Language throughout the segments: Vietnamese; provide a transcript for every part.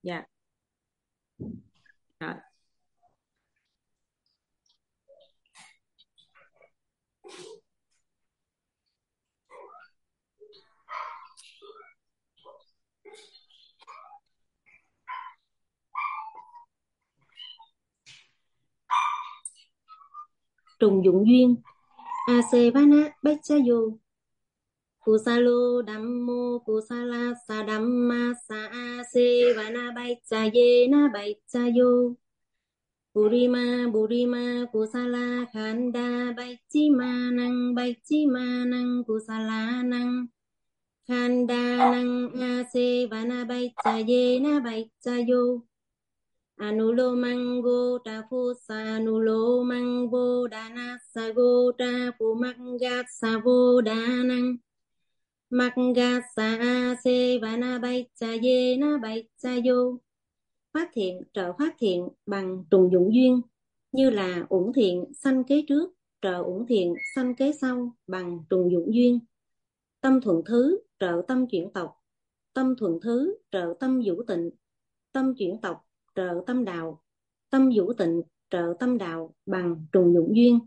Dạ. Rồi. Trùng dụng duyên. Asevana Bacchayo Kusalo Dhammo Kusala Sadhamma Sa Asevana Bacchayena Bacchayo Burima Burima Kusala Khanda Bacchimanang Bacchimanang Kusalanang Khandanang Asevana Bacchayena Bacchayo Anulomango Tapusa Anulomango Danasa Tapu Maggatsa Vodanang Maggatsa Sevana Baichayena Baichayo. Phát thiện trợ phát thiện bằng trùng dụng duyên, như là uẩn thiện sanh kế trước, trợ uẩn thiện sanh kế sau bằng trùng dụng duyên. Tâm thuận thứ trợ tâm chuyển tộc, tâm thuận thứ trợ tâm vũ tịnh, tâm chuyển tộc trợ tâm đạo, tâm vũ tịnh trợ tâm đạo bằng trùng dụng duyên.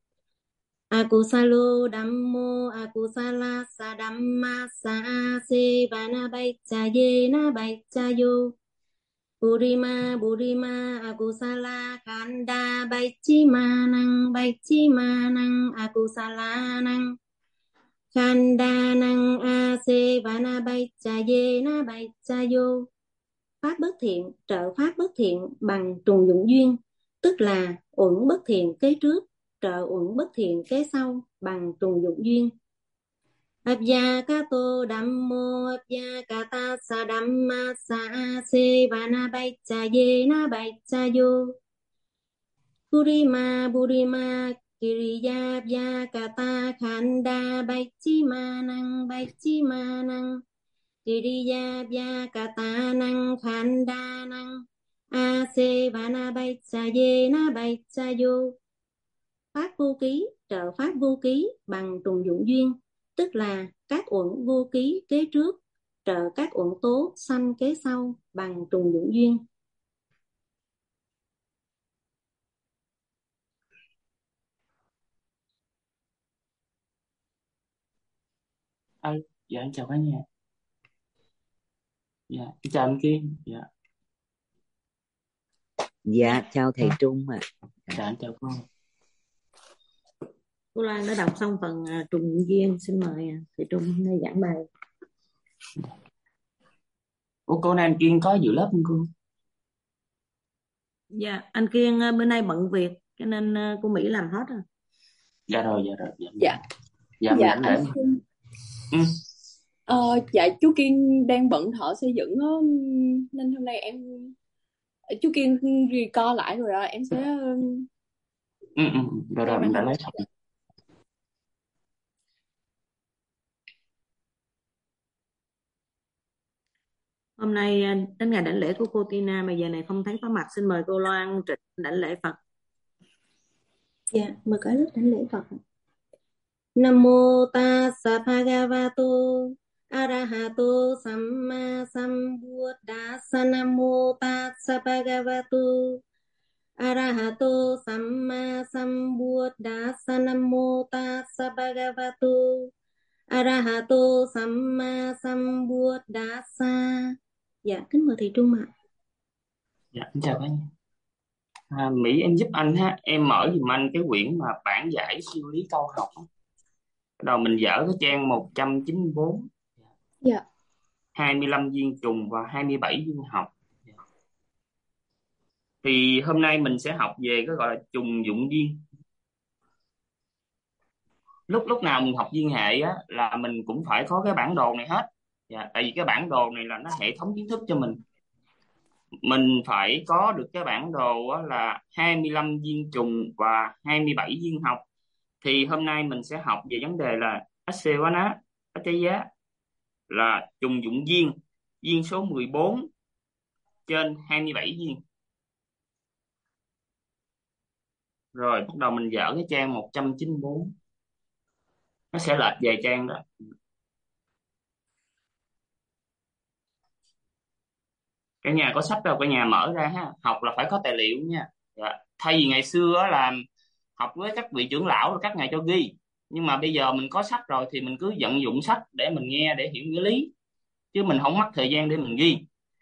Akusalo Dhammo Akusala Sadhamma Sa Sevana Baichayena Baichayo Burima Burima Akusala Khanda Baichimanang Baichimanang Akusalanang Khandanang Asevana Baichayena Baichayo. Pháp bất thiện trợ pháp bất thiện bằng trùng dụng duyên, tức là uẩn bất thiện kế trước trợ uẩn bất thiện kế sau bằng trùng dụng duyên. Abhyakato Dhammo Abhyakata Sa Dhamma Sa Sevana Baichayena Baichayo Burima Burima Kiriya Abhyakata Khanda Baichimanang Baichimanang Kiriya Vyakatanang Khandanang Asevana Baichayena Baichayo. Pháp vô ký trợ pháp vô ký bằng trùng dụng duyên, tức là các uẩn vô ký kế trước trợ các uẩn tố sanh kế sau bằng trùng dụng duyên. Dạ anh chào cả nhà. Dạ em chào anh Kiên. Dạ chào thầy Trung ạ. Dạ anh chào con. Cô Loan đã đọc xong phần trùng duyên, xin mời thầy Trung hôm nay giảng bài. Ủa cô Nam Kiên có dự lớp không cô? Dạ anh Kiên bên đây bận việc cho nên cô Mỹ làm hết rồi. Dạ rồi. Dạ. Dạ mình anh lễ. Dạ chú Kiên đang bận thợ xây dựng đó, nên hôm nay chú Kiên record lại rồi đó, em sẽ Rồi mình đã lấy xong. Hôm nay đến ngày đảnh lễ của cô Tina mà giờ này không thấy có mặt, xin mời cô Loan trịch đảnh lễ Phật. Dạ, mời cả lớp đảnh lễ Phật. Nam mô Tassa Bhagavato Arahato Samma Sambuddhassa. Nam mô Tassa Bhagavato Arahato Samma Sambuddhassa. Nam mô Tassa Bhagavato Arahato Samma Sambuddhassa. Dạ, kính mời thầy Trung ạ. Dạ em chào cả nhà. Mỹ em giúp anh ha, em mở giùm anh cái quyển mà bản giải siêu lý câu học. Bắt đầu mình dở cái trang 194. Dạ. 25 viên trùng và 27 viên học. Thì hôm nay mình sẽ học về cái gọi là trùng dụng duyên. Lúc nào mình học duyên hệ á là mình cũng phải có cái bản đồ này hết. Tại vì cái bản đồ này là nó hệ thống kiến thức cho mình. Mình phải có được cái bản đồ á, là 25 viên trùng và 27 viên học. Thì hôm nay mình sẽ học về vấn đề là Asevana Bacchaya, là trùng dụng duyên, duyên số 14 trên 27 viên. Rồi bắt đầu mình dở cái trang 194. Nó sẽ lệch vài trang đó. Cả nhà có sách đâu, cả nhà mở ra ha, học là phải có tài liệu nha. Dạ. Thay vì ngày xưa á là học với các vị trưởng lão rồi các ngài cho ghi, nhưng mà bây giờ mình có sách rồi thì mình cứ vận dụng sách để mình nghe để hiểu nghĩa lý, chứ mình không mất thời gian để mình ghi.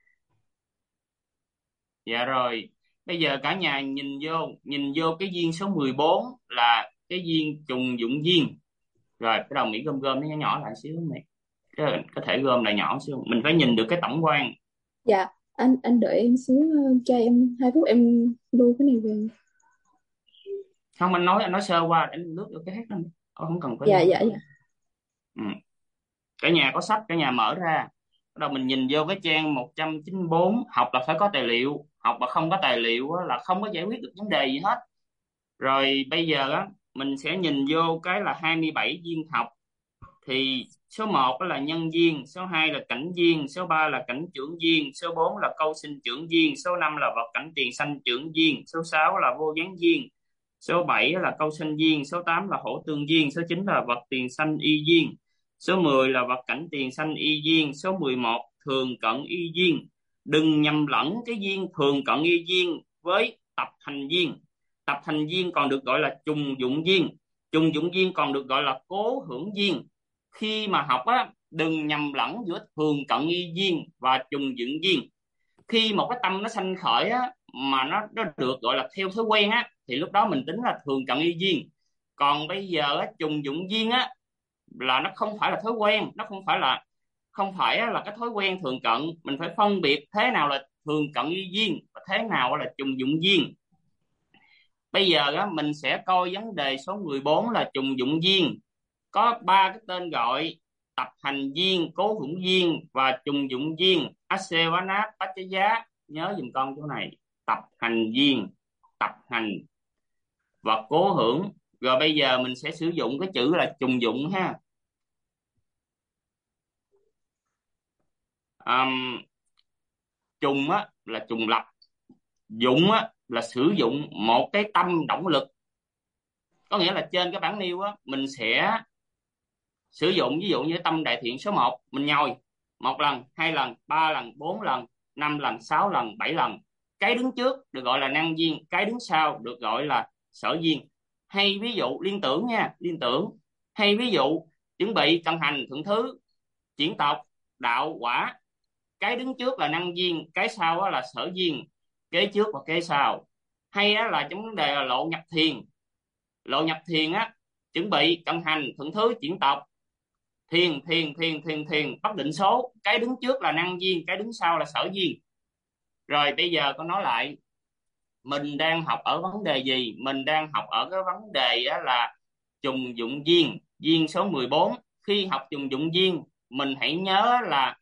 Dạ rồi, bây giờ cả nhà nhìn vô cái viên số 14 là cái viên trùng dụng viên. Rồi cái đầu Mỹ gom gom nó nhỏ nhỏ lại xíu này, có thể gom lại nhỏ xíu, mình phải nhìn được cái tổng quan. Dạ, anh đợi em xíu, cho em 2 phút em lưu cái này về. Không, anh nói sơ qua để lướt vô cái khác đó. Không cần phải Dạ lưu. dạ dạ. Ừ. Cả nhà có sách, cả nhà mở ra, bắt đầu mình nhìn vô cái trang 194. Học là phải có tài liệu, học mà không có tài liệu á, là không có giải quyết được vấn đề gì hết. Rồi bây giờ á mình sẽ nhìn vô cái là 27 viên học. Thì số 1 đó là nhân duyên, số 2 là cảnh duyên, số 3 là cảnh trưởng duyên, số 4 là câu sinh trưởng duyên, số 5 là vật cảnh tiền sanh trưởng duyên, số 6 là vô gián duyên, số 7 là câu sinh duyên, số 8 là hổ tương duyên, số 9 là vật tiền sanh y duyên, số 10 là vật cảnh tiền sanh y duyên, số 11 thường cận y duyên. Đừng nhầm lẫn cái duyên thường cận y duyên với tập thành duyên. Tập thành duyên còn được gọi là trùng dụng duyên, trùng dụng duyên còn được gọi là cố hưởng duyên. Khi mà học á, đừng nhầm lẫn giữa thường cận y duyên và trùng dụng duyên. Khi một cái tâm nó sanh khởi á, mà nó được gọi là theo thói quen á, thì lúc đó mình tính là thường cận y duyên. Còn bây giờ á, trùng dụng duyên á, là nó không phải là thói quen, nó không phải là cái thói quen thường cận. Mình phải phân biệt thế nào là thường cận y duyên và thế nào là trùng dụng duyên. Bây giờ á, mình sẽ coi vấn đề số 14 là trùng dụng duyên. Có 3 cái tên gọi: tập hành duyên, cố hữu duyên và trùng dụng duyên. Asevana Paccaya, nhớ giùm con chỗ này: tập hành duyên, tập hành và cố hưởng. Rồi bây giờ mình sẽ sử dụng cái chữ là trùng dụng ha. Trùng á là trùng lập, dụng á là sử dụng một cái tâm động lực. Có nghĩa là trên cái bảng nêu á, mình sẽ sử dụng ví dụ như tâm đại thiện số 1, mình nhồi 1 lần, 2 lần, 3 lần, 4 lần, 5 lần, 6 lần, 7 lần. Cái đứng trước được gọi là năng duyên, cái đứng sau được gọi là sở duyên. Hay ví dụ liên tưởng nha, liên tưởng. Hay ví dụ chuẩn bị, cần hành, thuận thứ, chuyển tộc, đạo, quả. Cái đứng trước là năng duyên, cái sau đó là sở duyên, kế trước và kế sau. Hay đó là trong vấn đề là lộ nhập thiền. Lộ nhập thiền á, chuẩn bị, cần hành, thuận thứ, chuyển tộc, thiền thiền thiền thiền thiền bất định số. Cái đứng trước là năng duyên, cái đứng sau là sở duyên. Rồi bây giờ con nói lại, mình đang học ở vấn đề gì? Mình đang học ở cái vấn đề á là trùng dụng duyên, duyên số 14. Khi học trùng dụng duyên, mình hãy nhớ là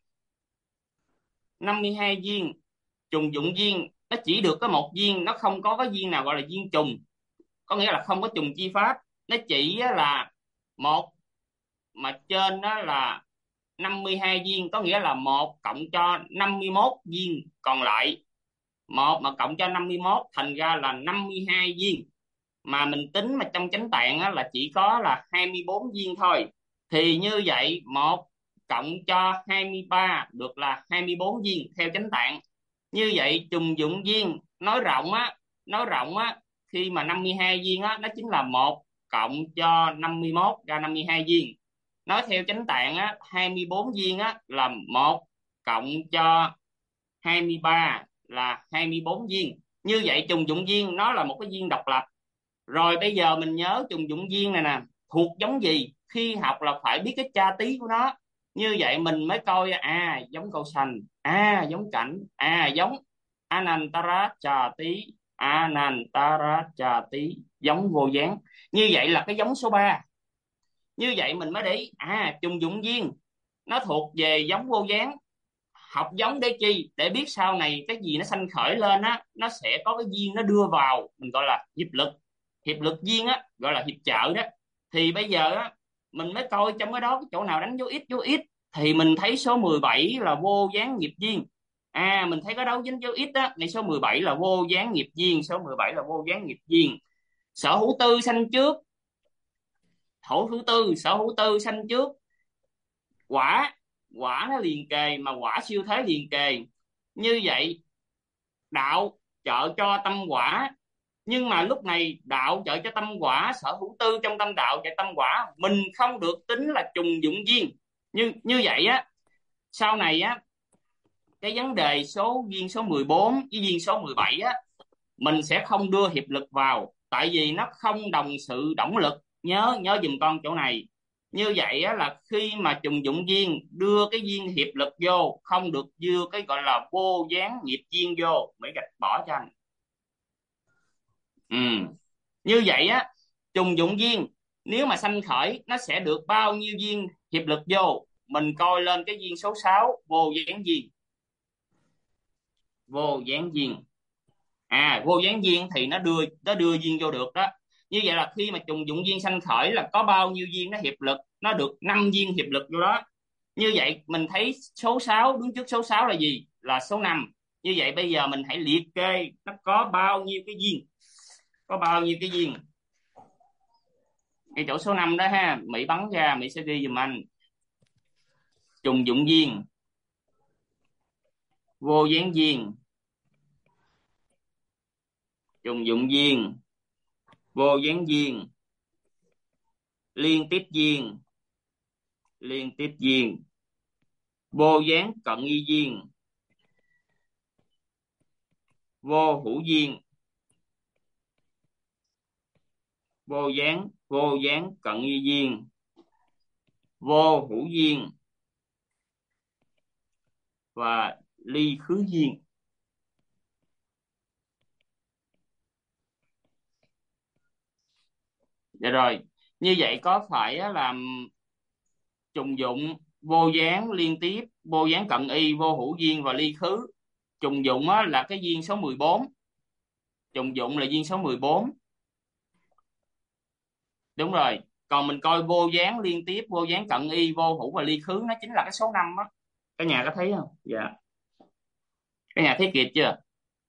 52 duyên. Trùng dụng duyên nó chỉ được có một duyên, nó không có cái duyên nào gọi là duyên trùng, có nghĩa là không có trùng chi pháp. Nó chỉ là một, mà trên đó là 52 viên, có nghĩa là 1 cộng cho 51 viên còn lại. 1 mà cộng cho 51 thành ra là 52 viên. Mà mình tính mà trong chánh tạng á, là chỉ có là 24 viên thôi. Thì như vậy 1 cộng cho 23 được là 24 viên theo chánh tạng. Như vậy trùng dụng viên nói rộng á, khi mà 52 viên á, nó chính là 1 cộng cho 51 ra 52 viên. Nói theo chánh tạng á, 24 viên á là 1 cộng cho 23 là 24 viên. Như vậy trùng dụng viên nó là một cái viên độc lập. Rồi bây giờ mình nhớ trùng dụng viên này nè thuộc giống gì. Khi học là phải biết cái cha tí của nó. Như vậy mình mới coi giống câu sanh, giống cảnh, giống Anantara Trà Tí, Anantara Trà Tí, giống vô gián. Như vậy là cái giống số 3. Như vậy mình mới để ý, trùng dụng viên nó thuộc về giống vô gián. Học giống để chi? Để biết sau này cái gì nó sanh khởi lên á, nó sẽ có cái duyên nó đưa vào, mình gọi là hiệp lực. Hiệp lực duyên á gọi là hiệp trợ đó. Thì bây giờ á mình mới coi trong cái đó cái chỗ nào đánh dấu ít thì mình thấy số 17 là vô gián nghiệp duyên. Mình thấy có đấu dính dấu ít á, này số 17 là vô gián nghiệp duyên, số 17 là vô gián nghiệp duyên. Sở hữu tư sanh trước, sở hữu tư sanh trước. Quả nó liền kề, mà quả siêu thế liền kề. Như vậy đạo trợ cho tâm quả, nhưng mà lúc này đạo trợ cho tâm quả, sở hữu tư trong tâm đạo và tâm quả mình không được tính là trùng dụng duyên. Như vậy á, sau này á, cái vấn đề duyên số 14 với duyên số 17 á, mình sẽ không đưa hiệp lực vào, tại vì nó không đồng sự động lực. Nhớ giùm con chỗ này. Như vậy á, là khi mà trùng dụng duyên đưa cái duyên hiệp lực vô, không được đưa cái gọi là vô gián nghiệp duyên vô, mới gạch bỏ cho anh. Như vậy á, trùng dụng duyên nếu mà sanh khởi nó sẽ được bao nhiêu duyên hiệp lực vô, mình coi lên cái duyên số 6 vô gián duyên. Vô gián duyên, vô gián duyên thì nó đưa duyên vô được đó. Như vậy là khi mà trùng dụng duyên sanh khởi là có bao nhiêu duyên nó hiệp lực, nó được 5 duyên hiệp lực vô đó. Như vậy mình thấy số 6 đứng trước số 6 là gì? Là số 5. Như vậy bây giờ mình hãy liệt kê nó có bao nhiêu cái duyên. Có bao nhiêu cái duyên. Cái chỗ số 5 đó ha, Mỹ bắn ra, Mỹ sẽ ghi giùm anh. Trùng dụng duyên, vô gián duyên, trùng dụng duyên, vô gián duyên, liên tiếp duyên, liên tiếp duyên, vô gián cận y duyên, vô hữu duyên, vô gián cận y duyên, vô hữu duyên và ly khứ duyên. Dạ rồi, như vậy có phải là trùng dụng, vô gián, liên tiếp, vô gián cận y, vô hữu duyên và ly khứ. Trùng dụng là cái duyên số 14. Trùng dụng là duyên số 14. Đúng rồi. Còn mình coi vô gián, liên tiếp, vô gián cận y, vô hữu và ly khứ, nó chính là cái số 5 á. Cả nhà có thấy không? Dạ. Cả nhà thấy kịp chưa?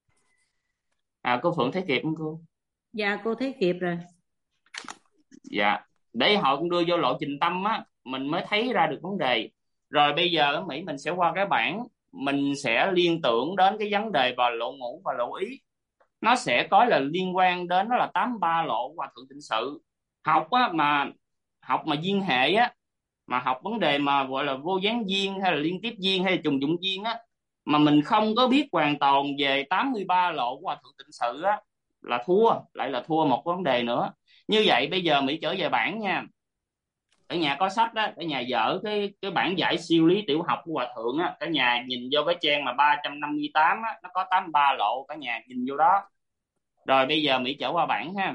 Cô Phượng thấy kịp không cô? Dạ cô thấy kịp rồi. Dạ. Để họ cũng đưa vô lộ trình tâm á, mình mới thấy ra được vấn đề. Rồi bây giờ ở Mỹ mình sẽ qua cái bảng, mình sẽ liên tưởng đến cái vấn đề vào lộ ngũ và lộ ý. Nó sẽ có là liên quan đến, nó là 83 lộ Hòa Thượng Tịnh Sự. Học mà duyên hệ á, mà học vấn đề mà gọi là vô gián duyên hay là liên tiếp duyên hay là trùng dụng duyên á, mà mình không có biết hoàn toàn về 83 lộ của Hòa Thượng Tịnh Sự á, là thua một vấn đề nữa. Như vậy bây giờ Mỹ trở về bảng nha. Ở nhà có sách đó, ở nhà dở cái bản giải siêu lý tiểu học của Hòa Thượng á, cả nhà nhìn vô cái trang mà 358 á, nó có 83 lộ, cả nhà nhìn vô đó. Rồi bây giờ Mỹ trở qua bảng ha.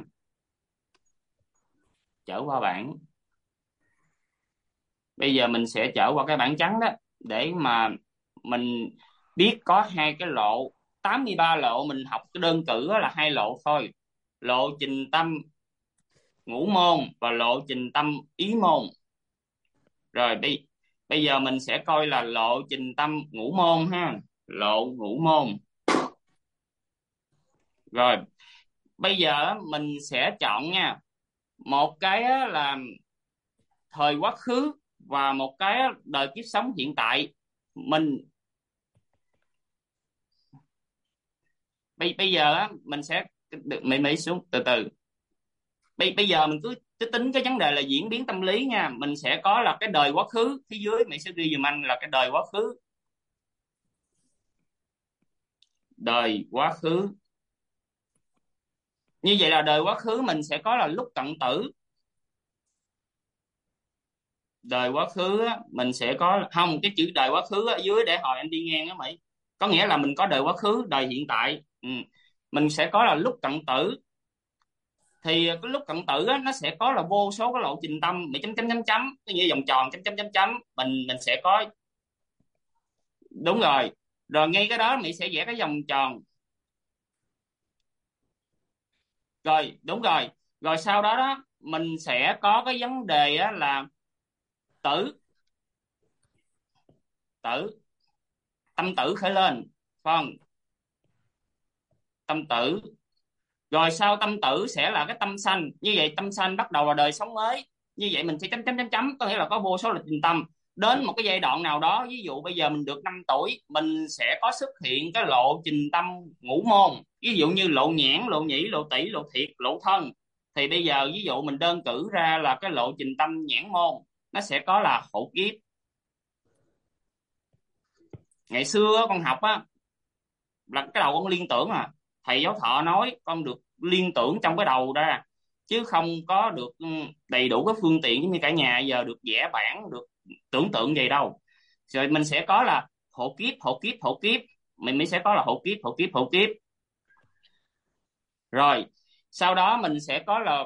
Trở qua bảng. Bây giờ mình sẽ trở qua cái bảng trắng đó, để mà mình biết có hai cái lộ. 83 lộ mình học cái đơn cử là hai lộ thôi. Lộ trình tâm ngũ môn và lộ trình tâm ý môn. Rồi bây giờ mình sẽ coi là lộ trình tâm ngũ môn ha. Lộ ngũ môn. Rồi bây giờ mình sẽ chọn nha. Một cái là thời quá khứ và một cái đời kiếp sống hiện tại. Bây giờ mình sẽ Mỹ xuống từ từ. Bây giờ mình cứ tính cái vấn đề là diễn biến tâm lý nha. Mình sẽ có là cái đời quá khứ, phía dưới Mỹ sẽ ghi giùm anh là cái đời quá khứ. Đời quá khứ. Như vậy là đời quá khứ mình sẽ có là lúc cận tử. Đời quá khứ mình sẽ có, không, cái chữ đời quá khứ ở dưới để hồi anh đi ngang đó Mỹ. Có nghĩa là mình có đời quá khứ, đời hiện tại. Mình sẽ có là lúc cận tử. Thì cái lúc cận tử nó sẽ có là vô số cái lộ trình tâm, Mỹ chấm chấm chấm chấm, như vòng tròn chấm chấm chấm chấm. Mình sẽ có, đúng rồi. Rồi ngay cái đó Mỹ sẽ vẽ cái vòng tròn. Rồi đúng rồi. Rồi sau đó mình sẽ có cái vấn đề là tử. Tâm tử khởi lên, phải không? Tâm tử. Rồi sau tâm tử sẽ là cái tâm sanh. Như vậy tâm sanh bắt đầu là đời sống mới. Như vậy mình sẽ chấm chấm chấm chấm, có nghĩa là có vô số lịch trình tâm. đến một cái giai đoạn nào đó, ví dụ bây giờ mình được 5 tuổi, mình sẽ có xuất hiện cái lộ trình tâm ngũ môn, ví dụ như lộ nhãn, lộ nhĩ, lộ tỷ, lộ thiệt, lộ thân. Thì bây giờ ví dụ mình đơn cử ra là cái lộ trình tâm nhãn môn, nó sẽ có là hộ kiếp. Ngày xưa con học á, là cái đầu con liên tưởng à, thầy giáo Thọ nói con được liên tưởng trong cái đầu ra, chứ không có được đầy đủ cái phương tiện giống như cả nhà giờ được vẽ bảng, được tưởng tượng gì đâu. Rồi mình sẽ có là hộ kiếp, hộ kiếp, hộ kiếp, mình mới sẽ có là hộ kiếp, hộ kiếp, hộ kiếp. Rồi sau đó mình sẽ có là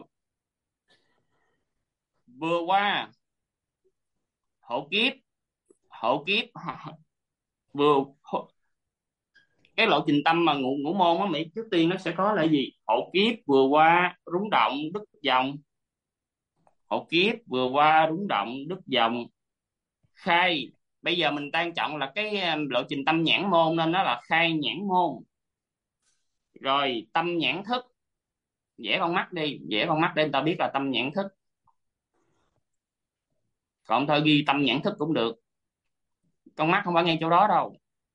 vừa qua hộ kiếp, hộ kiếp, vừa cái lộ trình tâm mà ngũ ngũ môn á Mỹ, trước tiên nó sẽ có là gì? Hộ kiếp, vừa qua, rúng động, đứt dòng. Hộ kiếp, vừa qua, rúng động, đứt dòng, khai. Bây giờ mình đang chọn là cái lộ trình tâm nhãn môn nên nó là khai nhãn môn. Rồi tâm nhãn thức, vẽ con mắt đi, vẽ con mắt để người ta biết là tâm nhãn thức, còn thôi ghi tâm nhãn thức cũng được, con mắt không phải ngay chỗ đó đâu.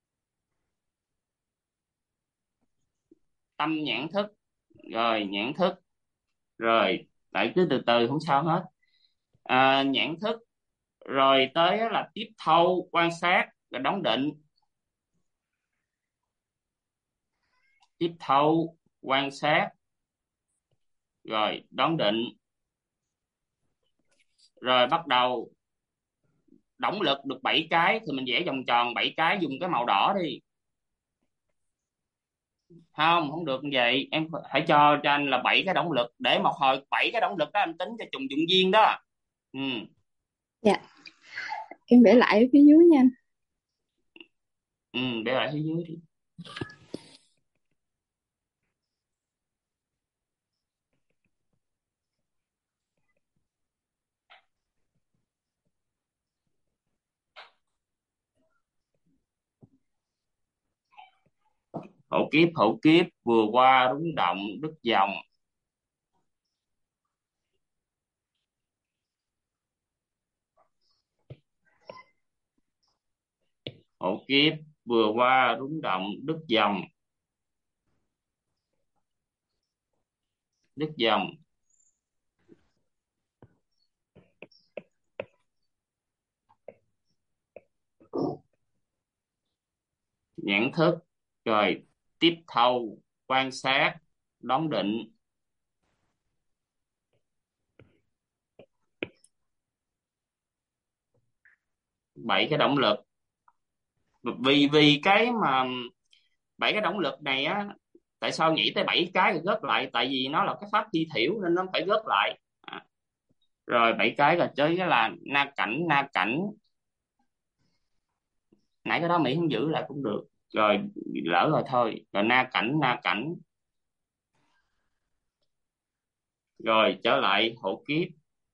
Tâm nhãn thức, rồi nhãn thức, rồi lại cứ từ từ không sao hết. Nhãn thức, rồi tới là tiếp thâu, quan sát, rồi đóng định. Tiếp thâu, quan sát, rồi đón định. Rồi bắt đầu động lực được 7 cái thì mình vẽ vòng tròn 7 cái, dùng cái màu đỏ đi. Không được như vậy, em phải cho anh là 7 cái động lực, để một hồi 7 cái động lực đó anh tính cho trùng dụng viên đó. Ừ. Dạ, em vẽ lại ở phía dưới nha anh. Để lại phía dưới đi. Hộ kiếp, hộ kiếp, vừa qua, rúng động, đứt dòng. Hộ kiếp, vừa qua, rúng động, đứt dòng, đứt dòng. Nhãn thức, rồi tiếp thâu, quan sát, đón định. Bảy cái động lực, vì cái mà 7 cái động lực này á, tại sao nghĩ tới 7 cái rồi gớt lại, tại vì nó là cái pháp thi thiểu nên nó phải gớt lại. Rồi 7 cái rồi tới cái là na cảnh, na cảnh, nãy cái đó Mỹ không giữ lại cũng được, rồi lỡ rồi thôi. Rồi na cảnh, na cảnh, rồi trở lại hộ kiếp.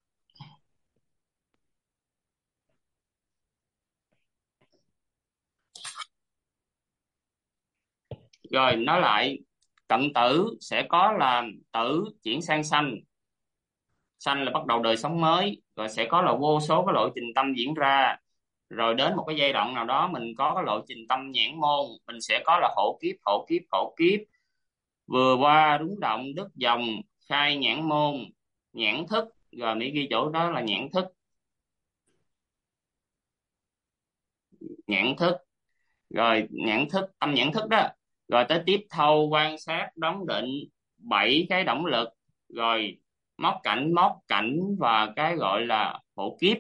Rồi nói lại, cận tử sẽ có là tử chuyển sang sanh, sanh là bắt đầu đời sống mới, rồi sẽ có là vô số cái lộ trình tâm diễn ra. Rồi đến một cái giai đoạn nào đó mình có cái lộ trình tâm nhãn môn, mình sẽ có là hộ kiếp, hộ kiếp, hộ kiếp, vừa qua, rúng động, đứt dòng, khai nhãn môn, nhãn thức. Rồi Mỹ ghi chỗ đó là nhãn thức, nhãn thức, rồi nhãn thức, tâm nhãn thức đó. Rồi tới tiếp thâu, quan sát, đóng định, 7 cái động lực, rồi móc cảnh và cái gọi là hộ kiếp.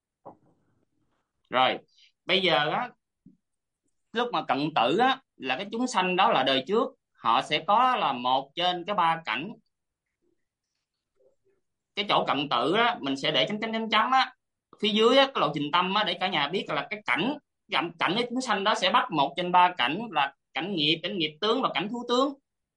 Rồi bây giờ á, lúc mà cận tử á là cái chúng sanh đó là đời trước, họ sẽ có là một trên cái ba cảnh. Cái chỗ cận tử á mình sẽ để chấm chấm chấm chấm á phía dưới á, cái lộ trình tâm á, để cả nhà biết là cái cảnh, cảnh cái chúng sanh đó sẽ bắt một trên ba cảnh là cảnh nghiệp tướng và cảnh thú tướng.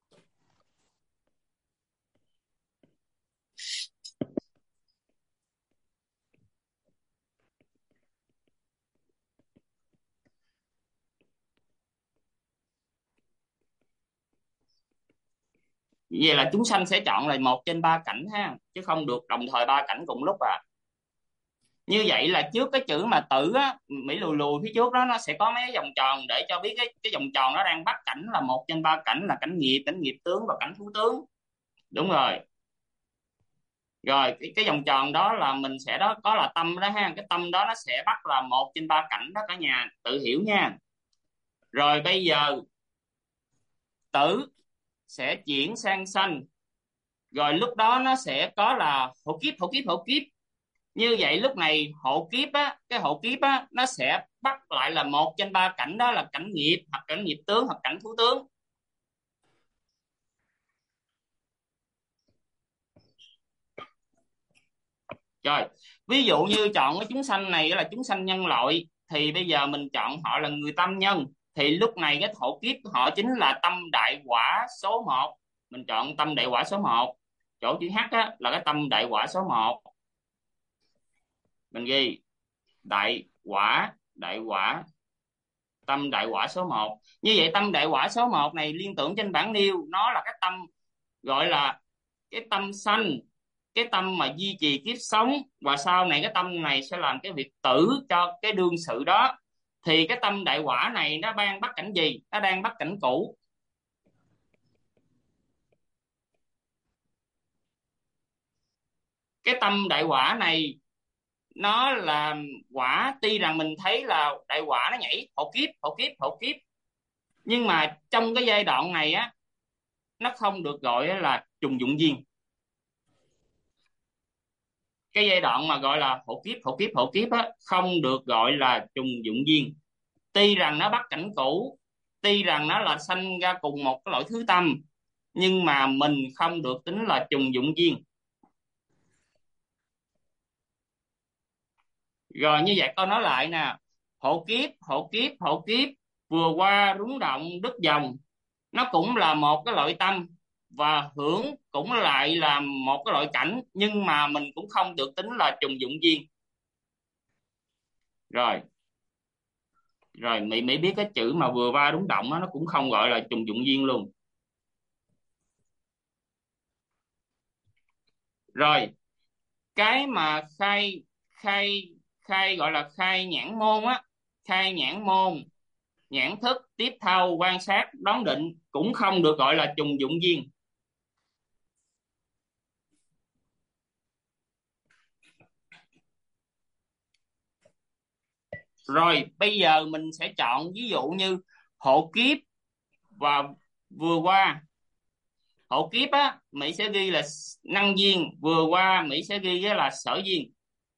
Vậy là chúng sanh sẽ chọn là một trên ba cảnh ha, chứ không được đồng thời ba cảnh cùng lúc à. Như vậy là trước cái chữ mà tử á, Mỹ lùi lùi phía trước đó nó sẽ có mấy cái vòng tròn để cho biết cái vòng tròn nó đang bắt cảnh là một trên ba cảnh, là cảnh nghiệp tướng và cảnh thú tướng. Đúng rồi. Rồi cái vòng tròn đó là mình sẽ đó có là tâm đó ha, cái tâm đó nó sẽ bắt là một trên ba cảnh đó, cả nhà tự hiểu nha. Rồi bây giờ tử sẽ chuyển sang sanh, rồi lúc đó nó sẽ có là hộ kiếp, hộ kiếp, hộ kiếp. Như vậy lúc này hộ kiếp á, cái hộ kiếp á nó sẽ bắt lại là một trên ba cảnh đó, là cảnh nghiệp hoặc cảnh nghiệp tướng hoặc cảnh thú tướng. Rồi ví dụ như chọn cái chúng sanh này là chúng sanh nhân loại, thì bây giờ mình chọn họ là người tâm nhân, thì lúc này cái hộ kiếp của họ chính là tâm đại quả số 1. Mình chọn tâm đại quả số 1, chỗ chữ H á, là cái tâm đại quả số 1. Mình ghi đại quả, tâm đại quả số 1. Như vậy tâm đại quả số 1 này liên tưởng trên bảng nêu, nó là cái tâm gọi là cái tâm sanh, cái tâm mà duy trì kiếp sống, và sau này cái tâm này sẽ làm cái việc tử cho cái đương sự đó. Thì cái tâm đại quả này nó đang bắt cảnh gì? Nó đang bắt cảnh cũ. Cái tâm đại quả này nó là quả, tuy rằng mình thấy là đại quả nó nhảy hộ kiếp, hộ kiếp, hộ kiếp, nhưng mà trong cái giai đoạn này á, nó không được gọi là trùng dụng duyên. Cái giai đoạn mà gọi là hộ kiếp, hộ kiếp, hộ kiếp á, không được gọi là trùng dụng duyên. Tuy rằng nó bắt cảnh cũ, tuy rằng nó là sanh ra cùng một cái loại thứ tâm, nhưng mà mình không được tính là trùng dụng duyên. Rồi như vậy con nói lại nè: hộ kiếp, hộ kiếp, hộ kiếp, vừa qua rúng động đứt dòng, nó cũng là một cái loại tâm, và hưởng cũng lại là một cái loại cảnh, nhưng mà mình cũng không được tính là trùng dụng duyên. Rồi rồi Mỹ biết cái chữ mà vừa va rúng động đó, nó cũng không gọi là trùng dụng duyên luôn. Rồi cái mà khai khai khai gọi là khai nhãn môn á, khai nhãn môn, nhãn thức, tiếp thâu, quan sát, đoán định cũng không được gọi là trùng dụng duyên. Rồi bây giờ mình sẽ chọn ví dụ như hộ kiếp và vừa qua. Hộ kiếp á, Mỹ sẽ ghi là năng duyên, vừa qua Mỹ sẽ ghi là sở duyên.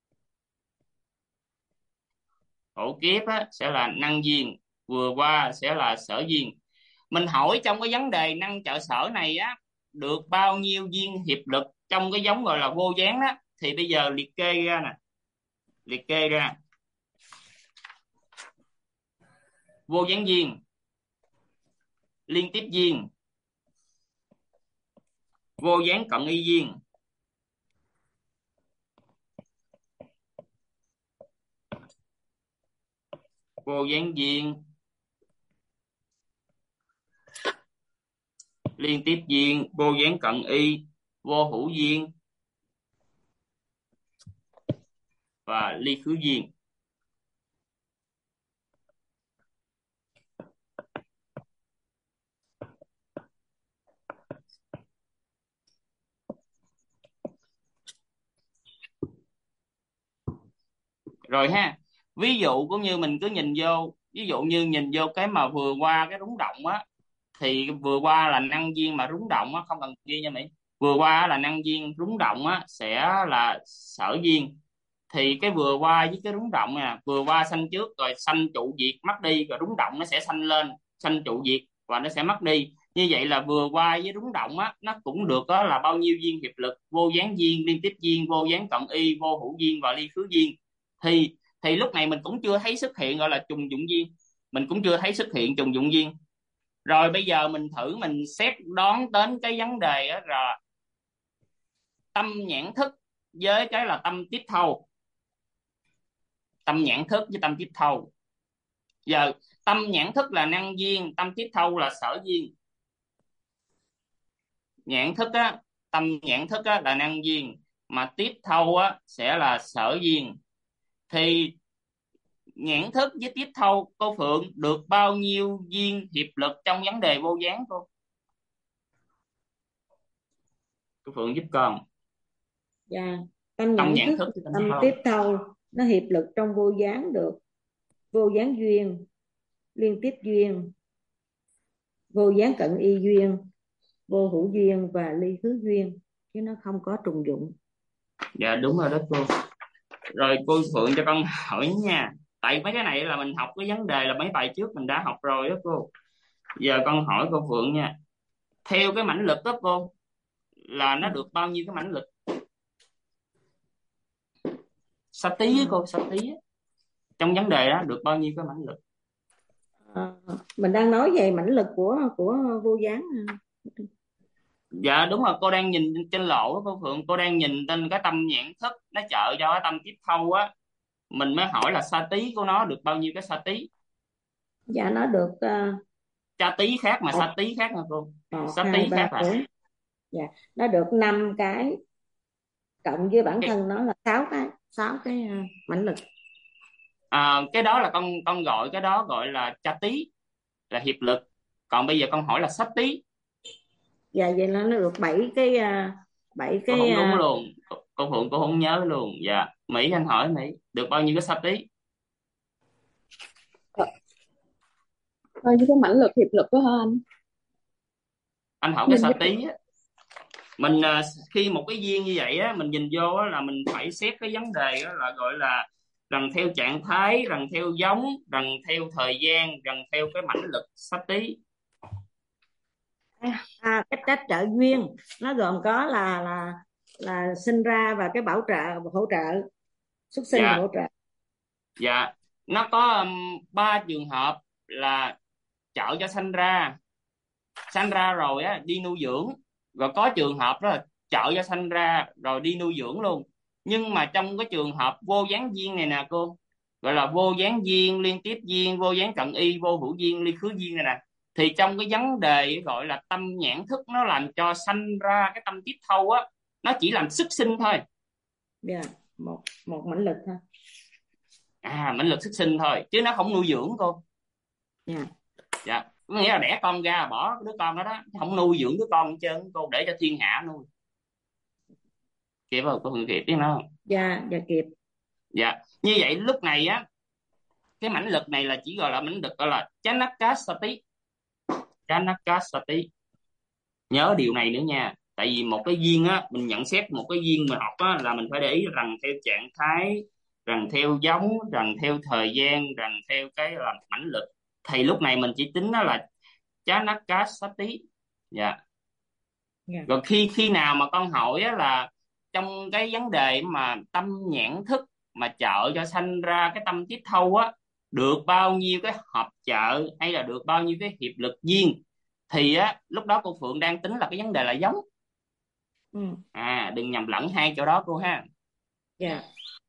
Hộ kiếp á, sẽ là năng duyên, vừa qua sẽ là sở duyên. Mình hỏi trong cái vấn đề năng trợ sở này á, được bao nhiêu duyên hiệp lực trong cái giống gọi là vô gián đó, thì bây giờ liệt kê ra nè, liệt kê ra. Vô gián duyên, liên tiếp duyên, vô gián cận y duyên, vô gián duyên, liên tiếp duyên, vô gián cận y, vô hữu duyên và ly khứ duyên. Rồi ha, ví dụ cũng như mình cứ nhìn vô, ví dụ như nhìn vô cái mà vừa qua cái rúng động á, thì vừa qua là năng duyên mà rúng động á, không cần ghi nha Mỹ. Vừa qua là năng duyên, rúng động á sẽ là sở duyên. Thì cái vừa qua với cái rúng động nè, vừa qua sanh trước rồi sanh trụ diệt mất đi, rồi rúng động nó sẽ sanh lên, sanh trụ diệt và nó sẽ mất đi. Như vậy là vừa qua với rúng động á, nó cũng được đó là bao nhiêu duyên hiệp lực: vô gián duyên, liên tiếp duyên, vô gián cận y, vô hữu duyên và ly khứ duyên. Thì lúc này mình cũng chưa thấy xuất hiện gọi là trùng dụng duyên, mình cũng chưa thấy xuất hiện trùng dụng duyên. Rồi bây giờ mình thử mình xét đoán đến cái vấn đề đó là tâm nhãn thức với cái là tâm tiếp thâu. Tâm nhãn thức với tâm tiếp thâu. Giờ tâm nhãn thức là năng duyên, tâm tiếp thâu là sở duyên. Nhãn thức á, tâm nhãn thức á là năng duyên, mà tiếp thâu á sẽ là sở duyên. Thì nhãn thức với tiếp thâu, cô Phượng được bao nhiêu viên hiệp lực trong vấn đề vô gián cô Phượng giúp con. Dạ, tâm Tâm nhãn nhãn thức, thức với tâm tâm thâu. tiếp thâu nó hiệp lực trong vô gián được vô gián duyên, liên tiếp duyên, vô gián cận y duyên, vô hữu duyên và ly khứ duyên, chứ nó không có trùng dụng. Dạ đúng rồi đó cô. Rồi cô Phượng cho con hỏi nha, tại mấy cái này là mình học cái vấn đề là mấy bài trước mình đã học rồi đó cô. Giờ con hỏi cô Phượng nha, theo cái mãnh lực đó cô, là nó được bao nhiêu cái mãnh lực? Sa tí với cô, sa tí á. Trong vấn đề đó được bao nhiêu cái mãnh lực? Mình đang nói về mãnh lực của vô gián. Dạ đúng rồi, cô đang nhìn trên lỗ đó cô Phượng, cô đang nhìn trên cái tâm nhãn thức nó trợ cho cái tâm tiếp thâu á, mình mới hỏi là sa tí của nó được bao nhiêu cái sa tí. Dạ nó được Sa tí khác mà một, sa tí khác nha cô. một Sa hai tí ba khác à. bốn. Dạ, nó được 5 cái, cộng với bản cái, thân nó là 6 cái mãnh lực. cái đó là con gọi cái đó gọi là cha tí, là hiệp lực. Còn bây giờ con hỏi là sát tí. Dạ, vậy là nó được 7 cái, 7 Cô cái không đúng luôn, cô Phượng cô không nhớ luôn. Dạ Mỹ, anh hỏi Mỹ được bao nhiêu cái sát tí? Thôi chứ cái mãnh lực hiệp lực đó hả anh? Anh học cái Nhìn sát vô. tí á, mình khi một cái duyên như vậy á, mình nhìn vô á, là mình phải xét cái vấn đề á, là gọi là rằng theo trạng thái, rằng theo giống, rằng theo thời gian, rằng theo cái mãnh lực sát tí. cái trách trợ duyên nó gồm có là sinh ra và cái bảo trợ, hỗ trợ, xuất sinh và Dạ. hỗ trợ. Dạ, nó có 3 trường hợp là chợ cho sanh ra rồi á đi nuôi dưỡng, rồi có trường hợp đó là chợ cho sanh ra rồi đi nuôi dưỡng luôn. Nhưng mà trong cái trường hợp vô gián duyên này nè cô, gọi là vô gián duyên, liên tiếp duyên, vô gián cận y, vô hữu duyên, ly khứ duyên này nè, thì trong cái vấn đề gọi là tâm nhãn thức nó làm cho sanh ra cái tâm tiếp thâu á, nó chỉ làm sức sinh thôi. Dạ, một một mãnh lực thôi. Mãnh lực sức sinh thôi chứ nó không nuôi dưỡng cô. Dạ. Dạ, có nghĩa là đẻ con ra bỏ đứa con đó đó, không nuôi dưỡng đứa con hết trơn, cô để cho thiên hạ nuôi. Kịp không cô Hương, kịp biết nó không? Dạ, dạ kịp. Dạ, như vậy lúc này á, cái mãnh lực này là chỉ gọi là mãnh lực gọi là chanakasati. Chanakasati, nhớ điều này nữa nha, tại vì một cái duyên á, mình nhận xét một cái duyên mình học á, là mình phải để ý rằng theo trạng thái, rằng theo giống, rằng theo thời gian, rằng theo cái là mãnh lực. Thì lúc này mình chỉ tính nó là chanakasati. Dạ. Dạ. Rồi khi khi nào mà con hỏi á, là trong cái vấn đề mà tâm nhãn thức mà trợ cho sanh ra cái tâm tiếp thâu á, được bao nhiêu cái hợp trợ hay là được bao nhiêu cái hiệp lực duyên, thì á lúc đó cô Phượng đang tính là cái vấn đề là giống. Ừ. Đừng nhầm lẫn hai chỗ đó cô ha. Dạ.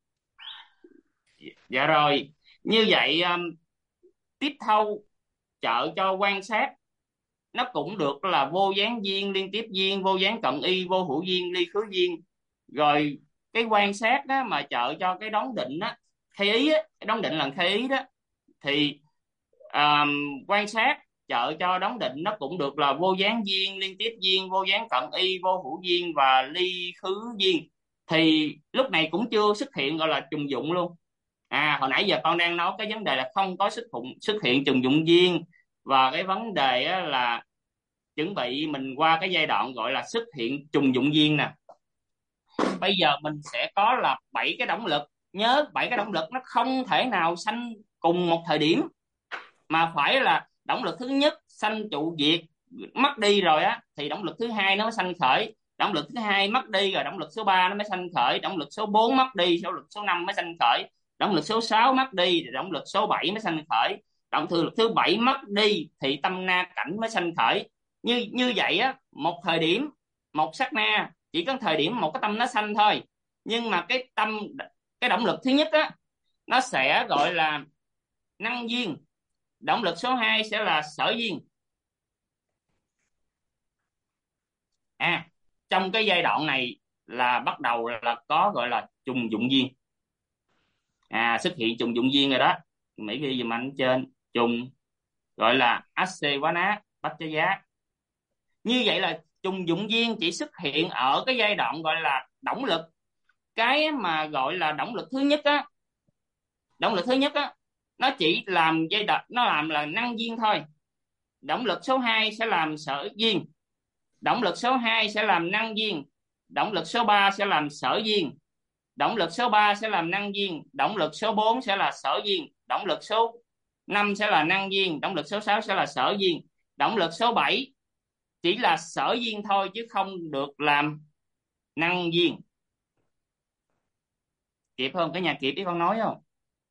Dạ rồi, như vậy tiếp thâu trợ cho quan sát nó cũng được là vô gián duyên, liên tiếp duyên, vô gián cận y, vô hữu duyên, ly khứ duyên. Rồi cái quan sát đó mà trợ cho cái đón định á, khai ý á, cái đón định là khai ý đó, thì quan sát trợ cho đón định nó cũng được là vô gián duyên, liên tiếp duyên, vô gián cận y, vô hữu duyên và ly khứ duyên. Thì lúc này cũng chưa xuất hiện gọi là trùng dụng luôn. Hồi nãy giờ con đang nói cái vấn đề là không có xuất hiện trùng dụng duyên, và cái vấn đề á, là chuẩn bị mình qua cái giai đoạn gọi là xuất hiện trùng dụng duyên nè. Bây giờ mình sẽ có là 7 cái động lực. Nhớ 7 cái động lực nó không thể nào sanh cùng một thời điểm, mà phải là động lực thứ nhất sanh trụ diệt, mất đi rồi á thì động lực thứ hai nó mới sanh khởi, động lực thứ hai mất đi rồi động lực số 3 nó mới sanh khởi, động lực số 4 mất đi, động lực số 5 mới sanh khởi, động lực số 6 mất đi rồi động lực số 7 mới sanh khởi, động lực thứ 7 mất đi thì tâm na cảnh mới sanh khởi. Như vậy á, một thời điểm, một sát na, chỉ có thời điểm một cái tâm nó sanh thôi. Nhưng mà cái động lực thứ nhất á, nó sẽ gọi là năng duyên, động lực số 2 sẽ là sở duyên. Trong cái giai đoạn này là bắt đầu là có gọi là trùng dụng duyên. Xuất hiện trùng dụng duyên rồi đó. Mỹ ghi giùm anh trên trùng, gọi là Asewana Bhattacharya. Như vậy là trùng dụng duyên chỉ xuất hiện ở cái giai đoạn gọi là động lực. Cái mà gọi là động lực thứ nhất á, nó chỉ làm giai đoạn, nó làm là năng duyên thôi. Động lực số 2 sẽ làm sở duyên, động lực số 2 sẽ làm năng duyên, động lực số 3 sẽ làm sở duyên, động lực số 3 sẽ làm năng duyên, động lực số 4 sẽ là sở duyên, động lực số 5 sẽ là năng duyên, động lực số 6 sẽ là sở duyên, động lực số 7 chỉ là sở duyên thôi chứ không được làm năng duyên. Kịp không? Cả nhà kịp ý con nói không?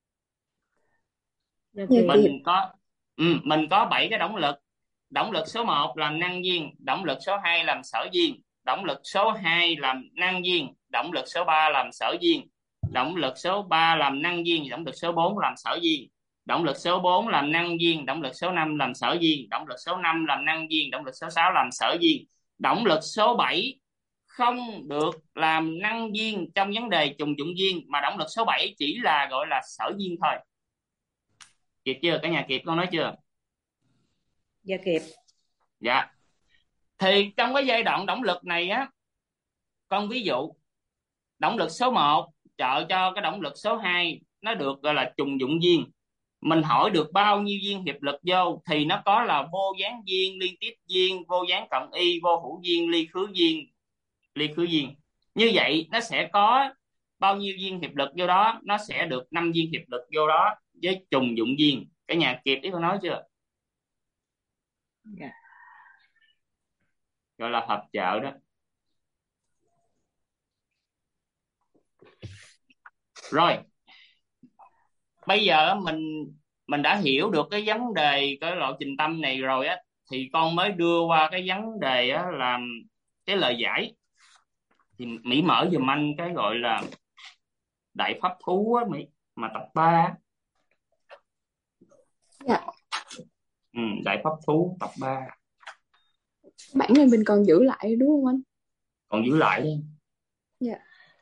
Dạ kịp. Mình có 7 cái động lực. Động lực số 1 làm năng duyên, động lực số 2 làm sở duyên, động lực số 2 làm năng duyên, động lực số 3 làm sở duyên, động lực số 3 làm năng duyên, động lực số 4 làm sở duyên, động lực số 4 làm năng duyên, động lực số 5 làm sở duyên, động lực số 5 làm năng duyên, động lực số 6 làm sở duyên. Động lực số 7 không được làm năng duyên trong vấn đề trùng dụng duyên, mà động lực số 7 chỉ là gọi là sở duyên thôi. Kịp chưa? Cả nhà kịp con nói chưa? Dạ kịp. Dạ. Thì trong cái giai đoạn động lực này á, con ví dụ động lực số 1 trợ cho cái động lực số 2 nó được gọi là trùng dụng duyên. Mình hỏi được bao nhiêu duyên hiệp lực vô thì nó có là vô gián duyên, liên tiếp duyên, vô gián cộng y, vô hữu duyên, ly khứ duyên, ly khứ duyên. Như vậy nó sẽ có bao nhiêu duyên hiệp lực vô đó, nó sẽ được 5 duyên hiệp lực vô đó với trùng dụng duyên. Cả nhà kịp ý con nói chưa? Dạ. Gọi là hợp trợ đó. Rồi bây giờ mình đã hiểu được cái vấn đề cái lộ trình tâm này rồi á, thì con mới đưa qua cái vấn đề á là cái lời giải. Thì Mỹ mở giùm anh cái gọi là Đại Pháp Thú á Mỹ, mà tập 3. Dạ. Đại Pháp Thú tập 3. Bản này mình còn giữ lại đúng không anh? Còn giữ lại đi. Dạ.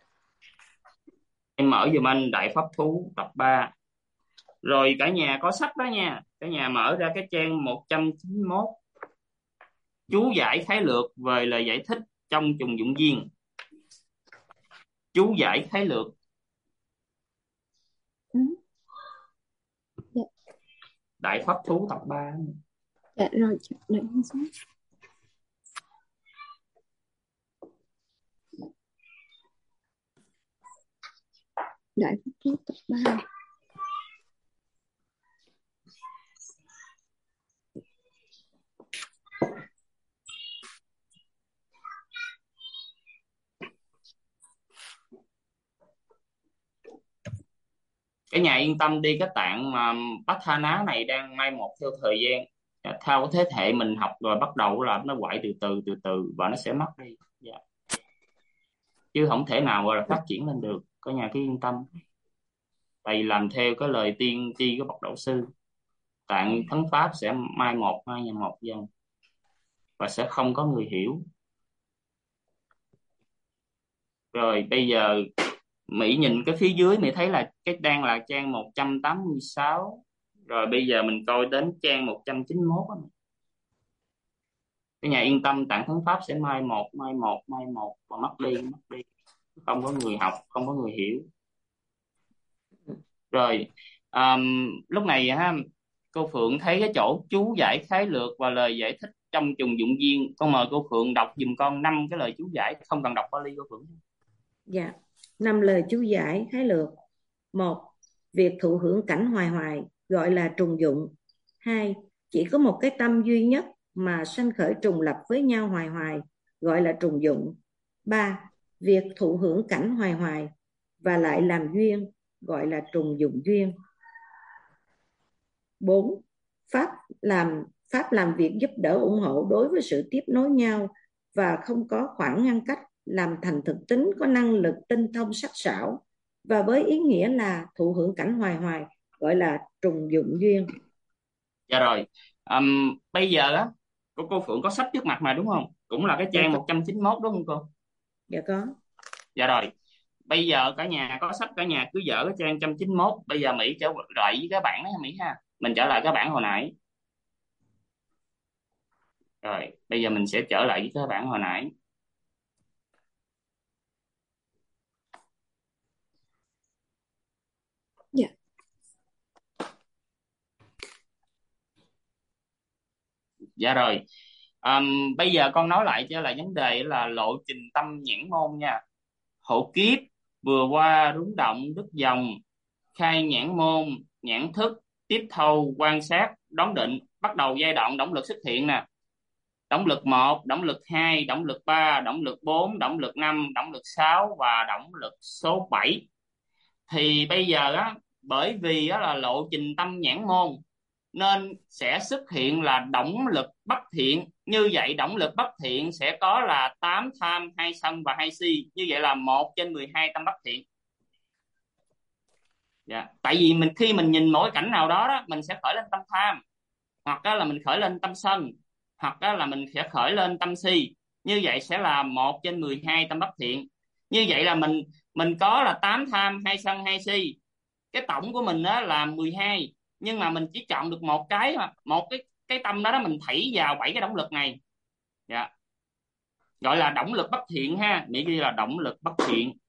Em mở giùm anh Đại Pháp Thú tập 3. Rồi cả nhà có sách đó nha. Cả nhà mở ra cái trang 191. Chú giải khái lược về lời giải thích trong trùng dụng duyên. Chú giải khái lược. Dạ. Đại Pháp Thú tập 3. Dạ rồi, để em xuống. Đại Pháp Thú tập 3. Cái nhà yên tâm đi, cái tạng mà Bát Tha Ná này đang mai một theo thời gian. Theo cái thế hệ mình học rồi bắt đầu là nó quậy từ từ và nó sẽ mất đi. Chứ không thể nào gọi là phát triển lên được. Cả nhà cứ yên tâm. Tại vì làm theo cái lời tiên tri của bậc đạo sư, tạng thánh pháp sẽ mai một dần và sẽ không có người hiểu. Rồi bây giờ Mỹ nhìn cái phía dưới, Mỹ thấy là cái đang là trang 186. Rồi bây giờ mình coi đến trang 191. Cái nhà yên tâm, tạng thánh pháp sẽ mai một và mất đi. Không có người học, không có người hiểu. Rồi lúc này ha, cô Phượng thấy cái chỗ chú giải khái lược và lời giải thích trong trùng dụng duyên. Con mời cô Phượng đọc giùm con 5 cái lời chú giải, không cần đọc Pali cô Phượng. Dạ, 5 lời chú giải khái lược. 1. Việc thụ hưởng cảnh hoài hoài gọi là trùng dụng. 2. Chỉ có một cái tâm duy nhất mà sanh khởi trùng lập với nhau hoài hoài gọi là trùng dụng. 3. Việc thụ hưởng cảnh hoài hoài và lại làm duyên gọi là trùng dụng duyên. 4. Pháp làm việc giúp đỡ ủng hộ đối với sự tiếp nối nhau và không có khoảng ngăn cách, làm thành thực tính có năng lực tinh thông sắc sảo, và với ý nghĩa là thụ hưởng cảnh hoài hoài gọi là trùng dụng duyên. Dạ rồi. Bây giờ á, cô Phượng có sách trước mặt mà đúng không? Cũng là cái trang 191 đúng không cô? Dạ có. Dạ rồi. bây giờ cả nhà có sách, cả nhà cứ dở cái trang 191. Bây giờ Mỹ trở lại với cái bảng đó ha Mỹ ha. Mình trở lại cái bảng hồi nãy. Rồi bây giờ mình sẽ trở lại với cái bảng hồi nãy. Dạ. Dạ rồi. Bây giờ con nói lại cho là vấn đề là lộ trình tâm nhãn môn nha. Hộ kiếp vừa qua rúng động đứt dòng, khai nhãn môn, nhãn thức, tiếp thâu, quan sát, đón định. Bắt đầu giai đoạn động lực xuất hiện nè. Động lực 1, động lực 2, động lực 3, động lực 4, động lực 5, động lực 6 và động lực số 7. Thì bây giờ á, bởi vì á là lộ trình tâm nhãn môn nên sẽ xuất hiện là động lực bất thiện. Như vậy động lực bất thiện sẽ có là 8 tham, 2 sân và 2 si. Như vậy là 1/12 tâm bất thiện. Dạ. Tại vì khi mình nhìn mỗi cảnh nào đó, mình sẽ khởi lên tâm tham, hoặc là mình khởi lên tâm sân, hoặc là mình sẽ khởi lên tâm si. Như vậy sẽ là 1/12 tâm bất thiện. Như vậy là mình có là 8 tham, 2 sân, 2 si. Cái tổng của mình đó là 12, nhưng mà mình chỉ chọn được một cái mà một cái tâm đó mình thảy vào 7 cái động lực này. Dạ. Gọi là động lực bất thiện ha. Mỹ ghi là động lực bất thiện.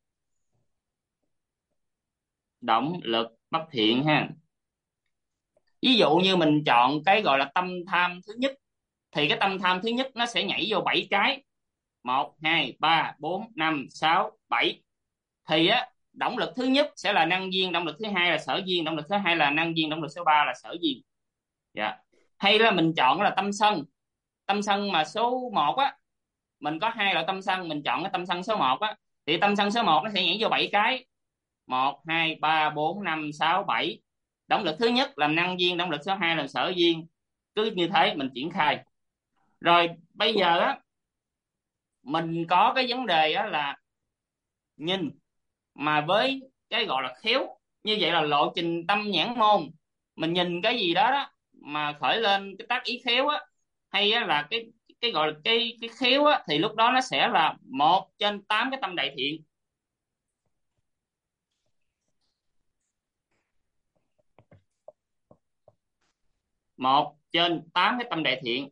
Động lực bất thiện ha. Ví dụ như mình chọn cái gọi là tâm tham thứ nhất, thì cái tâm tham thứ nhất nó sẽ nhảy vô 7 cái. 1, 2, 3, 4, 5, 6, 7. Thì á, động lực thứ nhất sẽ là năng duyên, động lực thứ hai là sở duyên, động lực thứ hai là năng duyên, động lực số 3 là sở duyên. Dạ. Hay là mình chọn là tâm sân. Tâm sân mà số 1 á, mình có 2 loại tâm sân, mình chọn cái tâm sân số 1 á, thì tâm sân số 1 nó sẽ nhảy vô 7 cái. 1, 2, 3, 4, 5, 6, 7. Động lực thứ nhất làm năng duyên, động lực số 2 là sở duyên. Cứ như thế mình triển khai. Rồi bây giờ á, mình có cái vấn đề á là nhìn mà với cái gọi là khéo. Như vậy là lộ trình tâm nhãn môn, mình nhìn cái gì đó đó mà khởi lên cái tác ý khéo á, hay á là cái gọi là cái khéo á, thì lúc đó nó sẽ là 1/8 cái tâm đại thiện. Một trên 8 cái tâm đại thiện.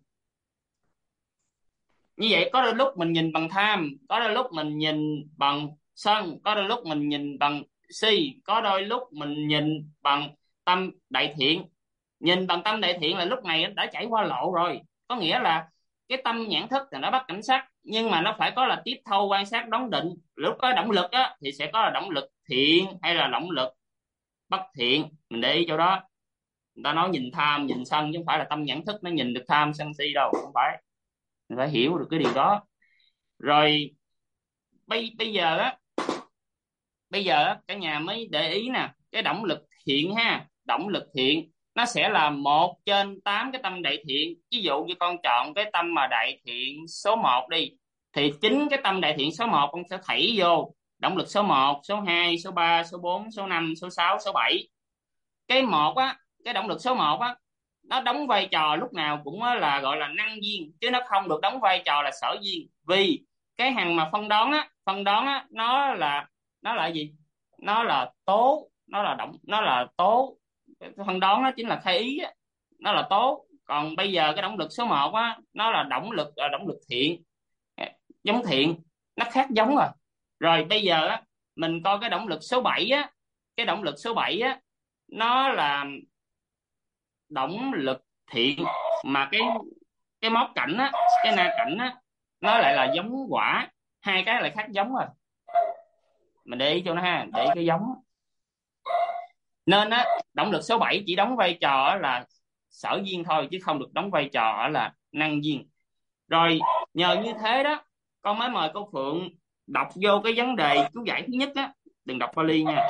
Như vậy có đôi lúc mình nhìn bằng tham, có đôi lúc mình nhìn bằng sân, có đôi lúc mình nhìn bằng si, có đôi lúc mình nhìn bằng tâm đại thiện. Nhìn bằng tâm đại thiện là lúc này đã chảy qua lộ rồi, có nghĩa là cái tâm nhãn thức thì nó bắt cảnh sắc, nhưng mà nó phải có là tiếp thâu, quan sát, đón định. Lúc có động lực á thì sẽ có là động lực thiện hay là động lực bất thiện. Mình để ý chỗ đó. Người ta nói nhìn tham nhìn sân, chứ không phải là tâm nhãn thức nó nhìn được tham sân si đâu, không phải. Mình phải hiểu được cái điều đó. Rồi bây giờ á, cả nhà mới để ý nè, cái động lực thiện ha, động lực thiện nó sẽ là 1/8 cái tâm đại thiện. Ví dụ như con chọn cái tâm mà đại thiện số 1 đi, thì chính cái tâm đại thiện số 1 con sẽ thảy vô động lực số 1, số 2, số 3, số 4, số 5, số 6, số 7. Cái một á, cái động lực số 1 á, nó đóng vai trò lúc nào cũng là gọi là năng duyên, chứ nó không được đóng vai trò là sở duyên. Vì cái hàng mà phân đoán á, nó là gì? Nó là tố, nó là tố. Phân đoán nó chính là khai ý á, nó là tố. Còn bây giờ cái động lực số 1 á, nó là động lực thiện, giống thiện, nó khác giống rồi. Rồi bây giờ á, mình coi cái động lực số 7 á, cái động lực số 7 á, nó là động lực thiện, mà cái móc cảnh á, cái na cảnh á, nó lại là giống quả. Hai cái lại khác giống rồi. Mình để ý cho nó ha, để ý cái giống. Nên á, động lực số 7 chỉ đóng vai trò là sở duyên thôi, chứ không được đóng vai trò là năng duyên. Rồi nhờ như thế đó, con mới mời cô Phượng đọc vô cái vấn đề chú giải thứ nhất á, đừng đọc Pali nha.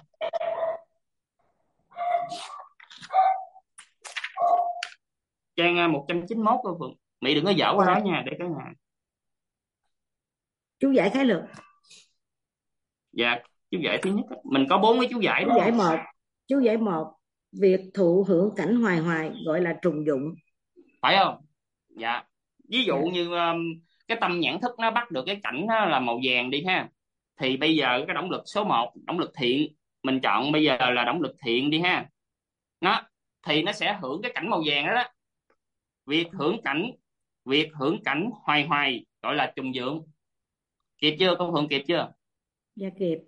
Trang 191 cô Phượng. Mỹ đừng có dở qua đó nha, để cái nhà. Chú giải khái lược. Dạ, chú giải thứ nhất á. Mình có 4 cái chú giải. Chú giải 1, việc thụ hưởng cảnh hoài hoài gọi là trùng dụng, phải không? Dạ. Ví dụ như cái tâm nhãn thức nó bắt được cái cảnh là màu vàng đi ha, Thì bây giờ cái động lực số 1, động lực thiện, mình chọn bây giờ là động lực thiện đi ha. Nó thì nó sẽ hưởng cái cảnh màu vàng đó, đó. Việc hưởng cảnh hoài hoài gọi là trùng vượng. Kịp chưa cô Phượng, kịp chưa? Dạ kịp.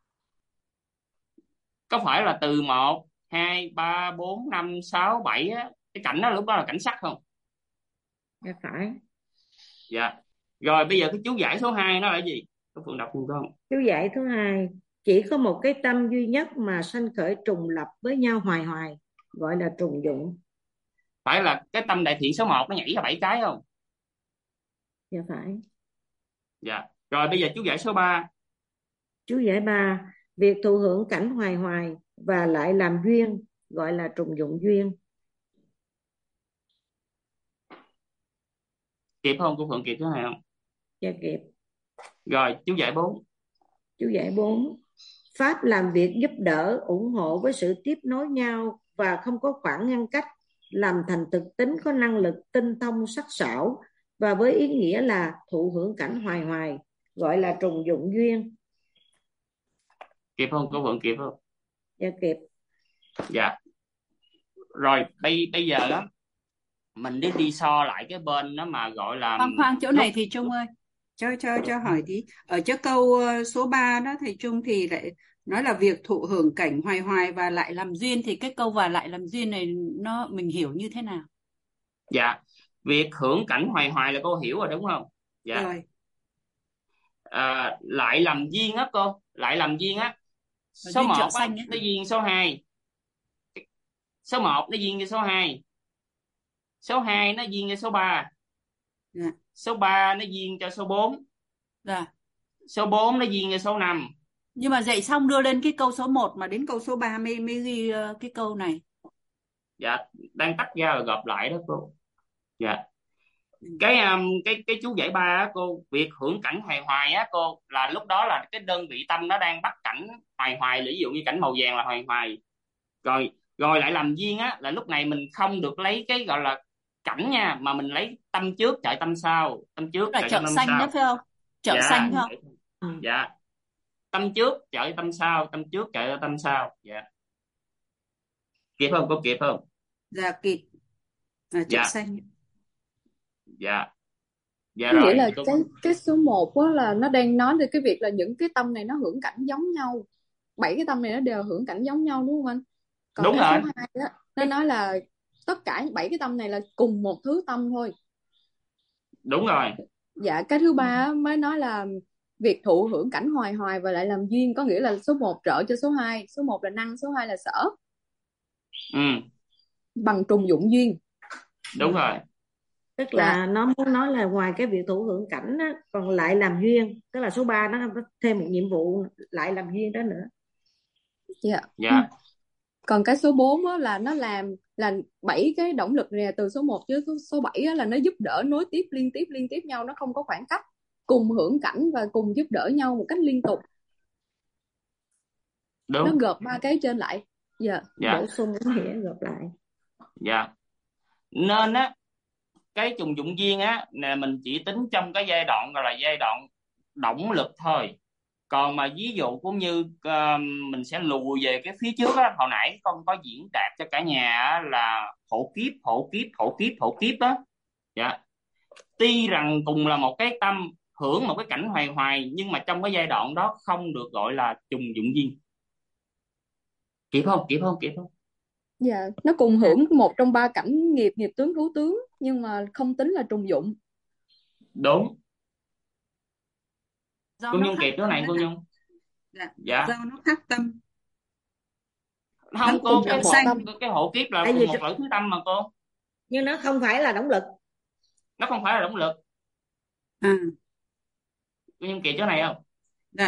Có phải là từ 1 2 3 4 5 6 7 á, cái cảnh đó lúc đó là cảnh sắc không? Dạ phải. Dạ. Rồi bây giờ cái chú giải số 2 nó là gì? Cô Phượng đọc luôn không? Chú giải thứ hai, chỉ có một cái tâm duy nhất mà sanh khởi trùng lập với nhau hoài hoài, gọi là trùng dụng. Phải là cái tâm đại thiện số 1 nó nhảy ra 7 cái không? Dạ phải. Dạ. Rồi bây giờ chú giải số 3. Chú giải 3, việc thụ hưởng cảnh hoài hoài và lại làm duyên, gọi là trùng dụng duyên. Kịp không cô Phượng, kịp thứ này không? Dạ kịp. Rồi chú giải 4. Chú giải 4, pháp làm việc giúp đỡ, ủng hộ với sự tiếp nối nhau và không có khoảng ngăn cách, làm thành thực tính có năng lực tinh thông sắc sảo và với ý nghĩa là thụ hưởng cảnh hoài hoài, gọi là trùng dụng duyên. Kịp không cô Phượng, kịp không? Dạ kịp. Dạ. Rồi bây giờ á, mình đi so lại cái bên đó mà gọi là Khoan chỗ này thì Trung ơi, cho hỏi tí. Ở chỗ câu số 3 đó thầy Trung thì lại nói là việc thụ hưởng cảnh hoài hoài và lại làm duyên, thì cái câu và lại làm duyên này nó mình hiểu như thế nào? Dạ, việc hưởng cảnh hoài hoài là cô hiểu rồi đúng không? Dạ. Rồi. Lại làm duyên á cô, lại làm duyên á. Số Duyên 1 trợ á, xanh ấy. nó duyên số 2. Số 1 nó duyên cho số 2. Số 2 nó duyên cho số 3. Dạ. Số 3 nó duyên cho số 4. Dạ. Số 4 nó duyên cho số 5. Nhưng mà dạy xong đưa lên cái câu số 1 mà đến câu số 3 mới ghi cái câu này. Dạ, đang tách ra rồi gộp lại đó cô. Dạ. Cái chú giải 3 á cô, việc hưởng cảnh hoài hoài á cô, là lúc đó là cái đơn vị tâm nó đang bắt cảnh hoài hoài, ví dụ như cảnh màu vàng là hoài hoài. Rồi lại làm duyên á, là lúc này mình không được lấy cái gọi là cảnh nha, mà mình lấy tâm trước chạy tâm sau, tâm trước Là chạy trợ tâm xanh sau. đó phải không? Trợ Dạ. xanh phải không? Dạ. Tâm trước chạy tâm sau, tâm trước chạy tâm sau. Dạ. Kịp không cô, kịp không? Dạ kịp. Trợ Dạ. xanh. Dạ. Dạ Có nghĩa rồi là cô... cái số 1 á là nó đang nói về cái việc là những cái tâm này nó hưởng cảnh giống nhau. 7 cái tâm này nó đều hưởng cảnh giống nhau đúng không anh? Còn Đúng cái rồi. số 2 á, nó nói là tất cả 7 cái tâm này là cùng một thứ tâm thôi. Đúng rồi. Dạ, cái thứ 3 á, mới nói là việc thụ hưởng cảnh hoài hoài và lại làm duyên, có nghĩa là số 1 trợ cho số 2. Số 1 là năng, số 2 là sở. Bằng trùng dụng duyên. Đúng rồi. Tức là nó muốn nói là ngoài cái việc thụ hưởng cảnh á, còn lại làm duyên, tức là số 3 nó có thêm một nhiệm vụ lại làm duyên đó nữa. Dạ. Dạ. Còn cái số 4 á, là nó làm là 7 cái động lực nè, từ số 1 tới số 7 á, là nó giúp đỡ nối tiếp liên tiếp nhau, nó không có khoảng cách, cùng hưởng cảnh và cùng giúp đỡ nhau một cách liên tục. Đúng. Nó gộp 3 cái trên lại. Dạ. Dạ. Bổ sung ý nghĩa gộp lại. Dạ. Nên á, cái trùng dụng duyên á nè, mình chỉ tính trong cái giai đoạn gọi là giai đoạn động lực thôi. Còn mà ví dụ cũng như mình sẽ lùi về cái phía trước á, hồi nãy con có diễn đạt cho cả nhà á, là hộ kiếp á. Dạ. Tuy rằng cùng là một cái tâm hưởng một cái cảnh hoài hoài, nhưng mà trong cái giai đoạn đó không được gọi là trùng dụng duyên. Kịp không? Dạ, nó cùng hưởng một trong 3 cảnh nghiệp tướng thú tướng, nhưng mà không tính là trùng dụng. Đúng. Do Cô nó Nhung khác kịp chỗ này tâm cô đó. Nhung? Dạ. Do nó khác tâm. Không cô, cùng là một tâm. cái hộ kiếp là Tại cùng vì một loại thứ tâm mà cô. nhưng nó không phải là động lực. Nó không phải là động lực. Cô Nhung kịp chỗ này không? Dạ.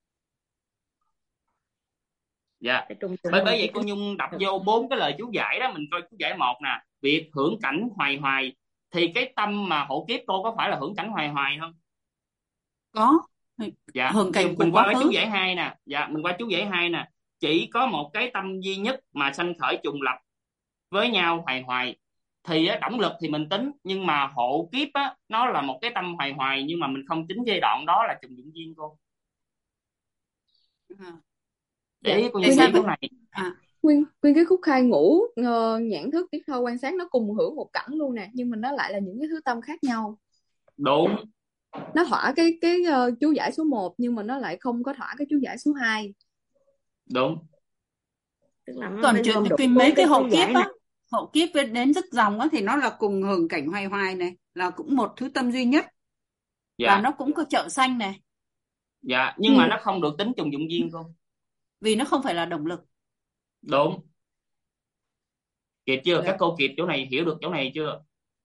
Dạ. Bởi vậy cô Nhung đọc vô 4 cái lời chú giải đó, mình coi chú giải 1 nè, việc hưởng cảnh hoài hoài, thì cái tâm mà hộ kiếp cô có phải là hưởng cảnh hoài hoài không? Có. Dạ. Hưởng cảnh Mình của qua quá cái khứ. chú giải 2 nè. Dạ, mình qua chú giải 2 nè. Chỉ có một cái tâm duy nhất mà sanh khởi trùng lập với nhau hoài hoài, thì á, động lực thì mình tính, nhưng mà hộ kiếp á, nó là một cái tâm hoài hoài, nhưng mà mình không tính giai đoạn đó là trùng dụng duyên cô. À. Để Dạ. ý cô Tại Nhi sao nghĩ vậy? chỗ này. nguyên cái khúc khai ngũ, nhãn thức, tiết thâu, quan sát nó cùng hưởng một cảnh luôn nè, nhưng mà nó lại là những cái thứ tâm khác nhau. Đúng, Nó thỏa cái chú giải số 1 nhưng mà nó lại không có thỏa cái chú giải số 2. đúng. Tức là nó Còn phải gom đủ mấy bốn cái cái hộ chú kiếp giải này. á, hộ kiếp đến dứt dòng á thì nó là cùng hưởng cảnh hoài hoài này, là cũng một thứ tâm duy nhất, và Dạ, nó cũng có trợ sanh này, dạ, nhưng mà nó không được tính trùng dụng duyên cô. vì nó không phải là động lực. Đúng. Kịp chưa? Dạ. Các cô kịp chỗ này, hiểu được chỗ này chưa?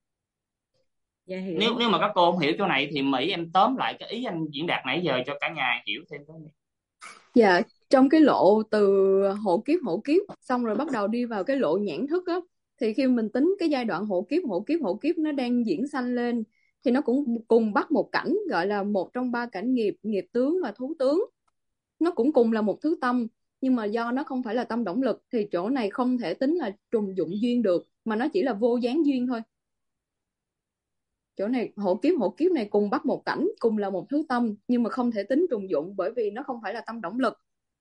Dạ Nếu hiểu. mà các cô không hiểu chỗ này thì Mỹ em tóm lại cái ý anh diễn đạt nãy giờ cho cả nhà hiểu thêm cái này. Dạ, trong cái lộ từ hộ kiếp xong rồi bắt đầu đi vào cái lộ nhãn thức á, thì khi mình tính cái giai đoạn hộ kiếp nó đang diễn sanh lên, thì nó cũng cùng bắt một cảnh gọi là một trong ba cảnh nghiệp, nghiệp tướng và thú tướng. Nó cũng cùng là một thứ tâm, nhưng mà do nó không phải là tâm động lực thì chỗ này không thể tính là trùng dụng duyên được, mà nó chỉ là vô gián duyên thôi. Chỗ này hộ kiếp này cùng bắt một cảnh, cùng là một thứ tâm, nhưng mà không thể tính trùng dụng bởi vì nó không phải là tâm động lực.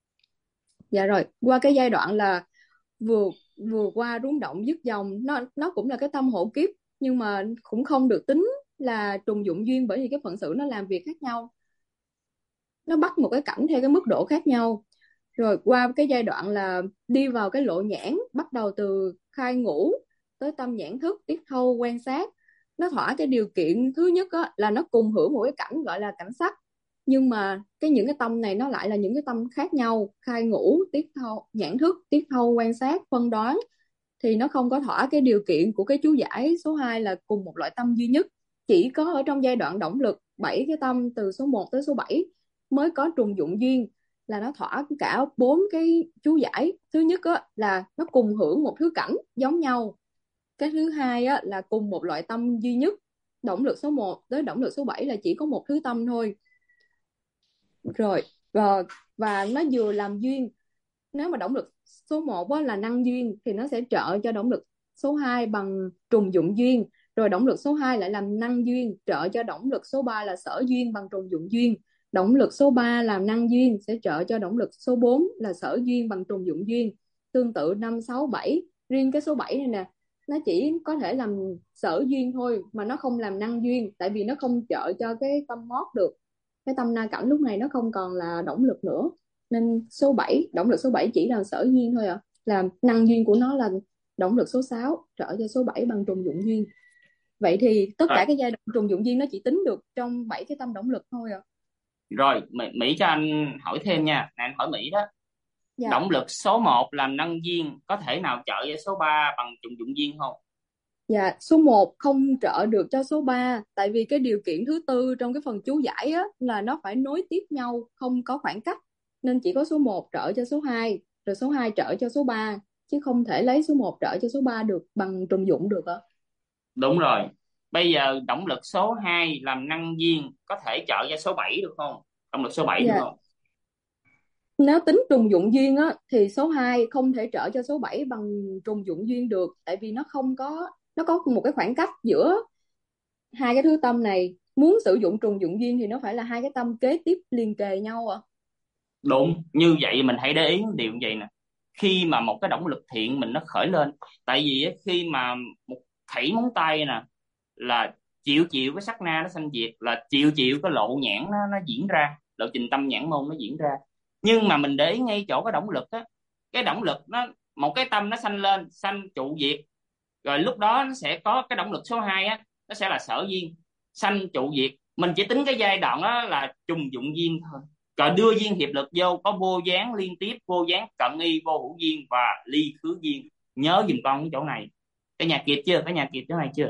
Dạ rồi, qua cái giai đoạn là vừa qua rung động dứt dòng, nó cũng là cái tâm hộ kiếp, nhưng mà cũng không được tính là trùng dụng duyên, bởi vì cái phận sự nó làm việc khác nhau, nó bắt một cái cảnh theo cái mức độ khác nhau. Rồi qua cái giai đoạn là đi vào cái lộ nhãn, bắt đầu từ khai ngũ tới tâm nhãn thức, tiết thâu, quan sát. Nó thỏa cái điều kiện thứ nhất á, là nó cùng hưởng một cái cảnh gọi là cảnh sắc, nhưng mà những cái tâm này nó lại là những cái tâm khác nhau. Khai ngũ, tiết thâu, nhãn thức, tiết thâu, quan sát, phân đoán thì nó không có thỏa cái điều kiện của cái chú giải số 2 là cùng một loại tâm duy nhất. Chỉ có ở trong giai đoạn động lực 7 cái tâm từ số 1 tới số 7 mới có trùng dụng duyên, là nó thỏa cả 4 cái chú giải. Thứ nhất á, là nó cùng hưởng một thứ cảnh giống nhau. Cái thứ hai á, là cùng một loại tâm duy nhất. Động lực số 1 tới động lực số 7 là chỉ có một thứ tâm thôi. Rồi và nó vừa làm duyên. Nếu mà động lực số 1 á, là năng duyên thì nó sẽ trợ cho động lực số 2 bằng trùng dụng duyên. Rồi động lực số 2 lại làm năng duyên, trợ cho động lực số 3 là sở duyên bằng trùng dụng duyên. Động lực số 3 làm năng duyên sẽ trợ cho động lực số 4 là sở duyên bằng trùng dụng duyên. Tương tự 5, 6, 7. Riêng cái số 7 này nè, nó chỉ có thể làm sở duyên thôi, mà nó không làm năng duyên, tại vì nó không trợ cho cái tâm mót được. Cái tâm na cảnh lúc này nó không còn là động lực nữa, nên số 7, động lực số 7 chỉ là sở duyên thôi Làm năng duyên của nó là động lực số 6 trợ cho số 7 bằng trùng dụng duyên. Vậy thì tất cả cái giai đoạn trùng dụng duyên nó chỉ tính được trong 7 cái tâm động lực thôi Rồi Mỹ cho anh hỏi thêm nha, anh hỏi Mỹ đó. Dạ. Động lực số 1 làm năng duyên có thể nào trợ cho số 3 bằng trùng dụng duyên không? Dạ, số 1 không trợ được cho số 3, tại vì cái điều kiện thứ tư trong cái phần chú giải á, là nó phải nối tiếp nhau, không có khoảng cách. Nên chỉ có số 1 trợ cho số 2, rồi số 2 trợ cho số 3, chứ không thể lấy số 1 trợ cho số 3 được bằng trùng dụng được Đúng rồi. Bây giờ động lực số 2 làm năng duyên có thể trợ cho số 7 được không? Động lực số 7 được Dạ. không? Nếu tính trùng dụng duyên á, thì số 2 không thể trợ cho số 7 bằng trùng dụng duyên được, tại vì nó có một cái khoảng cách giữa hai cái thứ tâm này. Muốn sử dụng trùng dụng duyên thì nó phải là hai cái tâm kế tiếp liền kề nhau Đúng, như vậy mình hãy để ý điều như vậy nè. Khi mà một cái động lực thiện mình nó khởi lên, tại vì khi mà một khẩy móng tay nè là triệu triệu cái sát na nó sanh diệt, là triệu triệu cái lộ nhãn nó diễn ra, lộ trình tâm nhãn môn nó diễn ra. Nhưng mà mình để ý ngay chỗ cái động lực á, cái động lực nó một cái tâm nó sanh lên, sanh trụ diệt, rồi lúc đó nó sẽ có cái động lực số 2 á, nó sẽ là sở duyên, sanh trụ diệt. Mình chỉ tính cái giai đoạn đó là trùng dụng duyên thôi. Rồi đưa duyên hiệp lực vô, có vô gián liên tiếp, vô gián cận y, vô hữu duyên và ly khứ duyên. Nhớ giùm con cái chỗ này. Cái nhà kịp chưa? Cái nhà kịp chỗ này chưa?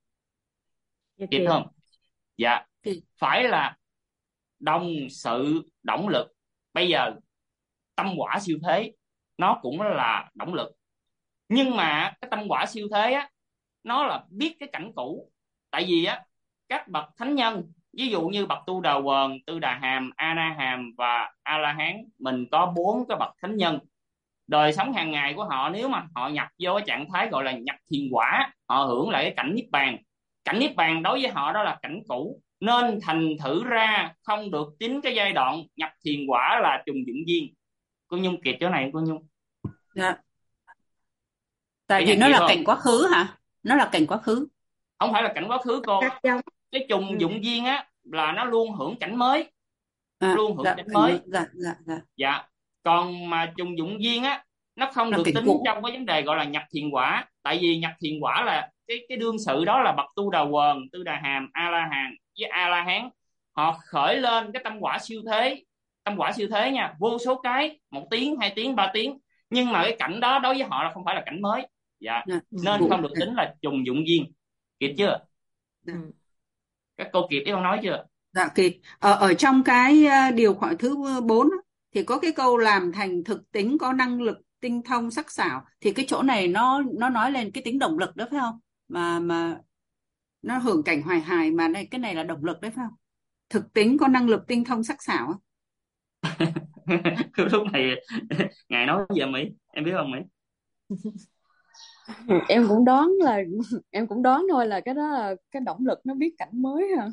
Kịp không? Dạ. Phải là đồng sự động lực. Bây giờ tâm quả siêu thế nó cũng là động lực, nhưng mà cái tâm quả siêu thế á, nó là biết cái cảnh cũ. Tại vì á, các bậc thánh nhân, ví dụ như bậc Tu Đà Quần, Tư Đà Hàm, A Na Hàm và A La Hán, mình có 4 cái bậc thánh nhân. Đời sống hàng ngày của họ, nếu mà họ nhập vô cái trạng thái gọi là nhập thiền quả, họ hưởng lại cái cảnh niết bàn. Cảnh niết bàn đối với họ đó là cảnh cũ, nên thành thử ra không được tính cái giai đoạn nhập thiền quả là trùng dụng duyên. Cô Nhung kịp chỗ này không, cô Nhung? Dạ. Cả Tại vì nhà nó kịp là không? cảnh quá khứ hả? Nó là cảnh quá khứ. Không phải là cảnh quá khứ cô. Các giống. Cái trùng dụng duyên á là nó luôn hưởng cảnh mới, luôn hưởng Dạ, cảnh mới. dạ. Dạ. Còn mà trùng dụng duyên á nó không Là được cảnh tính cũ. trong cái vấn đề gọi là nhập thiền quả. Tại vì nhập thiền quả là cái đương sự đó là bậc Tu Đà Quần, Tư Đà Hàm, A La Hán với A La Hán. Họ khởi lên cái tâm quả siêu thế, tâm quả siêu thế nha, vô số cái, 1 tiếng 2 tiếng 3 tiếng, nhưng mà cái cảnh đó đối với họ là không phải là cảnh mới. Dạ. Dạ. Nên Cũ. không được tính là trùng dụng duyên. Kịp chưa? Dạ. Các cô kịp ý không nói chưa? Dạ kịp. Ở trong cái điều khoản thứ 4 thì có cái câu làm thành thực tính có năng lực tinh thông sắc sảo, thì cái chỗ này nó nói lên cái tính động lực đó phải không? Mà nó hưởng cảnh hoài hài, mà đây cái này là động lực đấy phải không? Thực tính có năng lực tinh thông sắc sảo. Lúc này ngài nói gì vậy Mỹ? Em biết không Mỹ? Em cũng đoán thôi, là cái đó là cái động lực nó biết cảnh mới hả?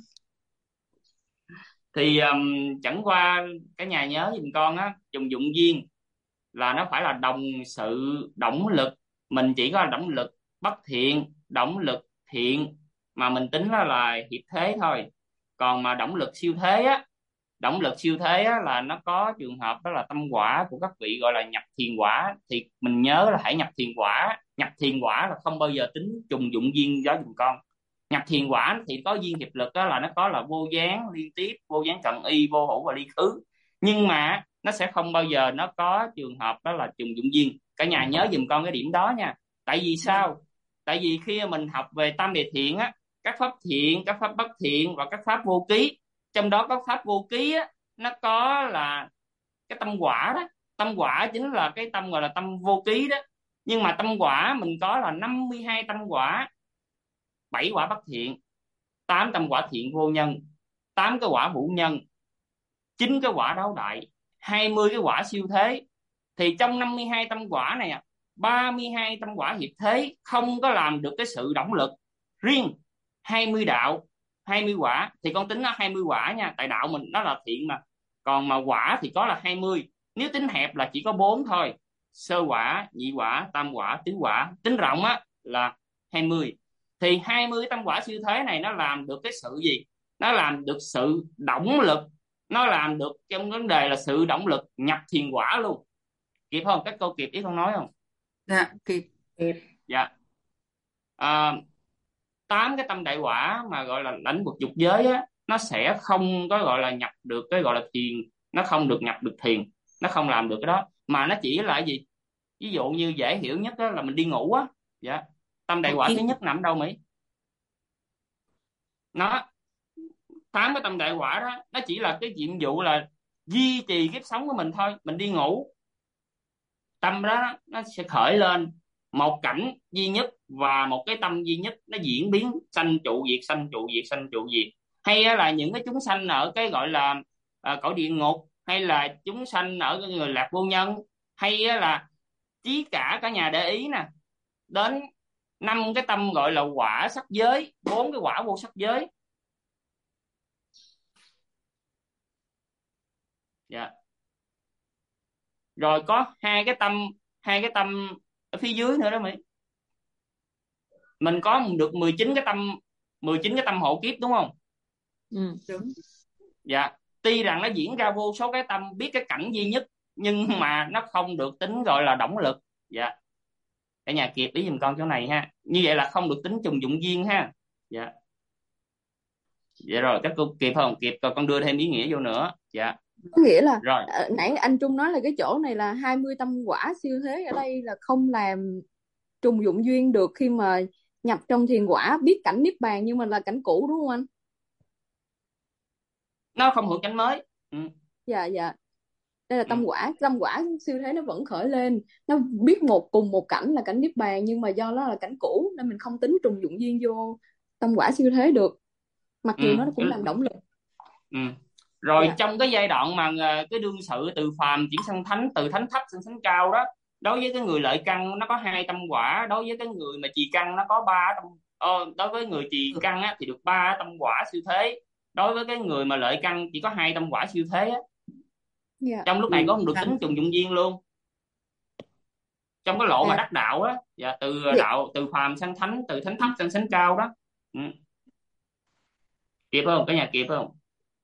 Thì chẳng qua cả nhà nhớ giùm con á, trùng dụng duyên là nó phải là đồng sự động lực. Mình chỉ có là động lực bất thiện, động lực thiện mà mình tính là hiệp thế thôi. Còn mà động lực siêu thế á, động lực siêu thế á là nó có trường hợp đó là tâm quả của các vị gọi là nhập thiền quả. Thì mình nhớ là hãy nhập thiền quả. Nhập thiền quả là không bao giờ tính trùng dụng duyên đó giùm con. Nhập thiền quả thì có duyên hiệp lực đó, là nó có là vô gián liên tiếp, vô gián cận y, vô hữu và ly khứ. Nhưng mà nó sẽ không bao giờ nó có trường hợp đó là trùng dụng duyên. Cả nhà nhớ giùm con cái điểm đó nha. Tại vì sao? Tại vì khi mình học về tam đề thiện á, các pháp thiện, các pháp bất thiện và các pháp vô ký, trong đó có pháp vô ký á, nó có là cái tâm quả đó. Tâm quả chính là cái tâm gọi là tâm vô ký đó. Nhưng mà tâm quả mình có là 52 tâm quả, 7 quả bất thiện, 8 tâm quả thiện vô nhân, 8 cái quả vũ nhân, 9 cái quả đáo đại, 20 cái quả siêu thế. Thì trong 52 tâm quả này 32 tâm quả hiệp thế không có làm được cái sự động lực. Riêng 20 đạo, 20 quả thì con tính nó 20 quả nha, tại đạo mình nó là thiện mà. Còn mà quả thì có là 20. Nếu tính hẹp là chỉ có 4 thôi. Sơ quả, nhị quả, tam quả, tứ quả. Tính rộng á là 20. Thì 20 tâm quả siêu thế này nó làm được cái sự gì? Nó làm được sự động lực. Nó làm được trong vấn đề là sự động lực nhập thiền quả luôn. Kịp không? Các câu kịp ý con nói không? Dạ kịp. Dạ. 8 cái tâm đại quả mà gọi là lãnh vực dục giới á, nó sẽ không có gọi là nhập được cái gọi là thiền. Nó không được nhập được thiền. Nó không làm được cái đó. Mà nó chỉ là gì? Ví dụ như dễ hiểu nhất là mình đi ngủ á. Dạ. Tâm đại quả thứ nhất nằm đâu Mỹ? Nó 8 cái tâm đại quả đó, nó chỉ là cái nhiệm vụ là duy trì kiếp sống của mình thôi. Mình đi ngủ, tâm đó nó sẽ khởi lên một cảnh duy nhất và một cái tâm duy nhất, nó diễn biến sanh trụ diệt, sanh trụ diệt, sanh trụ diệt. Hay là những cái chúng sanh ở cái gọi là cõi địa ngục, hay là chúng sanh ở cái người lạc vô nhân, hay là chí cả nhà để ý nè, đến 5 cái tâm gọi là quả sắc giới, 4 cái quả vô sắc giới. Dạ. Rồi có hai cái tâm ở phía dưới nữa đó Mỹ. Mình có được 19 cái tâm hộ kiếp đúng không? Đúng. Dạ. Tuy rằng nó diễn ra vô số cái tâm, biết cái cảnh duy nhất, nhưng mà nó không được tính gọi là động lực. Dạ. Cả nhà kịp ý giùm con chỗ này ha. Như vậy là không được tính trùng dụng duyên ha. Dạ. Dạ rồi, các cô kịp không? Kịp rồi con đưa thêm ý nghĩa vô nữa. Dạ. Có nghĩa là Rồi. nãy anh Trung nói là cái chỗ này là 20 tâm quả siêu thế, ở đây là không làm trùng dụng duyên được khi mà nhập trong thiền quả, biết cảnh niết bàn nhưng mà là cảnh cũ đúng không anh? Nó không hưởng cảnh mới. Dạ. Đây là tâm quả siêu thế nó vẫn khởi lên, nó biết cùng một cảnh là cảnh niết bàn, nhưng mà do nó là cảnh cũ nên mình không tính trùng dụng duyên vô tâm quả siêu thế được, mặc dù nó cũng làm động lực. Rồi Dạ. trong cái giai đoạn mà cái đương sự từ phàm chuyển sang thánh, từ thánh thấp sang thánh cao đó, đối với cái người lợi căn nó có 2 tâm quả, đối với cái người mà trì căn nó có 3 tâm. Đối với người trì căn á, thì được 3 tâm quả siêu thế. đối với cái người mà lợi căn chỉ có 2 tâm quả siêu thế á, Dạ. trong lúc này có không được Căn. tính trùng dụng duyên luôn. Trong cái lộ mà À, đắc đạo á, và từ dạ. đạo, từ phàm sang thánh, từ thánh thấp sang thánh cao đó. Ừ. Kịp không cả nhà, kịp không?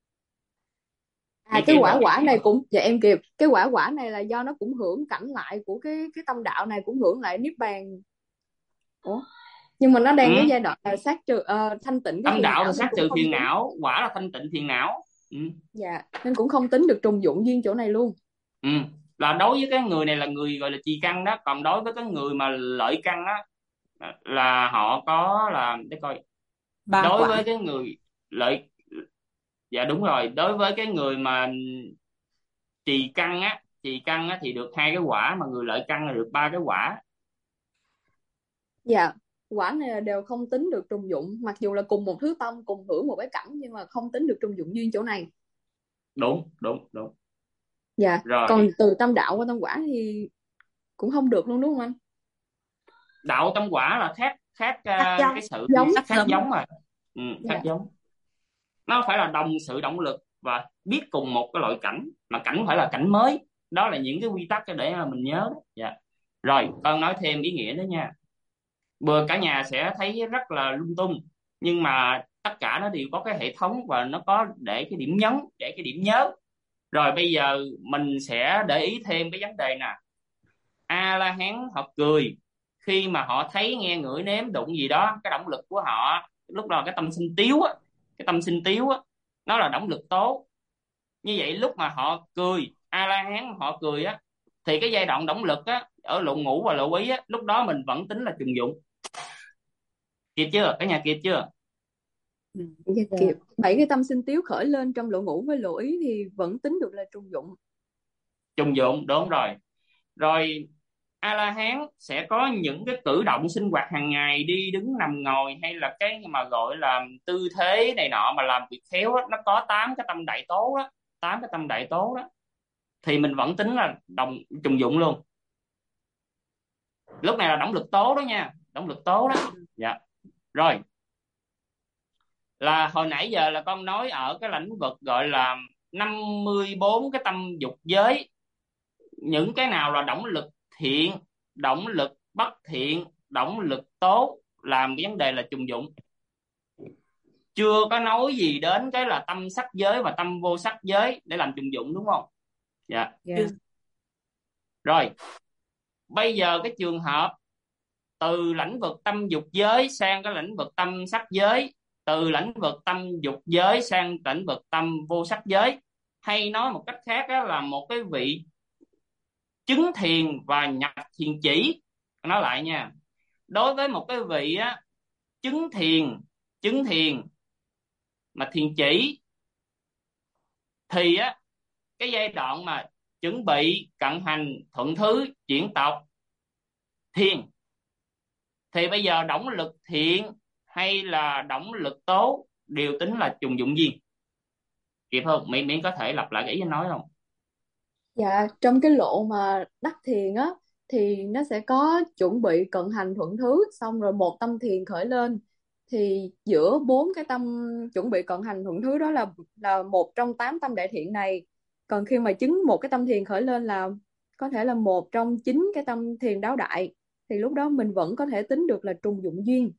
Đi Cái kịp quả không? quả này cũng, dạ em kịp. Cái quả quả này là do nó cũng hưởng cảnh lại của cái tâm đạo này, cũng hưởng lại niết bàn. Ủa, nhưng mà nó đang cái Ừ. giai đoạn là sát trừ thanh tịnh cái Tâm phiền đạo não là nên sát cũng trừ không phiền tính. não, quả là thanh tịnh phiền não. Ừ. Dạ, nên cũng không tính được trùng dụng duyên chỗ này luôn. Ừ. Là đối với cái người này là người gọi là trì căn đó, còn đối với cái người mà lợi căn đó là họ có là, để coi, 3 đối quả. với cái người lợi, dạ đúng rồi, đối với cái người mà trì căn á thì được 2 cái quả, mà người lợi căn là được 3 cái quả. Dạ, quả này là đều không tính được trùng dụng, mặc dù là cùng một thứ tâm, cùng hưởng một cái cảnh, nhưng mà không tính được trùng dụng duyên chỗ này. Đúng đúng đúng. Dạ, còn Rồi, từ tâm đạo qua tâm quả thì cũng không được luôn đúng không anh? đạo tâm quả là khác khác Khác giống. cái sự Giống. Sắc khác giống. giống rồi. Ừ, khác Dạ. giống. Nó phải là đồng sự động lực và biết cùng một cái loại cảnh, mà cảnh phải là cảnh mới. Đó là những cái quy tắc để mà mình nhớ đó. Dạ. Rồi con nói thêm ý nghĩa nữa nha. Bữa cả nhà sẽ thấy rất là lung tung, nhưng mà tất cả nó đều có cái hệ thống và nó có để cái điểm nhấn, để cái điểm nhớ. Rồi bây giờ mình sẽ để ý thêm cái vấn đề nè. A La Hán họ cười khi mà họ thấy, nghe, ngửi, nếm, đụng gì đó, cái động lực của họ lúc đó là cái tâm sinh tiếu á, cái tâm sinh tiếu á, nó là động lực tố. Như vậy lúc mà họ cười, A La Hán họ cười á, thì cái giai đoạn động lực á ở lộ ngũ và lộ ý á, lúc đó mình vẫn tính là trùng dụng. Kịp chưa cả nhà, kịp chưa? Ừ. Dạ, Dạ. kịp. 7 cái tâm sinh tiếu khởi lên trong lộ ngũ với lộ ý thì vẫn tính được là trùng dụng. Trùng dụng, đúng rồi. Rồi A La Hán sẽ có những cái cử động sinh hoạt hàng ngày, đi đứng nằm ngồi, hay là cái mà gọi là tư thế này nọ mà làm việc khéo á, nó có 8 cái tâm đại tố đó, 8 cái tâm đại tố đó, thì mình vẫn tính là trùng dụng luôn. Lúc này là động lực tố đó nha, động lực tố đó. Dạ. Rồi, là hồi nãy giờ là con nói ở cái lĩnh vực gọi là 54 cái tâm dục giới, những cái nào là động lực thiện, động lực bất thiện, động lực tốt, làm cái vấn đề là trùng dụng. Chưa có nói gì đến cái là tâm sắc giới và tâm vô sắc giới để làm trùng dụng, đúng không? Dạ. Dạ. Rồi bây giờ cái trường hợp từ lĩnh vực tâm dục giới sang cái lĩnh vực tâm sắc giới, từ lĩnh vực tâm dục giới sang lĩnh vực tâm vô sắc giới, hay nói một cách khác đó là một cái vị chứng thiền và nhập thiền chỉ. Nói lại nha, đối với một cái vị á, chứng thiền mà thiền chỉ, thì á cái giai đoạn mà chuẩn bị, cận hành, thuận thứ, chuyển tộc, thiền, thì bây giờ động lực thiện hay là động lực tố đều tính là trùng dụng duyên. Kịp không? Miễn có thể lặp lại cái ý anh nói không? Dạ, trong cái lộ mà đắc thiền á thì nó sẽ có chuẩn bị, cận hành, thuận thứ, xong rồi một tâm thiền khởi lên, thì giữa 4 cái tâm chuẩn bị, cận hành, thuận thứ đó là một trong 8 tâm đại thiện này. Còn khi mà chứng một cái tâm thiền khởi lên là có thể là một trong 9 cái tâm thiền đáo đại, thì lúc đó mình vẫn có thể tính được là trùng dụng duyên.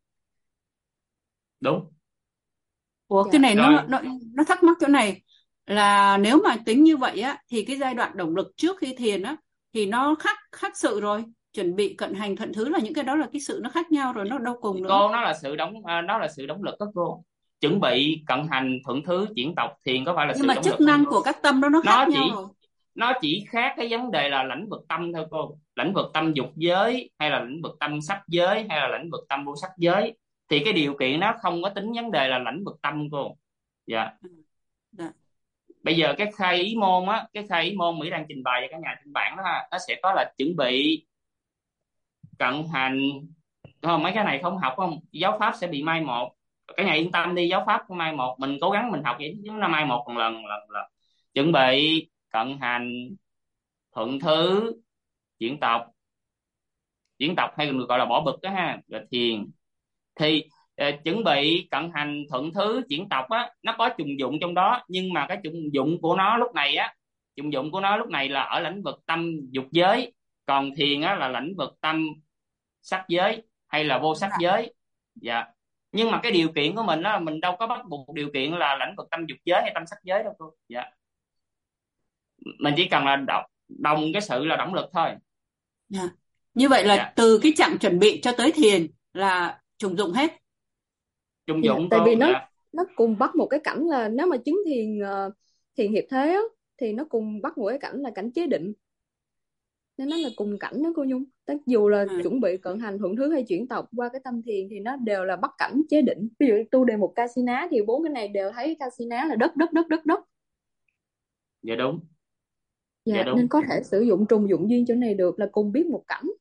Đúng. Ủa, Dạ. cái này Rồi. nó thắc mắc chỗ này là nếu mà tính như vậy á thì cái giai đoạn động lực trước khi thiền á thì nó khác sự rồi. Chuẩn bị, cận hành, thuận thứ là những cái đó là cái sự nó khác nhau rồi, nó đâu cùng nữa. Cô, nó là sự động lực đó cô. Chuẩn bị, cận hành, thuận thứ, chuyển tộc, thiền có phải là Nhưng sự mà động chức lực không năng cô? của các tâm đó nó khác nhau rồi. Nó chỉ khác cái vấn đề là lĩnh vực tâm thôi cô. Lĩnh vực tâm dục giới hay là lĩnh vực tâm sắc giới hay là lĩnh vực tâm vô sắc giới, thì cái điều kiện nó không có tính vấn đề là lĩnh vực tâm cô. Dạ. Dạ. Bây giờ cái khai ý môn á, cái khai ý môn Mỹ đang trình bày cho cả nhà trên bảng đó ha, nó sẽ có là chuẩn bị, cận hành. Không, mấy cái này không học không, giáo pháp sẽ bị mai một. Cả nhà yên tâm đi, giáo pháp không mai một, mình cố gắng mình học vậy chứ nó mai một một lần. Chuẩn bị, cận hành, thuận thứ, chuyển tộc hay còn được gọi là bỏ bực đó ha, rồi thiền. Thì chuẩn bị, cận hành, thuận thứ, chuyển tộc á, nó có trùng dụng trong đó, nhưng mà cái trùng dụng của nó lúc này á, trùng dụng của nó lúc này là ở lĩnh vực tâm dục giới, còn thiền á là lĩnh vực tâm sắc giới hay là vô sắc giới. Dạ, nhưng mà cái điều kiện của mình á, mình đâu có bắt buộc điều kiện là lĩnh vực tâm dục giới hay tâm sắc giới đâu cô. Dạ, mình chỉ cần là đồng cái sự là động lực thôi. Dạ. Như vậy là Dạ, từ cái chặng chuẩn bị cho tới thiền là trùng dụng hết. trùng Dạ, dụng tại cô. vì Dạ, nó cùng bắt một cái cảnh là nếu mà chứng thiền thiền hiệp thế á, thì nó cùng bắt một cái cảnh là cảnh chế định, nên nó là cùng cảnh đó cô Nhung. Dù là Ừ. chuẩn bị, cận hành, thuận thứ hay chuyển tộc qua cái tâm thiền thì nó đều là bắt cảnh chế định. Ví dụ tu đề mục Kasina thì 4 cái này đều thấy Kasina là đất đất đất đất đất. dạ đúng. Dạ, Dạ đúng. nên có thể sử dụng trùng dụng duyên chỗ này được là cùng biết một cảnh.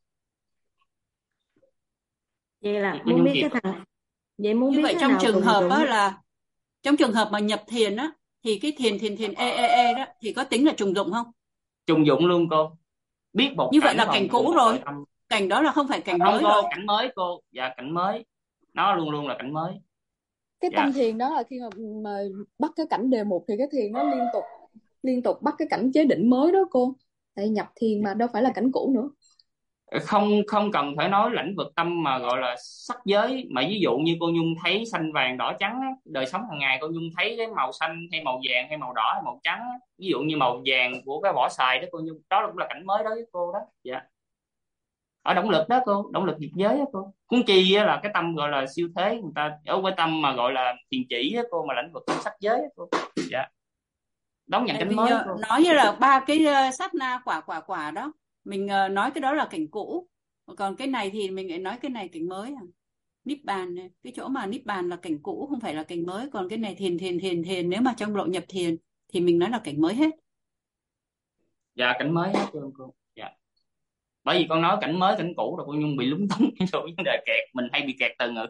Vậy là Cô muốn Nhung biết kịp. cái thằng vậy muốn Như biết vậy cái trong nào trường trùng hợp dụng á là trong trường hợp mà nhập thiền á thì cái thiền đó thì có tính là trùng dụng không? Trùng dụng luôn cô, biết một Như vậy cảnh là còn cảnh trùng cũ một rồi. đời tâm. Cảnh đó là không phải cảnh Không mới cô, rồi. cảnh mới cô. Dạ, cảnh mới, nó luôn luôn là cảnh mới. Cái Dạ, tâm thiền đó là khi mà bắt cái cảnh đề mục thì cái thiền nó liên tục bắt cái cảnh chế định mới đó cô. Tại nhập thiền mà đâu phải là cảnh cũ nữa. không không cần phải nói lĩnh vực tâm mà gọi là sắc giới, mà ví dụ như cô Nhung thấy xanh vàng đỏ trắng á, đời sống hàng ngày cô Nhung thấy cái màu xanh hay màu vàng hay màu đỏ hay màu trắng á, ví dụ như màu vàng của cái vỏ xoài đó cô Nhung, đó cũng là cảnh mới đối với cô đó. Dạ, ở động lực đó cô, động lực nghiệp giới đó cô. Huống chi á là cái tâm gọi là siêu thế, người ta ở cái tâm mà gọi là thiền chỉ đó cô, mà lĩnh vực tâm sắc giới đó cô. Dạ, đón nhận Tại cảnh vì mới cô. nói như là ba cái sát na quả đó, mình nói cái đó là cảnh cũ, còn cái này thì mình lại nói cái này cảnh mới à. Niết bàn này, cái chỗ mà niết bàn là cảnh cũ không phải là cảnh mới, còn cái này thiền nếu mà trong lộ nhập thiền thì mình nói là cảnh mới hết. Dạ, cảnh mới hết trơn cô. Dạ, bởi vì con nói cảnh mới cảnh cũ rồi cô Nhung bị lúng túng rồi vấn đề kẹt, mình hay bị kẹt từ ngữ.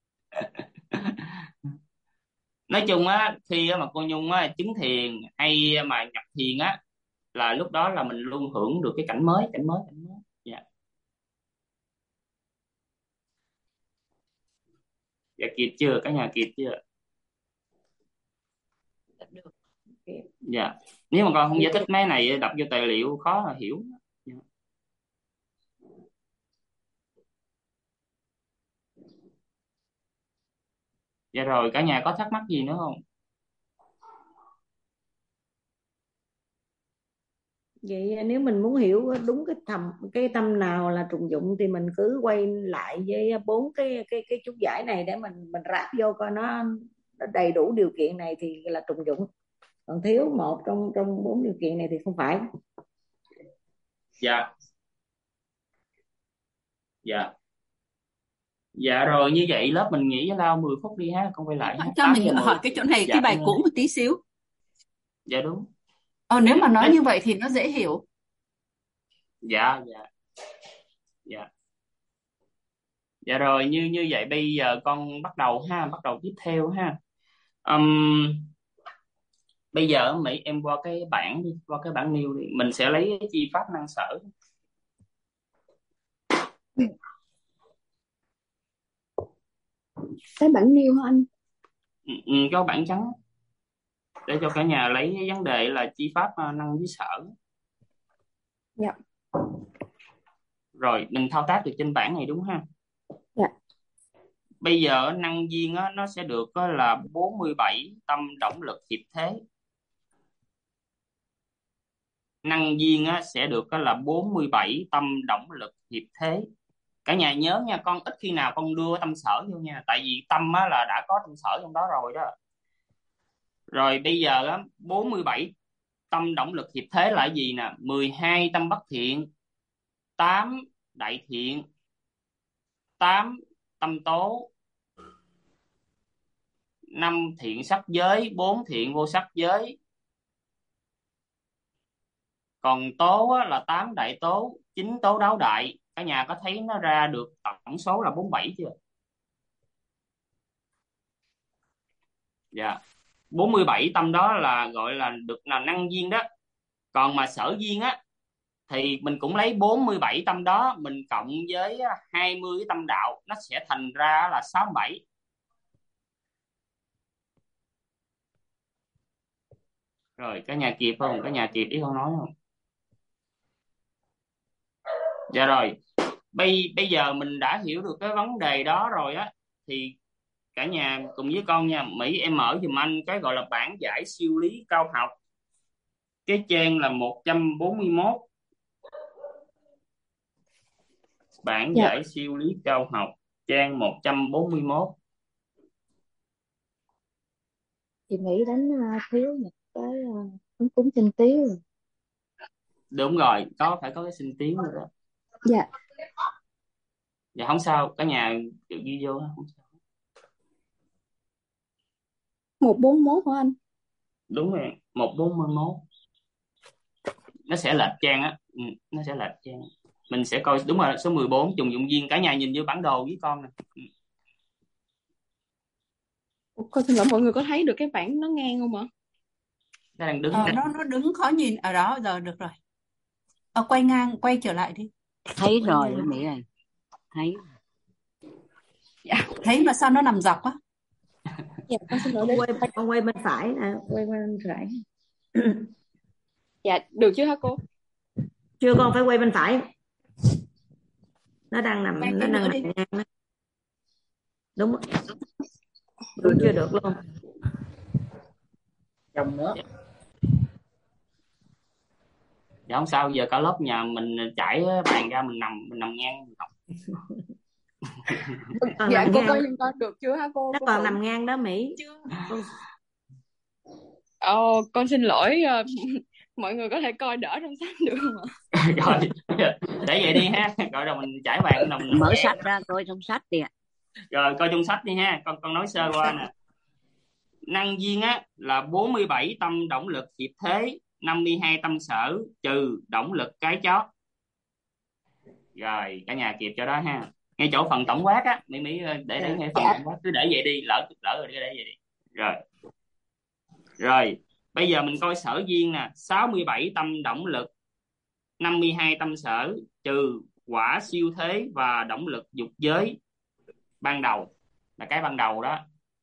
Nói chung á, khi mà cô Nhung á chứng thiền hay mà nhập thiền á, là lúc đó là mình luôn hưởng được cái cảnh mới, cảnh mới, cảnh mới. Dạ, dạ kịp chưa cả nhà, kịp chưa? Dạ, nếu mà con không giải thích mấy này đọc vô tài liệu khó là hiểu. Dạ. Dạ rồi, cả nhà có thắc mắc gì nữa không? vậy nếu mình muốn hiểu đúng cái tâm nào là trùng dụng thì mình cứ quay lại với 4 cái chú giải này để mình ráp vô coi nó đầy đủ điều kiện này thì là trùng dụng, còn thiếu một trong 4 điều kiện này thì không phải. Dạ, dạ, dạ rồi, như vậy lớp mình nghỉ giải lao 10 phút đi ha, con quay lại ha. Cho 8 mình giờ 10. hỏi cái chỗ này Dạ cái bài con. cũ một tí xíu. Dạ đúng. Nếu mà nói Đấy. như vậy thì nó dễ hiểu. Dạ, dạ, dạ, dạ rồi, như vậy bây giờ con bắt đầu ha, bắt đầu tiếp theo ha. Ừm, Bây giờ Mỹ em qua cái bảng đi, qua cái bảng nêu đi, mình sẽ lấy cái chi pháp năng sở. Cái bản nêu hả anh? Có bảng trắng để cho cả nhà lấy cái vấn đề là chi pháp năng với sở. Dạ. Rồi mình thao tác được trên bảng này đúng ha? Dạ. Bây giờ năng duyên á, nó sẽ được là 47 tâm động lực hiệp thế. Năng duyên á, sẽ được là 47 tâm động lực hiệp thế. Cả nhà nhớ nha, con ít khi nào con đưa tâm sở vô nha, tại vì tâm á, là đã có tâm sở trong đó rồi đó. Rồi bây giờ á, 47 tâm động lực hiệp thế là gì nè? 12 tâm bất thiện, 8 đại thiện, 8 tâm tố, 5 thiện sắc giới, 4 thiện vô sắc giới. Còn tố á, là 8 đại tố, 9 tố đáo đại. Cả nhà có thấy nó ra được tổng số là 47 chưa? Dạ. 47 tâm đó là gọi là được là năng duyên đó. Còn mà sở duyên á thì mình cũng lấy 47 tâm đó mình cộng với 20 cái tâm đạo, nó sẽ thành ra là 67. Rồi cả nhà kịp không? Cả nhà kịp ý con nói không? Dạ rồi. Bây giờ mình đã hiểu được cái vấn đề đó rồi á, thì cả nhà cùng với con nha. Mỹ em mở giùm anh cái gọi là bảng giải siêu lý cao học, cái trang là 141. Bảng Dạ. giải siêu lý cao học trang 141. Chị nghĩ đánh thiếu một cái ống cúng sinh tiếu rồi. Đúng rồi, phải có cái sinh tiếng nữa đó. Dạ. Dạ không sao, cả nhà tự ghi vô không sao. 141 hả anh? Đúng rồi, 141. Nó sẽ lệch trang á. Nó sẽ lệch trang. Mình sẽ coi đúng rồi, số 14 trùng dụng viên. Cả nhà nhìn vô bản đồ với con nè. Con xin lỗi, mọi người có thấy được cái bảng nó ngang không ạ? Nó đang đứng nó đứng khó nhìn ở đó. Giờ được rồi. Quay ngang, quay trở lại đi. Thấy Quay rồi ngang. Mỹ ơi, thấy. Dạ, thấy mà sao nó nằm dọc á? Dạ, con xin lỗi Con quay bên phải nè, quay bên phải. Dạ, được chưa hả cô? Chưa, con phải quay bên phải. Nó đang nằm Quay nó cái đang nữa nằm đi. ngang đó. Đúng. Đúng chưa được luôn. trong nữa. Dạ không sao, giờ cả lớp nhà mình trải bàn ra, mình nằm ngang mình học. Còn Dạ, nằm cô ngang. coi giùm con được chưa hả cô? Nó Cô còn thử. nằm ngang đó Mỹ. Con xin lỗi, mọi người có thể coi đỡ trong sách được không ạ? Rồi để vậy đi ha. Rồi rồi mình trải bàn mình nằm Mở ngang. sách ra coi trong sách đi ạ. Rồi coi trong sách đi ha. Con nói sơ qua nè. Năng duyên á là 47 tâm động lực hiệp thế, 52 tâm sở trừ động lực cái chót. Rồi cả nhà kịp cho đó ha. Ngay chỗ phần tổng quát á, Mỹ để ngay phần tổng quát, cứ để vậy đi, lỡ rồi cứ để vậy đi. Rồi bây giờ mình coi sở duyên nè. 67 tâm động lực, 52 tâm sở trừ quả siêu thế và động lực dục giới ban đầu, là cái ban đầu đó.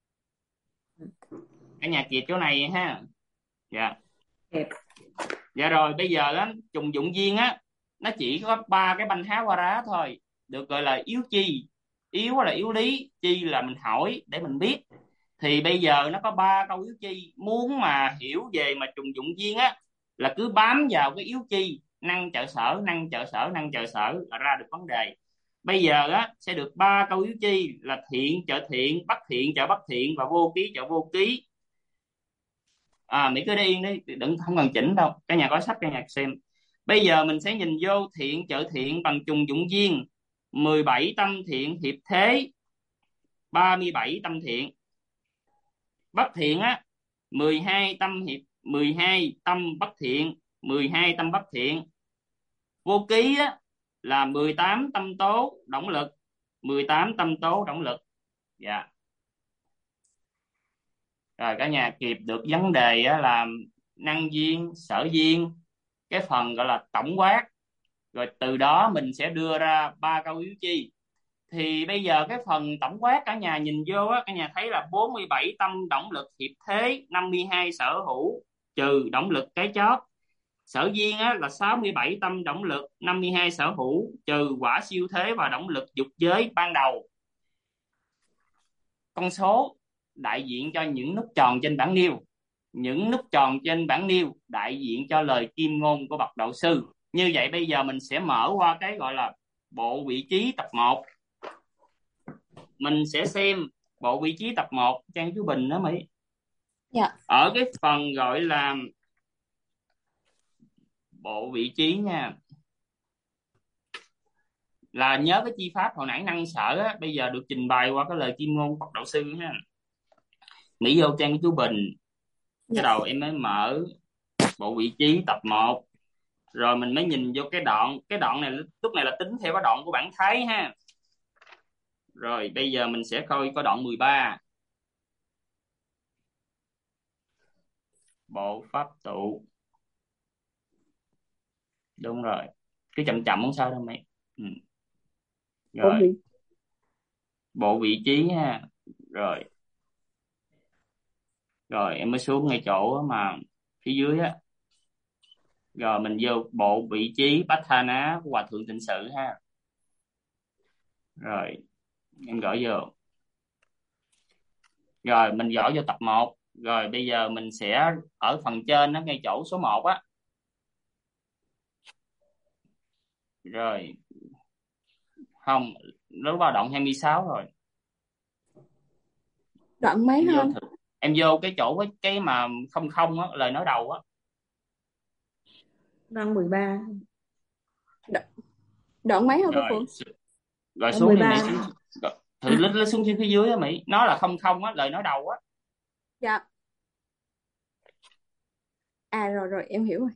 Cả nhà kịp chỗ này ha. Dạ. Kịp. Dạ rồi bây giờ đó, trùng dụng duyên á, nó chỉ có 3 cái banh há qua rá thôi, được gọi là yếu chi. Yếu là yếu lý, chi là mình hỏi để mình biết. Thì bây giờ nó có 3 câu yếu chi. Muốn mà hiểu về mà trùng dụng duyên á, là cứ bám vào cái yếu chi, năng trợ sở, năng trợ sở, năng trợ sở là ra được vấn đề. Bây giờ á sẽ được 3 câu yếu chi là thiện trợ thiện, bất thiện trợ bất thiện và vô ký trợ vô ký. Mỹ cứ để yên đi, đừng, không cần chỉnh đâu, cả nhà có sách cả nhà xem. Bây giờ mình sẽ nhìn vô thiện trợ thiện bằng trùng dụng duyên. 17 tâm thiện hiệp thế, 37 tâm thiện. Bất thiện á 12 tâm hiệp, 12 tâm bất thiện, 12 tâm bất thiện. Vô ký á là 18 tâm tố động lực, 18 tâm tố động lực. Dạ. Rồi cả nhà kịp được vấn đề á, là năng duyên, sở duyên, cái phần gọi là tổng quát. Rồi từ đó mình sẽ đưa ra 3 câu yếu chi. Thì bây giờ cái phần tổng quát cả nhà nhìn vô á, cả nhà thấy là 47 tâm động lực hiệp thế, 52 sở hữu trừ động lực cái chót. Sở duyên á là 67 tâm động lực, 52 sở hữu trừ quả siêu thế và động lực dục giới ban đầu. Con số đại diện cho những nút tròn trên bảng nêu. Những nút tròn trên bảng nêu đại diện cho lời kim ngôn của bậc đạo sư. Như vậy bây giờ mình sẽ mở qua cái gọi là bộ vị trí tập 1. Mình sẽ xem bộ vị trí tập 1 trang chú Bình đó Mỹ. Dạ. Ở cái phần gọi là bộ vị trí nha, là nhớ cái chi pháp hồi nãy năng sở á, bây giờ được trình bày qua cái lời kim ngôn của Phật đạo sư ha. Mỹ vô trang chú Bình, cái đầu em mới mở bộ vị trí tập 1. Rồi mình mới nhìn vô cái đoạn này lúc này là tính theo cái đoạn của bản Thái ha. Rồi bây giờ mình sẽ coi có đoạn 13. Bộ pháp tụ. Đúng rồi. Cứ chậm chậm không sao đâu mày. Rồi. Bộ vị trí ha. Rồi. Rồi em mới xuống ngay chỗ mà phía dưới á. Rồi mình vô bộ vị trí Patthana của Hòa Thượng Tịnh Sự ha. Rồi em gõ vô. Rồi mình gõ vô tập 1. Rồi bây giờ mình sẽ ở phần trên đó, ngay chỗ số 1 á. Rồi không, nó vào đoạn 26 rồi. Đoạn mấy Em vô không? em vô cái chỗ với cái mà không không á, lời nói đầu á. Đoạn 13. Đoạn mấy hả cô Rồi Phượng? rồi Đoạn xuống đi Mỹ, 13. xuống thử lít xuống phía dưới á Mỹ, nó là không không á, lời nói đầu á. Dạ. À rồi em hiểu rồi.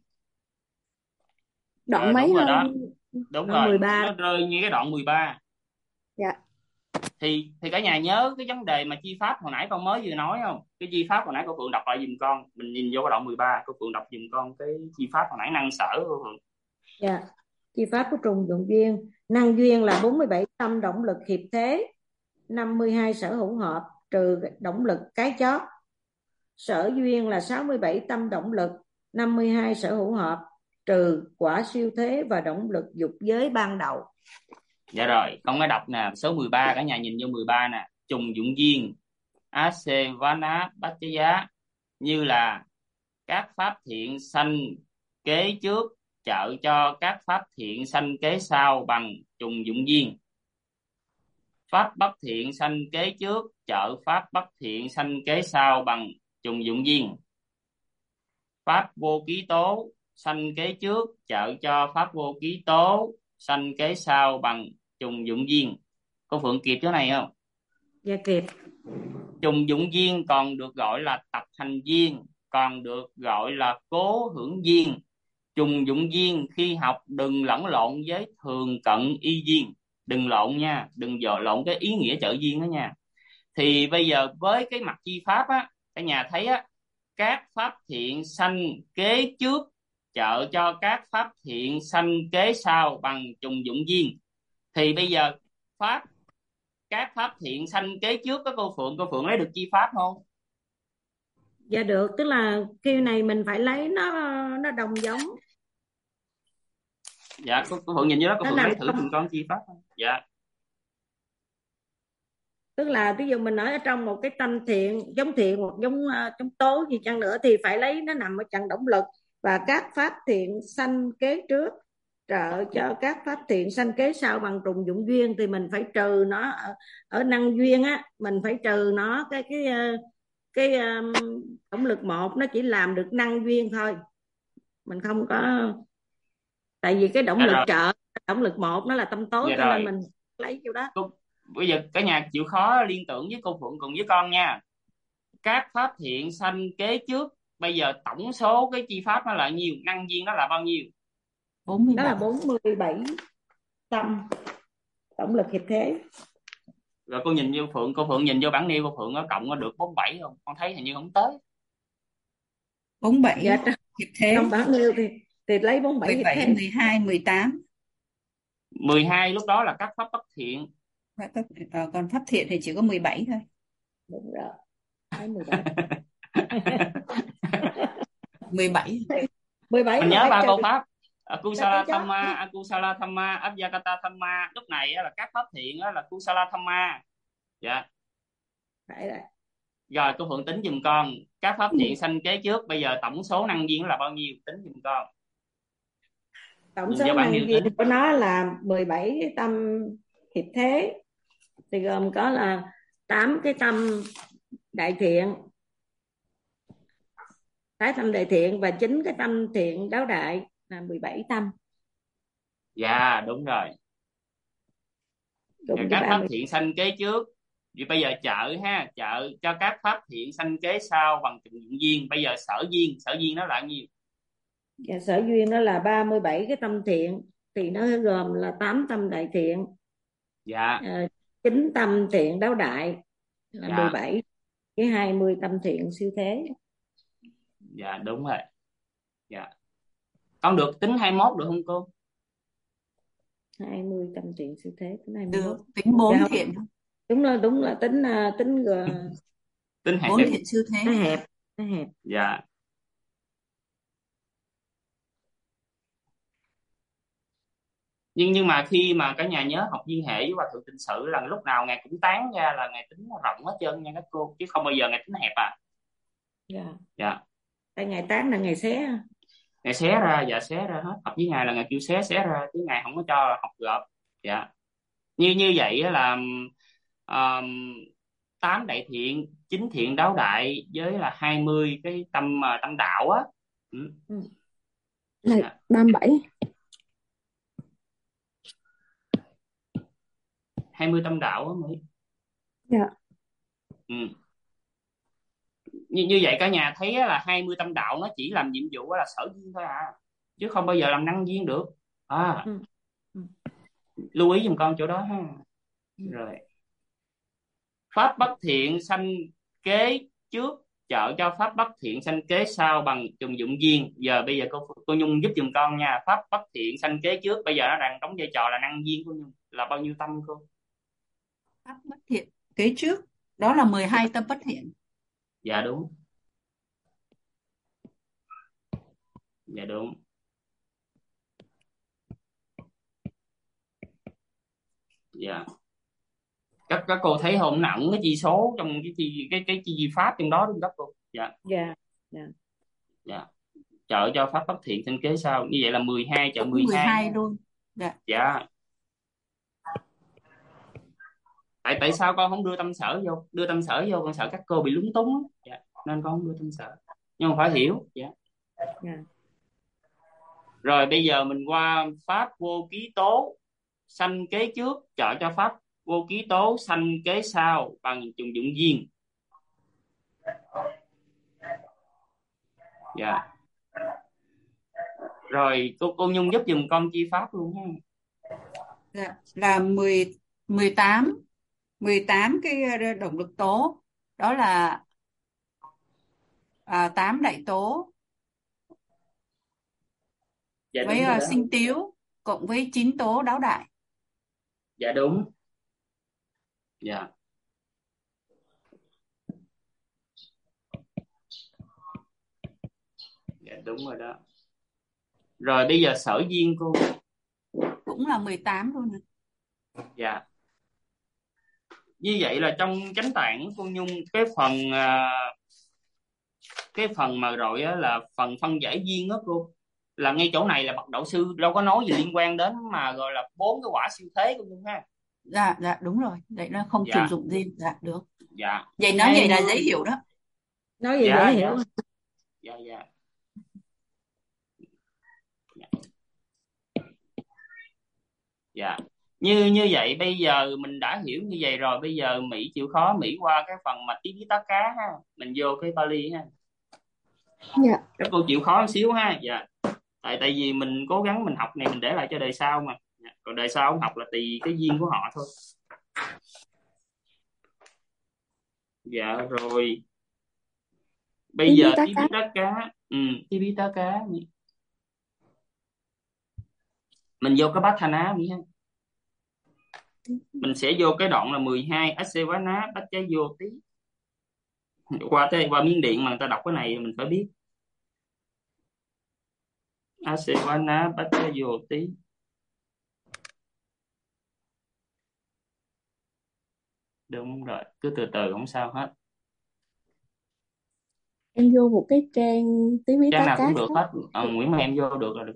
Đoạn Rồi mấy đúng rồi không? đó, đúng Đoạn rồi, 13. nó rơi như cái đoạn 13. Dạ. Thì cả nhà nhớ cái vấn đề mà chi pháp hồi nãy con mới vừa nói không? Cái chi pháp hồi nãy cô Phượng đọc lại giùm con, mình nhìn vô cái đoạn 13, cô Phượng đọc giùm con cái chi pháp hồi nãy năng sở của cô Phượng. Dạ. Chi pháp của trùng dụng duyên. Năng duyên là 47 tâm động lực hiệp thế, 52 sở hữu hợp trừ động lực cái chót. Sở duyên là 67 tâm động lực, 52 sở hữu hợp trừ quả siêu thế và động lực dục giới ban đầu. Dạ rồi, con mới đọc nè, số 13, cả nhà nhìn vô 13 nè. Trùng dụng duyên Asevana Bachaya, như là các pháp thiện sanh kế trước trợ cho các pháp thiện sanh kế sau bằng trùng dụng duyên. Pháp bất thiện sanh kế trước trợ pháp bất thiện sanh kế sau bằng trùng dụng duyên. Pháp vô ký tố sanh kế trước trợ cho pháp vô ký tố sanh kế sau bằng trùng dụng duyên. Cô Phượng kịp chỗ này không? Dạ kịp. Trùng dụng duyên còn được gọi là tập hành duyên, còn được gọi là cố hưởng duyên. Trùng dụng duyên khi học đừng lẫn lộn với thường cận y duyên. Đừng lộn nha, đừng dò lộn cái ý nghĩa trợ duyên đó nha. Thì bây giờ với cái mặt chi pháp á, cả nhà thấy á, các pháp thiện sanh kế trước trợ cho các pháp thiện sanh kế sau bằng trùng dụng duyên. Thì bây giờ các pháp thiện sanh kế trước đó cô Phượng lấy được chi pháp không? Dạ được, tức là khi này mình phải lấy nó đồng giống. Dạ cô Phượng nhìn vô đó, cô Nó Phượng nằm lấy thử trong, giùm con chi pháp không? Dạ. tức là ví dụ mình nói ở trong một cái tâm thiện hoặc giống tố gì chăng nữa thì phải lấy nó nằm ở trận động lực và các pháp thiện sanh kế trước trợ cho các pháp thiện sanh kế sau bằng trùng dụng duyên, thì mình phải trừ nó ở năng duyên á, mình phải trừ nó cái động lực 1 nó chỉ làm được năng duyên thôi, mình không có, tại vì cái động Dạ lực rồi. trợ động lực 1 nó là tâm tối, Dạ cho nên rồi. mình lấy chỗ đó. Bây giờ cả nhà chịu khó liên tưởng với cô Phượng cùng với con nha. Các pháp thiện sanh kế trước, bây giờ tổng số cái chi pháp nó là nhiêu, năng duyên nó là bao nhiêu? Đó là 47 tâm động lực hiệp thế. Rồi cô nhìn vô Phượng, cô Phượng nhìn vô bảng nêu cô Phượng có cộng có được 47 không? Con thấy hình như không tới. 47 Dạ, hiệp thế, trong bảng nêu thì lấy 47 hiệp 17, thế. 12, 18. 12 lúc đó là các pháp bất thiện. Còn pháp thiện thì chỉ có 17 thôi. Đúng rồi, lấy 17. 17. 17 Mình mà nhớ phải ba trừ câu pháp cái Kusala chót. Thamma, Akusala Thamma, Abhyagata Thamma. Lúc này là các pháp thiện là Kusala Thamma. Dạ. Phải rồi. Rồi cô Phượng tính giùm con các pháp thiện sanh kế trước, bây giờ tổng số năng duyên là bao nhiêu, tính giùm con. Tổng Nhìn số vô bảng năng nêu duyên tính. của nó là 17 tâm hiệp thế, thì gồm có là 8 cái tâm đại thiện, 8 tâm đại thiện và 9 cái tâm thiện đáo đại, là 17 tâm. Dạ đúng rồi. Rồi các pháp thiện sanh kế trước, thì bây giờ trợ cho các pháp thiện sanh kế sau bằng trùng dụng duyên. Bây giờ sở duyên nó là nhiêu? Dạ, sở duyên đó là 37 cái tâm thiện, thì nó gồm là 8 tâm đại thiện, Dạ. 9 tâm thiện đáo đại là Dạ. 17, cái 20 tâm thiện siêu thế. Dạ đúng rồi. Dạ. Con được tính 21 được không cô? 20 tâm thiện siêu thế, tính 21. Được, tính 4 Dạ, thiện. đúng là tính Tính hẹp. 4 thiện siêu thế. nó hẹp. Dạ. nhưng mà khi mà cả nhà nhớ học viên hệ với hòa thượng tịnh sự là lúc nào ngài cũng tán ra là ngài tính rộng hết trơn nha các cô, chứ không bao giờ ngài tính hẹp à. Dạ. Dạ. Tại ngày tán là ngày xé. Ngài xé ra, dạ xé ra hết. Học với ngài là ngài kêu xé ra, chứ ngài không có cho học gộp. Dạ. Như vậy á là 8 đại thiện, 9 thiện đáo đại với là 20 cái tâm đạo á. Ừ. Này, Dạ. 37. 20 tâm đạo á Mỹ. Dạ. Ừ. Như vậy cả nhà thấy á, là 20 tâm đạo nó chỉ làm nhiệm vụ á là sở duyên thôi à, chứ không bao giờ làm năng duyên được. Ừ. Ừ. Lưu ý giùm con chỗ đó ha. Ừ. Rồi. Pháp bất thiện sanh kế trước trợ cho pháp bất thiện sanh kế sau bằng trùng dụng duyên. Bây giờ cô Nhung giúp giùm con nha. Pháp bất thiện sanh kế trước, bây giờ nó đang đóng vai trò là năng duyên của Nhung là bao nhiêu tâm cô? Pháp bất thiện kế trước đó là 12 tâm bất thiện. Dạ đúng. Dạ đúng. Dạ. Các cô thấy không, nặng cái chi số trong cái chi pháp trong đó đúng các cô? Dạ. Dạ. Dạ. Dạ. Trợ cho pháp bất thiện sinh kế sau, như vậy là 12 trợ 12 12 luôn. Dạ. Dạ. Tại sao con không đưa tâm sở vô? Đưa tâm sở vô con sợ các cô bị lúng túng. Dạ. Nên con không đưa tâm sở, nhưng mà phải hiểu. Dạ. Dạ. Rồi bây giờ mình qua pháp vô ký tố sanh kế trước trợ cho pháp vô ký tố sanh kế sau bằng trùng dụng duyên. Dạ. Rồi cô Nhung giúp dùm con chi pháp luôn ha. Dạ. Là 18 cái động lực tố, đó là 8 đại tố. Dạ Với đúng rồi đó. sinh tiếu cộng với 9 tố đáo đại. Dạ đúng. Dạ. Dạ đúng rồi đó. Rồi bây giờ sở duyên cô. Cũng là 18 luôn. Dạ. Như vậy là trong chánh tạng của cô Nhung, cái phần mà rồi á là phần phân giải duyên đó cô, là ngay chỗ này là bậc đạo sư đâu có nói gì liên quan đến mà gọi là 4 cái quả siêu thế của Nhung ha. Dạ đúng rồi, vậy nó không Dạ. trùng dụng riêng. Dạ được. Dạ. Vậy nói vậy là dễ hiểu đó. Nói vậy Dạ, dễ dạ. hiểu. Dạ. Dạ. Dạ. Như vậy bây giờ mình đã hiểu như vậy rồi, bây giờ Mỹ chịu khó Mỹ qua cái phần mà tí tá cá ha, mình vô cái Pali ha. Dạ. Các cô chịu khó một xíu ha. Dạ. Tại vì mình cố gắng mình học này mình để lại cho đời sau mà. Dạ. Còn đời sau không học là tùy cái duyên của họ thôi. Dạ rồi. Bây giờ tí tá cá. Tí tá cá. Mình vô cái Bát Tha Ná đi ha. Mình sẽ vô cái đoạn là 12 Asevana Bát Chá Vô Tí. Qua Miến Điện mà người ta đọc cái này mình phải biết. Asevana Bát Chá Vô Tí. Đúng rồi, cứ từ từ không sao hết. Em vô một cái trang tí Trang tá nào cá cũng được khác. hết. Nguyễn mà em vô được là được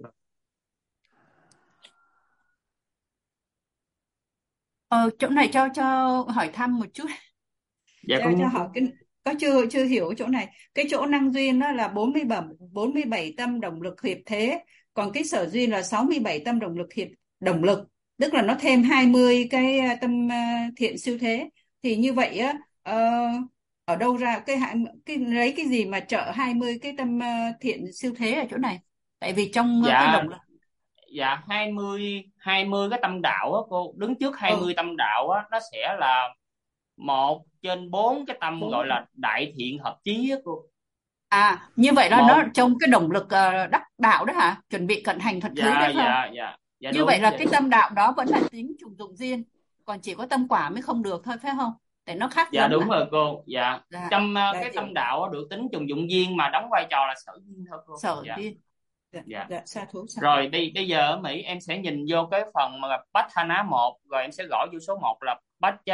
rồi. Chỗ này cho hỏi thăm một chút. Dạ cho hỏi có chưa hiểu chỗ này. Cái chỗ năng duyên đó là 47 tâm động lực hiệp thế, còn cái sở duyên là 67 tâm động lực, tức là nó thêm 20 cái tâm thiện siêu thế. Thì như vậy á, ở đâu ra lấy cái gì mà trợ 20 cái tâm thiện siêu thế ở chỗ này? Tại vì trong cái động lực. Dạ 20 cái tâm đạo á cô, đứng trước 20 tâm đạo á nó sẽ là 1/4 cái tâm gọi là đại thiện hợp chí á cô. Như vậy là nó trong cái động lực đắc đạo đó hả? Chuẩn bị cận hành thật thứ đấy không? Dạ Như đúng, vậy là dạ cái tâm đạo đó vẫn là tính trùng dụng duyên, còn chỉ có tâm quả mới không được thôi, phải không? Để nó khác dạ đúng rồi cô. Dạ. Trong cái tâm đạo được tính trùng dụng duyên mà đóng vai trò là sở duyên thôi cô. Sở duyên. Dạ. Sa thú. Rồi bây giờ ở Mỹ em sẽ nhìn vô cái phần mà Patthana 1, rồi em sẽ gõ vô số 1 là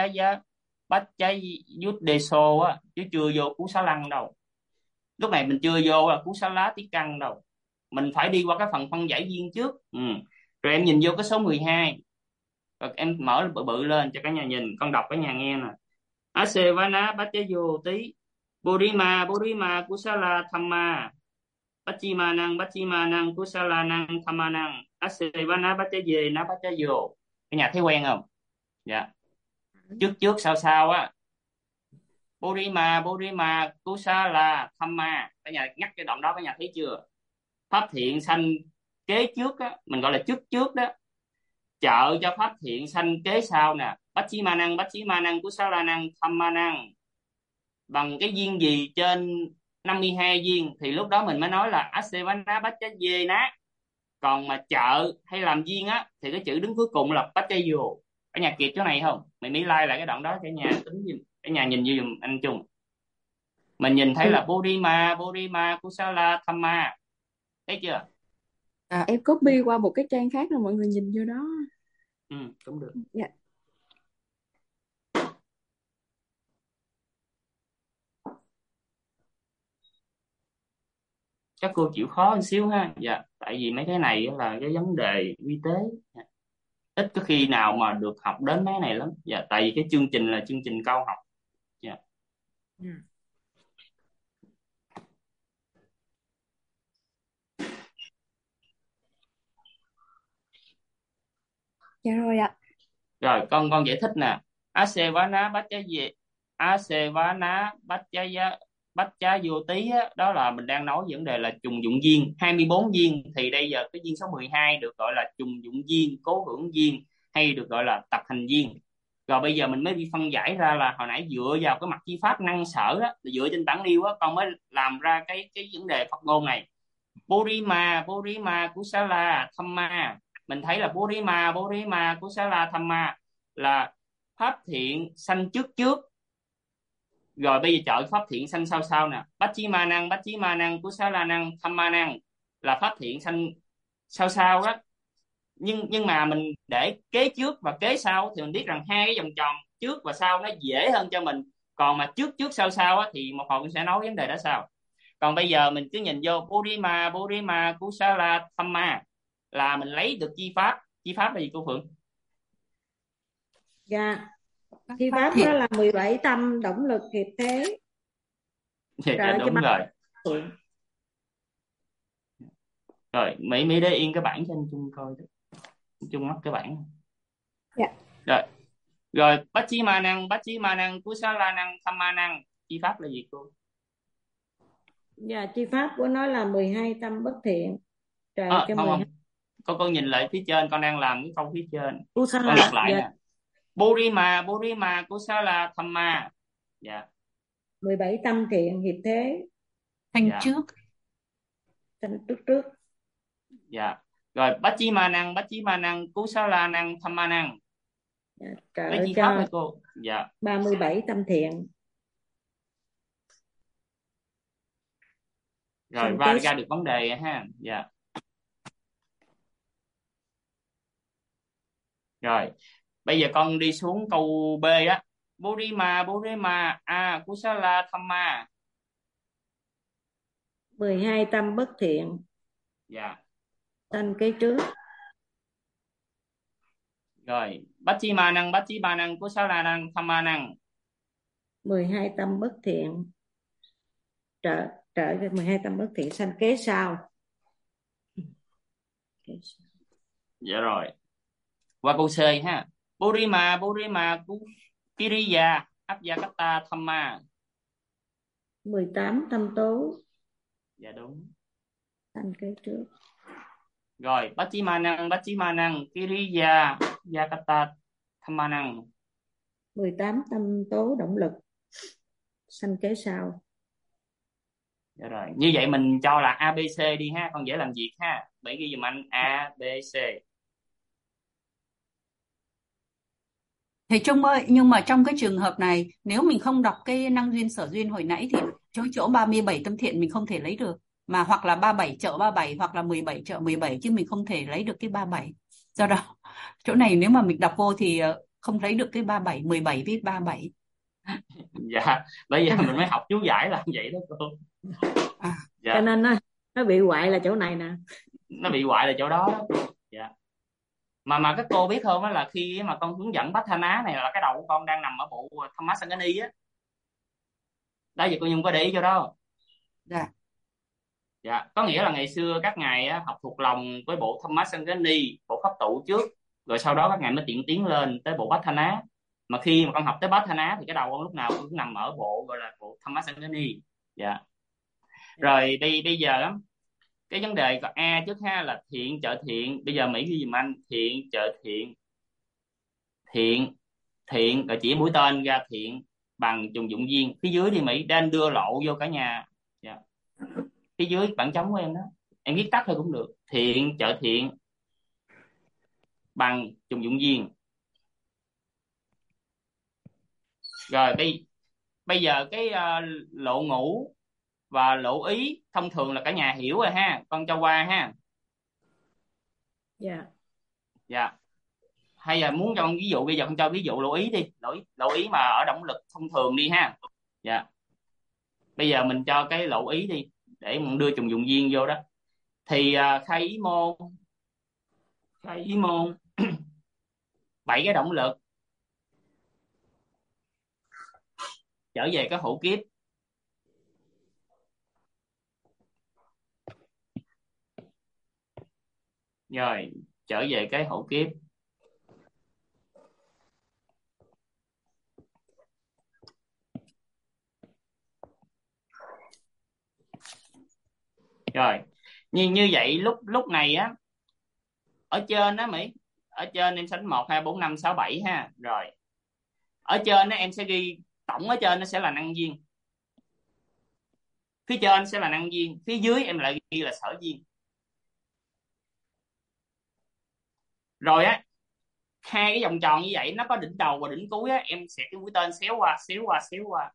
Paccayudeso á, chứ chưa vô Cú Xá Lăng đâu. Lúc này mình chưa vô là Cú Xá Lá Tí Căn đâu. Mình phải đi qua cái phần phân giải viên trước. Rồi em nhìn vô cái số 12. Rồi em mở bự bự lên cho cả nhà nhìn, con đọc cả nhà nghe nè. Asevana Paccayoti Bodhima Kusala Thamma Pachimanang Kusalanang Thammanang Asevana Paccayena Paccayo. Cả nhà thấy quen không? Dạ. Trước sau á. Bodhima Kusala Thamma. Cả nhà nhắc cái đoạn đó, cả nhà thấy chưa? Pháp thiện sanh kế trước á, mình gọi là trước đó, trợ cho pháp thiện sanh kế sau nè. Pachimanang Kusalanang Thammanang. Bằng cái duyên gì trên 52 duyên thì lúc đó mình mới nói là Asevana Paccayena. Còn mà trợ hay làm duyên á thì cái chữ đứng cuối cùng là Paccayo. Cả nhà kịp chỗ này không? Mình mới like lại cái đoạn đó, cả nhà tính giùm, cả nhà nhìn vô giùm anh Trung. Mình nhìn thấy là Bodhima Kusala Thamma. Thấy chưa? Em copy qua một cái trang khác rồi mọi người nhìn vô đó. Cũng được. Dạ. Các cô chịu khó một xíu ha. Dạ. Tại vì mấy cái này là cái vấn đề vi tế. Ít có khi nào mà được học đến mấy này lắm. Dạ. Tại vì cái chương trình là chương trình cao học. Dạ. Dạ rồi ạ. Rồi con giải thích nè. Asevana Paccayoti đó là mình đang nói vấn đề là trùng dụng duyên. 24 duyên thì bây giờ cái duyên số 12 được gọi là trùng dụng duyên, cố hưởng duyên, hay được gọi là tập hành duyên. Rồi bây giờ mình mới đi phân giải ra là hồi nãy dựa vào cái mặt chi pháp năng sở đó, dựa trên bản liêu á, con mới làm ra cái vấn đề Phật ngôn này. Bodhima Kusala Thamma. Mình thấy là Bodhima Kusala Thamma là pháp thiện sanh trước. Rồi bây giờ trợ pháp thiện sanh sau nè. Pachimanang Kusalanang Thammanang là pháp thiện sanh sau đó. Nhưng mà mình để kế trước và kế sau thì mình biết rằng hai cái vòng tròn trước và sau nó dễ hơn cho mình. Còn mà trước sau á, thì một hồi mình sẽ nói vấn đề đó sau. Còn bây giờ mình cứ nhìn vô Bodhima Kusala Thamma là mình lấy được chi pháp. Chi pháp là gì cô Phượng? Dạ. Chi pháp đó là 17 tâm động lực hiệp thế. Dạ đúng rồi. Rồi Mỹ để yên cái bảng cho anh Trung coi. Anh Trung mắc cái bảng. Dạ. Rồi Pachimanang Kusalanang Thammanang. Chi pháp là gì cô? Dạ, chi pháp của nó là 12 tâm bất thiện. Không. Con nhìn lại phía trên, con đang làm cái câu phía trên. Kusala. Con đọc lại nè. Bodhima Kusala Thamma. Dạ. 17 tâm thiện hiệp thế. Thành trước. Dạ. Rồi Pachimanang Kusalanang Thammanang. Dạ, lấy chi pháp này cô. Dạ. 37 tâm thiện. Rồi ra được vấn đề ha. Dạ. Rồi bây giờ con đi xuống câu B á. Bodhima Kusala Thamma. 12 tâm bất thiện. Dạ. Sanh kế trước. Rồi Pachimanang Kusalanang Thammanang. 12 tâm bất thiện trợ cho 12 tâm bất thiện sanh kế sau. Dạ rồi. Qua câu C ha. Bodhima Kiriya Abhyakata Thamma. 18 tâm tố. Dạ đúng. Sanh kế trước. Rồi Pachimanang Kiriya Abhyakata Thammanang. 18 tâm tố động lực sanh kế sau. Dạ rồi. Như vậy mình cho là ABC đi ha, con dễ làm việc ha. Bảy ghi giùm anh ABC. Thầy Trung ơi, nhưng mà trong cái trường hợp này, nếu mình không đọc cái năng duyên sở duyên hồi nãy thì chỗ 37 tâm thiện mình không thể lấy được. mà hoặc là 37 trợ 37 hoặc là 17 trợ 17, chứ mình không thể lấy được cái 37. Do đó chỗ này nếu mà mình đọc vô thì không lấy được cái 37, 17 với 37. Dạ, bây giờ mình mới học chú giải là vậy đó cô. À, cho Dạ, nên nó bị hoại là chỗ này nè. nó bị hoại là chỗ đó đó cô. Dạ, mà các cô biết không, đó là khi mà con hướng dẫn Patthana này là cái đầu của con đang nằm ở bộ Thammasangani á. Đó giờ cô Nhung có để ý cho đó. dạ. Dạ, có nghĩa là ngày xưa các ngài á, học thuộc lòng với bộ Thammasangani, bộ pháp tụ trước, rồi sau đó các ngài mới tiến lên tới bộ Patthana. Mà khi mà con học tới Patthana thì cái đầu con lúc nào cũng nằm ở bộ gọi là bộ Thammasangani. Dạ. Rồi bây giờ á, cái vấn đề có A trước ha, là thiện trợ thiện. Bây giờ Mỹ ghi giùm anh thiện trợ thiện. Thiện rồi chỉ mũi tên ra thiện bằng trùng dụng duyên. Phía dưới thì Mỹ đang đưa lộ vô cả nhà. Dạ. Phía dưới bản chấm của em đó, em viết tắt thôi cũng được. Thiện trợ thiện bằng trùng dụng duyên. Rồi bây giờ cái lộ ngũ và lộ ý thông thường là cả nhà hiểu rồi ha, con cho qua ha. Dạ. Dạ, hay là muốn cho con ví dụ, bây giờ con cho ví dụ lộ ý đi, lộ ý mà ở động lực thông thường đi ha. Dạ, bây giờ mình cho cái lộ ý đi để mình đưa trùng dụng duyên vô đó. Thì khai ý môn 7 cái động lực trở về cái hữu kiếp. Rồi trở về cái hữu kiếp. Rồi như vậy lúc này á, ở trên đó Mỹ, ở trên em sánh 1 2 4 5 6 7 ha. Rồi ở trên đó em sẽ ghi tổng, ở trên nó sẽ là năng duyên, phía trên sẽ là năng duyên, phía dưới em lại ghi là sở duyên. Rồi á, hai cái vòng tròn như vậy nó có đỉnh đầu và đỉnh cuối á, em xẹt cái mũi tên xéo qua xéo qua xéo qua.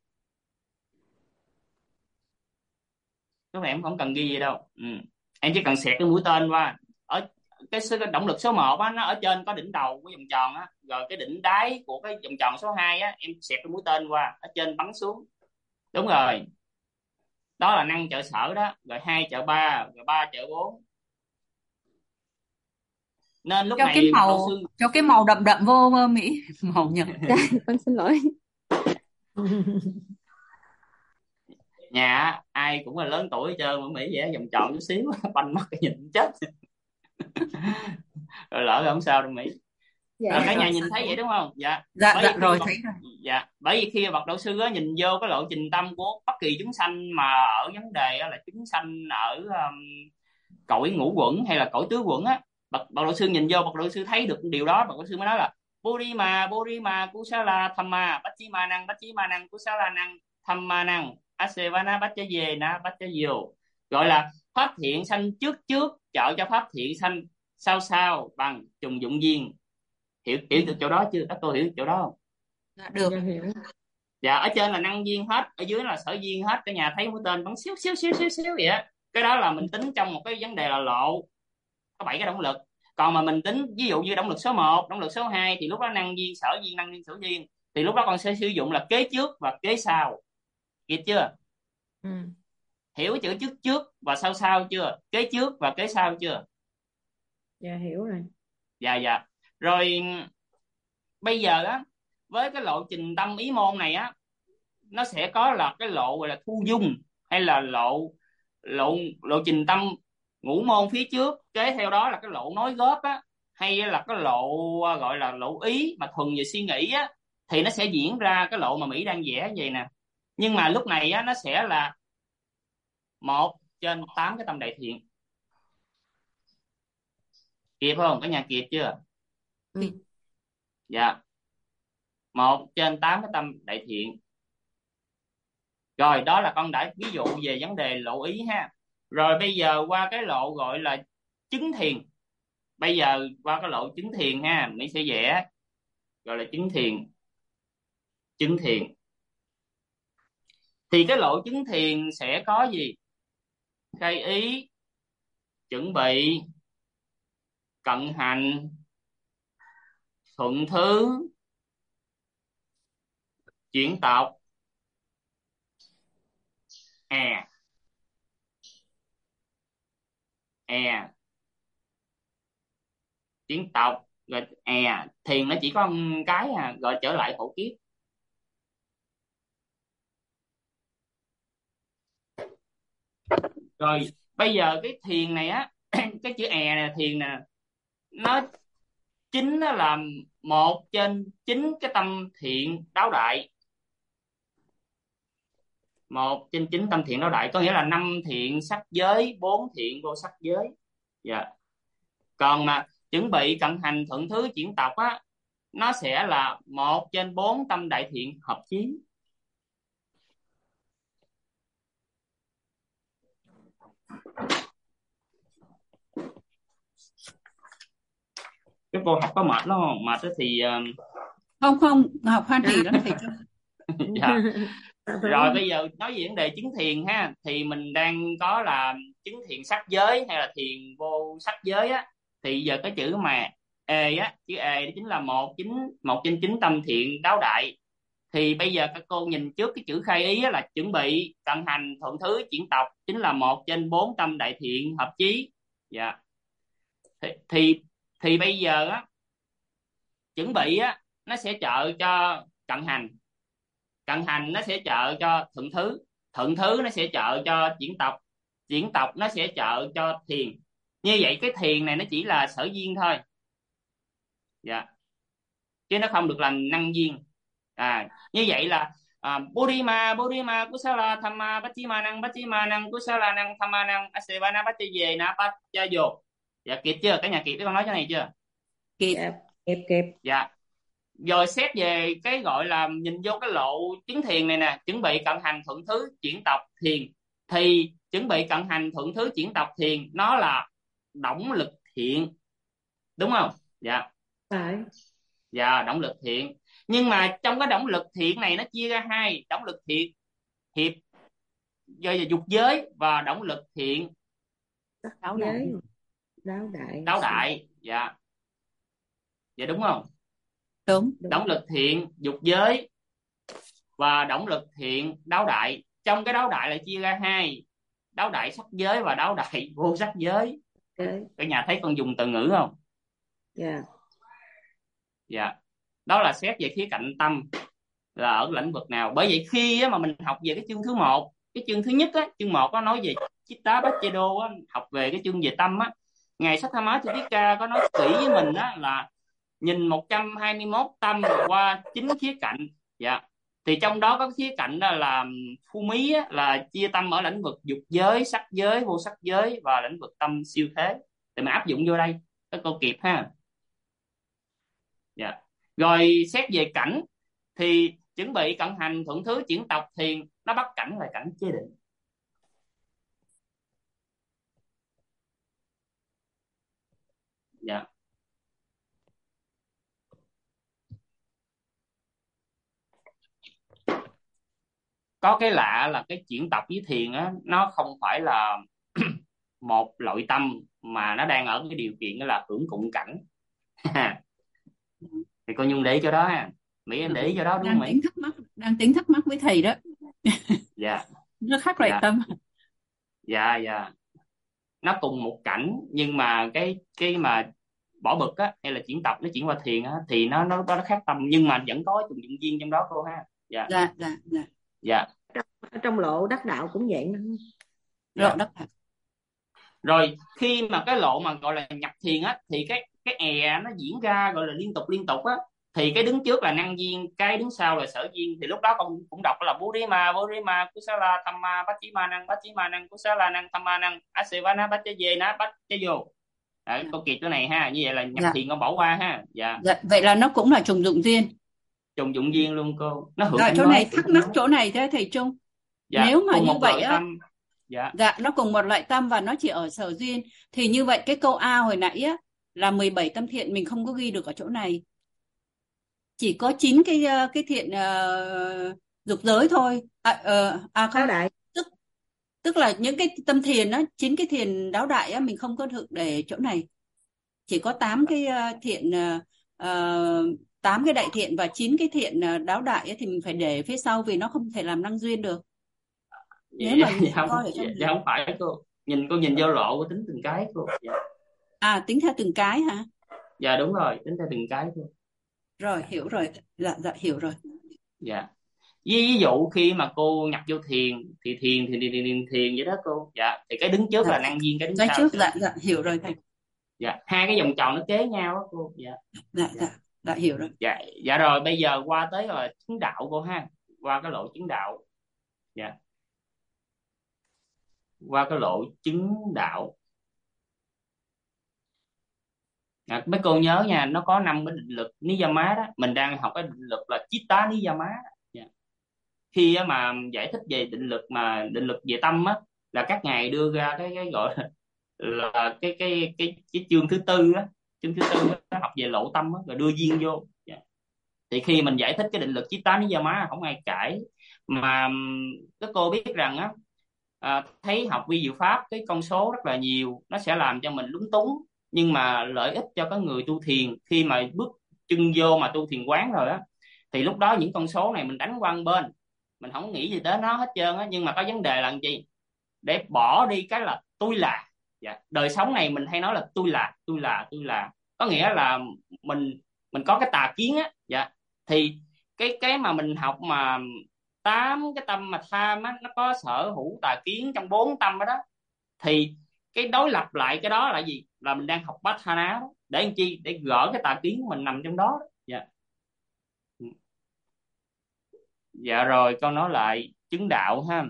Các bạn em không cần ghi gì đâu. Em chỉ cần xẹt cái mũi tên qua. Ở cái động lực số 1 á, nó ở trên có đỉnh đầu của vòng tròn á, rồi cái đỉnh đáy của cái vòng tròn số 2 á, em xẹt cái mũi tên qua, ở trên bắn xuống. Đúng rồi, đó là năng trợ sở đó. Rồi 2 trợ 3, rồi 3 trợ 4. Nên lúc Cho cái này Bạch Đạo màu Sư cho cái màu đậm đậm vô Mỹ, màu nhật. Dạ, con xin lỗi. nhà ai cũng là lớn tuổi hết trơn mà Mỹ vẽ vòng tròn chút xíu banh mắt cái nhìn chết. Rồi lỡ rồi không sao đâu Mỹ. Rồi Dạ. cả nhà nhìn thấy vậy đúng không? Dạ. Dạ Bởi dạ vì rồi khi thấy rồi. dạ, bởi vì khi bậc đạo sư á, nhìn vô cái lộ trình tâm của bất kỳ chúng sanh mà ở vấn đề á, là chúng sanh ở cõi ngũ quẩn hay là cõi tứ quẩn á, bậc đạo sư nhìn vô, bậc đạo sư thấy được điều đó, bậc đạo sư mới nói là Burima Kusala Thamma Bachima Năng Kusala Năng Thamma Năng Asevana Bachayena Bachayo. Gọi là pháp thiện sanh trước trợ cho pháp thiện sanh sau bằng trùng dụng duyên. Hiểu được chỗ đó chưa? Các cô hiểu chỗ đó không? Dạ được. Dạ hiểu. Dạ, ở trên là năng duyên hết, ở dưới là sở duyên hết. Cả nhà thấy mũi tên bắn xíu vậy á, cái đó là mình tính trong một cái vấn đề là lộ có 7 cái động lực. Còn mà mình tính ví dụ như động lực số 1, động lực số 2 thì lúc đó năng duyên sở duyên, thì lúc đó con sẽ sử dụng là kế trước và kế sau. Kịp chưa? Hiểu chữ trước và sau chưa? Kế trước và kế sau chưa? Dạ hiểu rồi. Dạ. Rồi bây giờ á, với cái lộ trình tâm ý môn này á, nó sẽ có là cái lộ gọi là thu dung, hay là lộ trình tâm ngũ môn phía trước, kế theo đó là cái lộ nối góp á, hay là cái lộ gọi là lộ ý mà thuần về suy nghĩ á, thì nó sẽ diễn ra cái lộ mà Mỹ đang vẽ như vậy nè. Nhưng mà lúc này á, nó sẽ là 1/8 cái tâm đại thiện. Kịp không? Cả nhà kịp chưa? Dạ, 1/8 cái tâm đại thiện. Rồi đó là con đã ví dụ về vấn đề lộ ý ha. Rồi bây giờ qua cái lộ gọi là chứng thiền. Bây giờ qua cái lộ chứng thiền ha, Mỹ sẽ vẽ gọi là chứng thiền. Thì cái lộ chứng thiền sẽ có gì? khai ý, chuẩn bị, cận hành, thuận thứ, chuyển tộc, e e chuyển tộc, rồi thiền nó chỉ có một cái gọi trở lại khẩu kiếp. Rồi bây giờ cái thiền này á cái chữ này, thiền nè, nó chính nó là 1/9 cái tâm thiện đáo đại. 1/9 tâm thiện đáo đại có nghĩa là 5 thiện sắc giới, 4 thiện vô sắc giới. Dạ. Còn mà chuẩn bị, cận hành, thuận thứ, chuyển tộc á, nó sẽ là 1/4 tâm đại thiện hợp chí. Cái cô học có mệt lắm không? Mệt thì Không, học hoan hỉ lắm thầy Trung. dạ. Rồi bây giờ nói về vấn đề chứng thiền ha, thì mình đang có là chứng thiền sắc giới hay là thiền vô sắc giới á, thì giờ cái chữ mà chữ đó chính là 1/9 tâm thiện đáo đại. Thì bây giờ các cô nhìn trước cái chữ khai ý á, là chuẩn bị, cận hành, thuận thứ, chuyển tộc, chính là 1/4 tâm đại thiện hợp chí. Dạ. Thì bây giờ á, chuẩn bị á nó sẽ trợ cho cận hành, cận hành nó sẽ trợ cho thuận thứ nó sẽ trợ cho chuyển tộc nó sẽ trợ cho thiền. Như vậy cái thiền này nó chỉ là sở duyên thôi. Dạ. Chứ nó không được làm năng duyên. Như vậy là Bodhima Kusala Thamma Pachimanang Kusala Thammanang Asevana Pachaye Pachayo. Dạ, kịp chưa? Cả nhà kịp cái con nói chỗ này chưa? Kịp. Kịp. Dạ. Rồi xét về cái gọi là nhìn vô cái lộ chứng thiền này nè, chuẩn bị, cận hành, thuận thứ, chuyển tộc, thiền, thì chuẩn bị, cận hành, thuận thứ, chuyển tộc, thiền nó là động lực thiện, đúng không? Dạ. Phải. Dạ, động lực thiện. Nhưng mà trong cái động lực thiện này nó chia ra hai, động lực thiện hiệp do dục giới và động lực thiện Đáo đại. đáo đại. Dạ. Dạ đúng không? Đúng. Động lực thiện dục giới và động lực thiện đáo đại. Trong cái đáo đại là chia ra hai, đáo đại sắc giới và đáo đại vô sắc giới. Cả nhà thấy con dùng từ ngữ không? Dạ. Dạ. Đó là xét về khía cạnh tâm là ở lĩnh vực nào. Bởi vậy khi mà mình học về cái chương thứ 1, cái chương thứ nhất á, chương 1 có nói về Chitta Pachedo á, học về cái chương về tâm á, ngài Satthamma Tipika có nói kỹ với mình á là nhìn 121 tâm qua 9 khía cạnh. Dạ. Thì trong đó có khía cạnh đó là phu mí á, là chia tâm ở lĩnh vực dục giới, sắc giới, vô sắc giới và lĩnh vực tâm siêu thế. Thì mình áp dụng vô đây các cô kịp ha. Dạ. Rồi xét về cảnh thì chuẩn bị, cận hành, thuận thứ, chuyển tộc, thiền nó bắt cảnh là cảnh chế định. Dạ. Có cái lạ là cái chuyển tộc với thiền á, nó không phải là một loại tâm mà nó đang ở cái điều kiện đó là hưởng cụng cảnh. Thì cô Nhung để ý cho đó ha. Mỹ em để ý cho đó đúng không Mỹ? Đang tính thắc mắc với thầy đó. Dạ. Nó khác loại tâm. Dạ. Nó cùng một cảnh nhưng mà cái mà bỏ bực á hay là chuyển tộc nó chuyển qua thiền á thì nó khác tâm, nhưng mà vẫn có trùng dụng duyên trong đó cô ha. Dạ. Dạ. Trong lộ đắc đạo cũng vậy nữa. Lộ đắc đạo. Rồi khi mà cái lộ mà gọi là nhập thiền á thì cái nó diễn ra gọi là liên tục á, thì cái đứng trước là năng duyên, cái đứng sau là sở duyên, thì lúc đó con cũng đọc là Bodhima Kusala Thamma Pachimanang Kusala Thammanang Asevana Pachaye Pachayo. Đấy, câu kiệt chỗ này ha, như vậy là nhập thiền con bỏ qua ha. Dạ. Vậy là nó cũng là trùng dụng duyên. Trùng dụng duyên luôn cô. Nó hưởng chỗ này thắc mắc chỗ này thế thầy Trung. Dạ, nếu mà như vậy á, dạ, nó cùng một loại tâm và nó chỉ ở sở duyên, thì như vậy cái câu A hồi nãy á là 17 tâm thiện mình không có ghi được ở chỗ này, chỉ có 9 cái thiện dục giới thôi. Không, đáo đại. Tức là những cái tâm thiền á, 9 cái thiền đáo đại á, mình không có được để chỗ này. Chỉ có 8 cái thiện, 8 cái đại thiện và 9 cái thiện đáo đại á, thì mình phải để phía sau vì nó không thể làm năng duyên được. Nếu mà Dạ không, coi ở trong dạ không phải cô nhìn vô lộ, cô tính từng cái cô. Dạ. tính theo từng cái hả? Dạ đúng rồi, tính theo từng cái cô. Rồi, hiểu rồi. Dạ hiểu rồi. Dạ. Ví dụ khi mà cô nhập vô thiền thì thiền vậy đó cô. Dạ, thì cái đứng trước là năng duyên, cái đứng Cái sau trước, là hiểu rồi thầy. dạ, hai cái vòng tròn nó kế nhau đó cô. Dạ. Hiểu rồi. Dạ rồi, bây giờ qua tới rồi chứng đạo cô ha. Qua cái lộ chứng đạo. Dạ. Qua cái lộ chứng đạo. Mấy cô nhớ nha, nó có 5 cái định lực Niyama đó. Mình đang học cái định lực là Chitta Niyama. Dạ. Khi mà giải thích về định lực về tâm á, là các ngài đưa ra cái gọi là cái chương thứ tư á, nó học về lộ tâm á, rồi đưa duyên vô. Dạ. Thì khi mình giải thích cái định lực Chitta Niyama không ai cãi, mà các cô biết rằng á, thấy học vi diệu pháp cái con số rất là nhiều, nó sẽ làm cho mình lúng túng, nhưng mà lợi ích cho cái người tu thiền khi mà bước chân vô mà tu thiền quán rồi á, thì lúc đó những con số này mình đánh qua một bên, mình không nghĩ gì tới nó hết trơn á. Nhưng mà có vấn đề là gì? Để bỏ đi cái là tôi là. Dạ. Đời sống này mình hay nói là tôi là, có nghĩa là mình có cái tà kiến á. Dạ. Thì cái mà mình học mà 8 cái tâm mà tham á, nó có sở hữu tà kiến trong 4 tâm đó, thì cái đối lập lại cái đó là gì? Là mình đang học Patthana đó. Để làm chi? Để gỡ cái tà kiến của mình nằm trong đó. Dạ. Dạ rồi, con nói lại chứng đạo ha.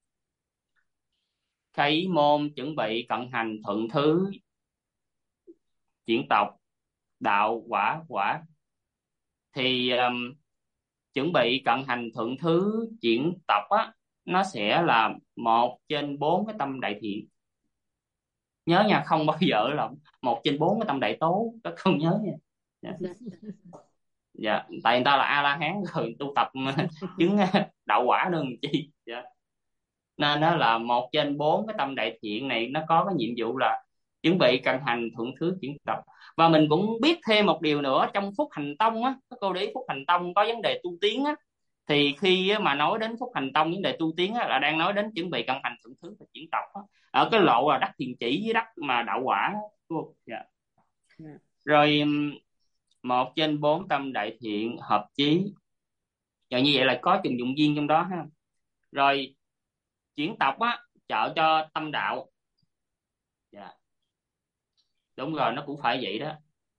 Khai môn chuẩn bị cận hành thuận thứ chuyển tộc đạo quả. Thì chuẩn bị cận hành thuận thứ chuyển tộc á, nó sẽ là 1 trên 4 cái tâm đại thiện. Nhớ nha, không bao giờ là 1 trên 4 cái tâm đại tố, các con nhớ nha. Dạ. Dạ, tại người ta là A La Hán rồi, tu tập chứng đạo quả đơn chi. Dạ. Nên nó là 1 trên 4 cái tâm đại thiện này, nó có cái nhiệm vụ là chuẩn bị cận hành thuận thứ chuyển tập. Và mình cũng biết thêm một điều nữa, trong Phúc Hành Tông á, các cô để ý Phúc Hành Tông có vấn đề tu tiến á, thì khi mà nói đến Phúc Hành Tông vấn đề tu tiến á, là đang nói đến chuẩn bị cận hành thuận thứ và chuyển tập á, ở cái lộ là đắc thiền chỉ với đắc mà đạo quả. Yeah. Rồi 1 trên 4 tâm đại thiện hợp chí, rồi như vậy là có chừng dụng duyên trong đó ha. Rồi chuyển tộc á, trợ cho tâm đạo. Dạ. Đúng rồi, nó cũng phải vậy đó.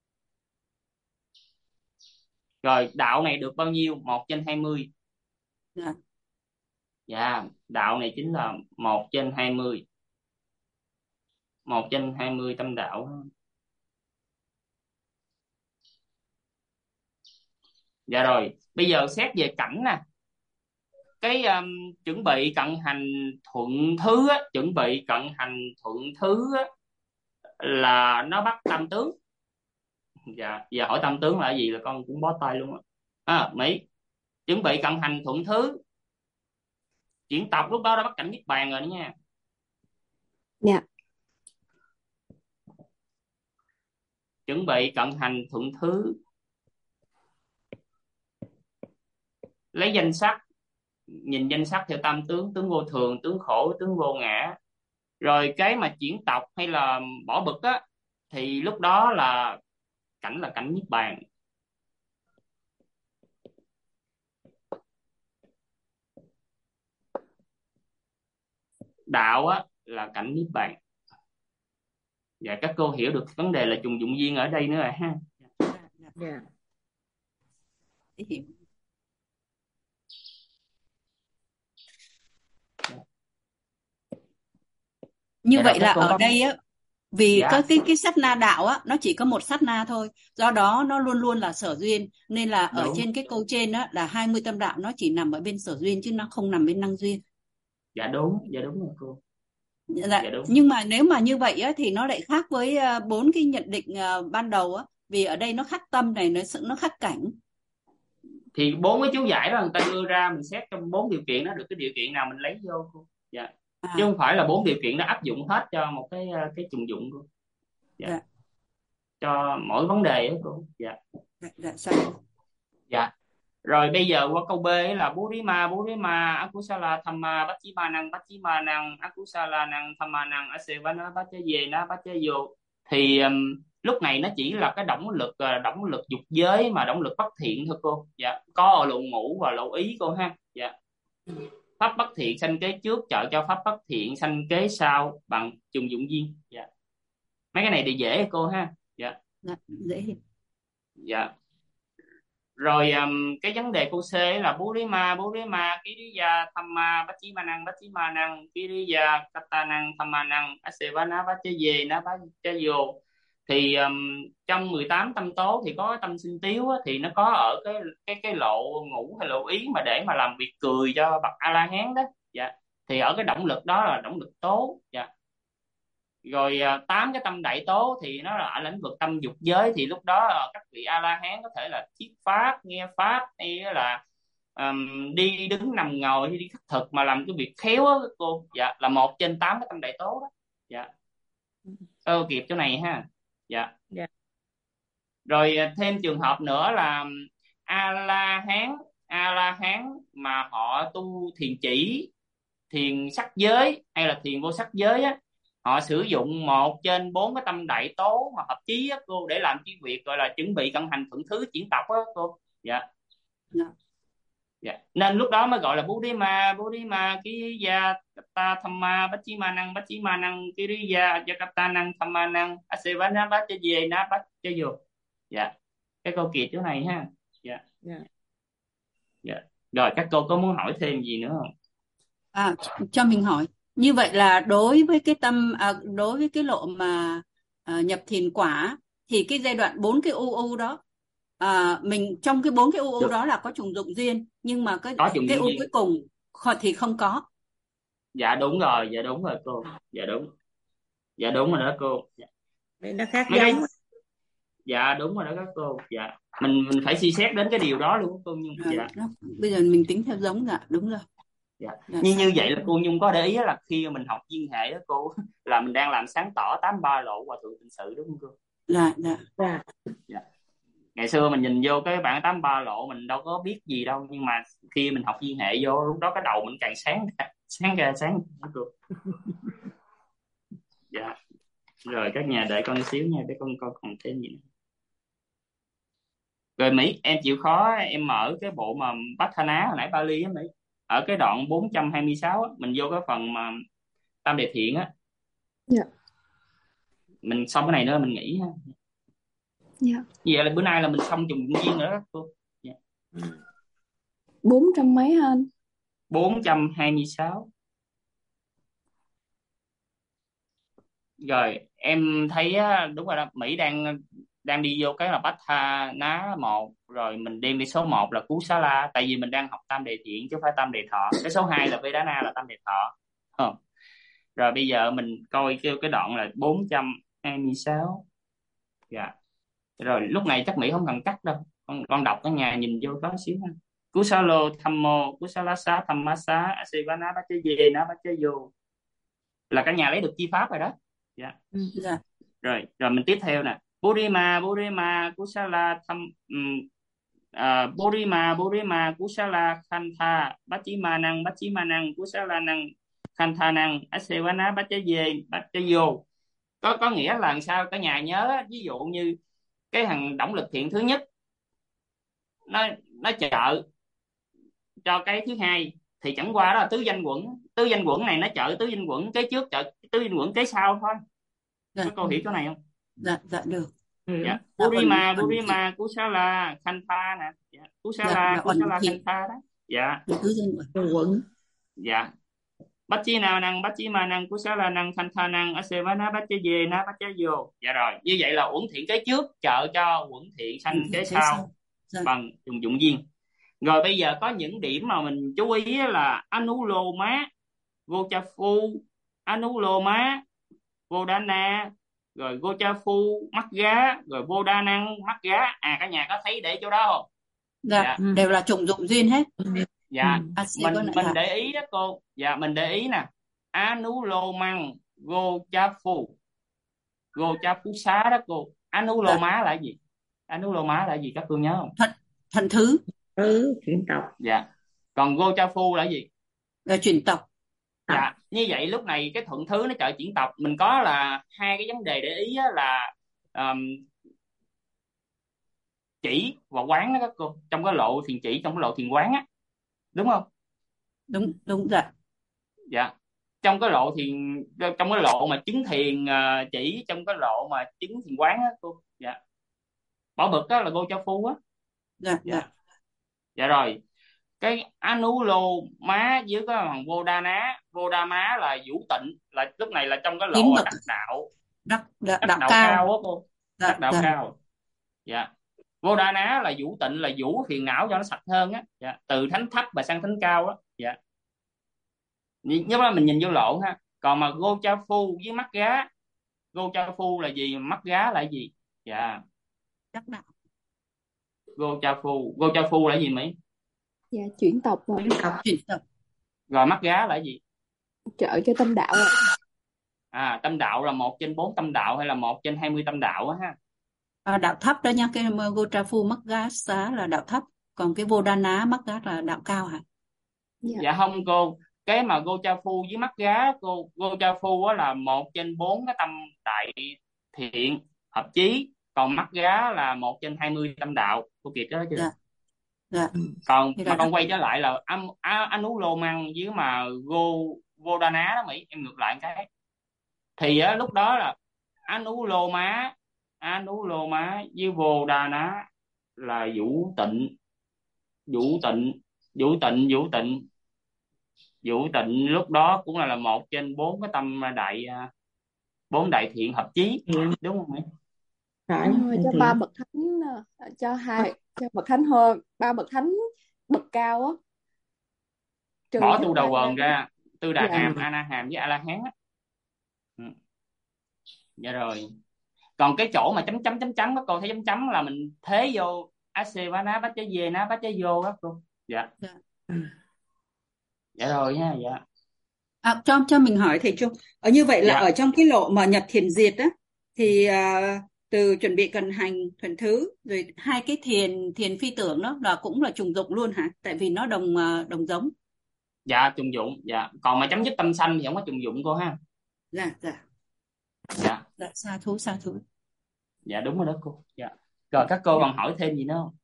Rồi đạo này được bao nhiêu? 1 trên 20. Dạ. Dạ, đạo này chính là 1 trên 20. 1 trên 20 tâm đạo. Dạ rồi, bây giờ xét về cảnh nè. Cái chuẩn bị cận hành thuận thứ á, là nó bắt tâm tướng. Dạ, giờ hỏi tâm tướng là gì là con cũng bó tay luôn á. Mỹ, chuẩn bị cận hành thuận thứ chuyển tộc, lúc đó đã bắt cảnh niết bàn rồi đó nha. Dạ. Chuẩn bị cận hành thuận thứ, lấy danh sắc, nhìn danh sắc theo tam tướng, tướng vô thường, tướng khổ, tướng vô ngã. Rồi cái mà chuyển tộc hay là bỏ bực á, thì lúc đó là cảnh niết bàn. Đạo á là cảnh niết bàn. Dạ, các cô hiểu được vấn đề là trùng dụng duyên ở đây nữa rồi ha. Dạ. Hiểu. Như Dạ vậy rồi, là các cô ở có... đây á, vì Dạ. có cái sát na đạo á, nó chỉ có một sát na thôi, do đó nó luôn luôn là sở duyên, nên là ở Đúng. trên cái câu trên á là 20 tâm đạo nó chỉ nằm ở bên sở duyên chứ nó không nằm bên năng duyên. Dạ đúng rồi cô. Dạ. Dạ đúng. Nhưng mà nếu mà như vậy á, thì nó lại khác với 4 cái nhận định ban đầu á, vì ở đây nó khác tâm này, nó khác cảnh. Thì 4 cái chú giải đó người ta đưa ra, mình xét trong 4 điều kiện đó, được cái điều kiện nào mình lấy vô cô. Dạ. chứ À, không phải là 4 điều kiện đó áp dụng hết cho một cái trùng dụng cô. Dạ. dạ, Cho mỗi vấn đề đó cô. Dạ. dạ, xong. Dạ. Rồi bây giờ qua câu B ấy là Burima Akusala Thamma Bachima Năng Akusala Năng Thamma Năng Asevana Bachayena Bachayo. Thì lúc này nó chỉ là cái động lực dục giới mà động lực bất thiện thôi cô. Dạ. Có ở lộ ngũ và lộ ý cô ha. Dạ. Pháp bất thiện sanh kế trước trợ cho pháp bất thiện sanh kế sau bằng trùng dụng duyên. Dạ. Mấy cái này thì dễ cô ha. Dạ. Dạ, dễ hiểu. Dạ. Rồi cái vấn đề câu C là Burima Kiriya Thamma Bachima Năng Kiriya Kata Năng Thamma Năng Asevana Bachayena Bachayo. Thì trong 18 tâm tố thì có tâm sinh tiếu á, thì nó có ở cái lộ ngũ hay lộ ý mà để mà làm việc cười cho bậc A La Hán đó. Dạ. Thì ở cái động lực đó là động lực tố. Dạ. Rồi 8 cái tâm đại tố thì nó là ở lĩnh vực tâm dục giới, thì lúc đó các vị A La Hán có thể là thuyết pháp, nghe pháp, hay là đi đứng nằm ngồi hay đi khất thực mà làm cái việc khéo á cô. Dạ, là 1 trên 8 cái tâm đại tố đó. Dạ. Kịp chỗ này ha. Dạ. Dạ. Rồi thêm trường hợp nữa là A La Hán mà họ tu thiền chỉ, thiền sắc giới hay là thiền vô sắc giới á, họ sử dụng 1 trên 4 cái tâm đại tố mà hợp chí á cô, để làm cái việc gọi là chuẩn bị cận hành thuận thứ chuyển tập á cô. Dạ. Dạ. Dạ. Nên lúc đó mới gọi là Burima Kiriya Kata Thamma Bachima Năng Kiriya Jakata Năng Thamma Năng Asevana Bachayena Bachayo. Dạ. Cái câu kiệt chỗ này ha. Dạ. Dạ. Dạ. Rồi các cô có muốn hỏi thêm gì nữa không? Cho mình hỏi, như vậy là đối với đối với cái lộ mà nhập thiền quả thì cái giai đoạn 4 cái UU đó, mình trong cái 4 cái UU đó là có trùng dụng duyên, nhưng mà cái Có trùng dụng U duyên. cuối cùng thì không có. Dạ đúng rồi cô. Dạ đúng. Dạ đúng rồi đó cô. Dạ. Nó khác Mấy cái giống. dạ đúng rồi đó các cô. Dạ. Mình phải suy xét đến cái điều đó luôn cô Nhung. Dạ. Bây giờ mình tính theo giống. Dạ đúng rồi. Dạ. Dạ. Như vậy là cô Nhung có để ý là khi mình học duyên hệ đó cô, là mình đang làm sáng tỏ 83 lộ hòa thượng tịnh sự đúng không cô? Dạ. Dạ. Dạ. Ngày xưa mình nhìn vô cái bảng 83 lộ mình đâu có biết gì đâu, nhưng mà khi mình học duyên hệ vô, lúc đó cái đầu mình càng sáng ra cô. Dạ. Rồi các nhà đợi con xíu nha, để con còn thêm gì nữa. Rồi Mỹ, em chịu khó em mở cái bộ mà Bát Tha Ná hồi nãy Bali á Mỹ, ở cái đoạn 426 á, mình vô cái phần mà tam đề thiện á. Dạ. Mình xong cái này nữa mình nghỉ ha. Dạ. Như vậy là bữa nay là mình xong trùng duyên nữa đó cô. Dạ. 400 mấy ha anh? 426. Rồi em thấy á, đúng rồi đó, Mỹ đang đi vô cái là Bát Tha Ná 1, rồi mình đem đi số 1 là Kusala, tại vì mình đang học tam đề thiện chứ không phải tam đề thọ. Cái số 2 là Vedana là tam đề thọ. Rồi bây giờ mình coi cái đoạn là 426. Dạ. Rồi lúc này chắc Mỹ không cần cắt đâu, con đọc ở nhà nhìn vô có xíu ha. Kusalo Thammo Kusalasa Thammasa Asevana Bachayena Bachayo, là cả nhà lấy được chi pháp rồi đó. Dạ. Dạ. Rồi mình tiếp theo nè. Burima Kusala Burima Kusala Khantha Bachima Năng Kusala Năng Khantha Năng Asevana Bachayo. Có nghĩa là làm sao cả nhà nhớ, ví dụ như cái thằng động lực thiện thứ nhất nó trợ cho cái thứ hai, thì chẳng qua đó là tứ danh quẩn này nó trợ tứ danh quẩn kế trước, trợ tứ danh quẩn kế sau thôi. Dạ. Có cô hiểu chỗ này không? Dạ được. Dạ. Burima Kusala Khantha nè. Dạ. Kusala Khantha đó. Dạ. Tứ danh quẩn. Dạ. Bachima năng Kusala năng Khantha năng Asevana Bachayena Bachayo. Dạ rồi, như vậy là uẩn thiện kế trước trợ cho uẩn thiện sanh kế sau. Dạ. Bằng trùng dụng duyên. Rồi bây giờ có những điểm mà mình chú ý là Anuloma, Gochafu, Anuloma, Godana, rồi Gochafu, mắt gá, rồi Godanang, mắt gá. Cả nhà có thấy để chỗ đó không? Dạ. Đều là trùng dụng duyên hết. Dạ. Mình để ý đó cô. Dạ, mình để ý nè. Anulomang Gochafu. Gochafu xá đó cô. Anuloma là gì? Anuloma là gì các cô nhớ không? Thuận thứ chuyển tộc. Dạ. Còn Gochafu là gì? là chuyển tộc. Dạ, như vậy lúc này cái thuận thứ nó trợ chuyển tộc. Mình có là hai cái vấn đề để ý á, là chỉ và quán đó các cô. Trong cái lộ thiền chỉ, trong cái lộ thiền quán á, đúng không? Đúng rồi. Dạ. Trong cái lộ mà chứng thiền chỉ, trong cái lộ mà chứng thiền quán á cô. Dạ. Bỏ bực đó là Gochafu á. Dạ. Dạ rồi. Cái Anuloma với cái thằng Vodana là vũ tịnh, là lúc này là trong cái lộ là đắc đạo cao á cô. Đắc đạo cao. Dạ. Vodana là vũ tịnh, là vũ phiền não cho nó sạch hơn á. Dạ. Từ thánh thấp và sang thánh cao á. Dạ. Nhớ là mình nhìn vô lộ ha. Còn mà Gochafu với mắt gá, Gochafu là gì, mắt gá là gì? Dạ. Đắc đạo. Gochafu là gì Mỹ? Dạ, chuyển tộc rồi. Chuyển tộc. Rồi mắt gá là gì? Trợ cho tâm đạo rồi. Tâm đạo là 1/4 tâm đạo hay là 1/20 tâm đạo á ha? Đạo thấp đó nha. Cái Gochafu mắt gá xá là đạo thấp, còn cái Vodana mắt gá là đạo cao hả? Dạ không cô. Cái mà Gochafu với mắt gá cô, Gochafu á là 1/4 cái tâm đại thiện hợp chí, còn mắt gá là 1/20 tâm đạo. Cô kịp đó chưa? Dạ. Còn mà con quay trở lại là Anulomang với mà Vodana đó Mỹ, em ngược lại cái thì á, lúc đó là Anuloma với Vodana là vũ tịnh lúc đó cũng là 1/4 cái tâm đại, 4 đại thiện hợp chí, đúng không Mỹ? Phải. Nhưng mà cho ba bậc thánh, cho bậc thánh hơn, ba bậc thánh bậc cao á, Bỏ tu đầu quần ra, tư đà hàm, a na hàm với a la hán á. Dạ rồi. Còn cái chỗ mà chấm các cô thấy chấm là mình thế vô Asevana Vajjayana Vajjayo các cô. Dạ. Dạ rồi nha. Dạ. Cho mình hỏi thầy Trung, như vậy là ở trong cái lộ mà nhập thiền diệt á thì từ chuẩn bị cần hành thuận thứ rồi hai cái thiền phi tưởng đó là cũng là trùng dụng luôn hả? Tại vì nó đồng giống. Dạ trùng dụng. Dạ. Còn mà chấm dứt tâm sanh thì không có trùng dụng cô ha. Dạ. Sa thú. Dạ đúng rồi đó cô. Dạ. Rồi các cô còn hỏi thêm gì nữa không?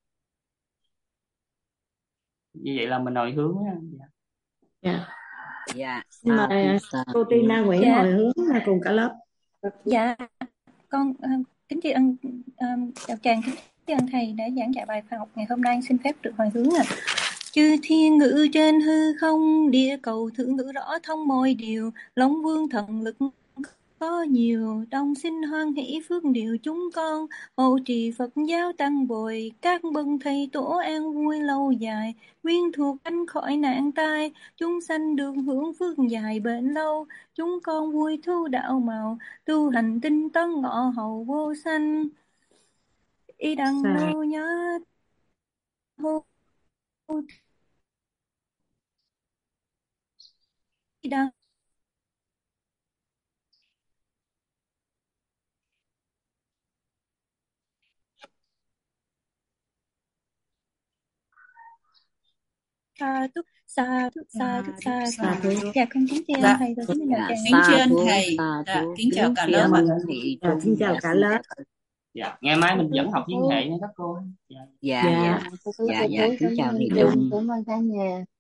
Như vậy là mình hồi hướng ha. Dạ. Mời cô Tina Nguyễn hồi hướng cùng cả lớp. Dạ, con kính tri ân chào chàng, kính tri ân thầy đã giảng dạy bài học ngày hôm nay, xin phép được hồi hướng chư thiên ngự trên hư không, địa cầu thượng ngữ rõ thông mọi điều, Long vương thần lực có nhiều, đông sinh hoan hỷ phước điều chúng con, hộ trì Phật giáo tăng bồi, các bậc thầy tổ an vui lâu dài, quyến thuộc anh khỏi nạn tai, chúng sanh được hưởng phước dài bền lâu, chúng con vui thu đạo màu, tu hành tinh tấn ngọ hầu vô sanh. Y đăng nô nhớ hô y đăng sa thúc. Dạ con kính tri ân thầy, kính tri ân thầy. Kính chào cả lớp. Xin chào cả lớp. Dạ, ngày mai mình vẫn học viên hệ nha các cô. Dạ, kính chào thầy Trung. Cảm ơn cả nhà.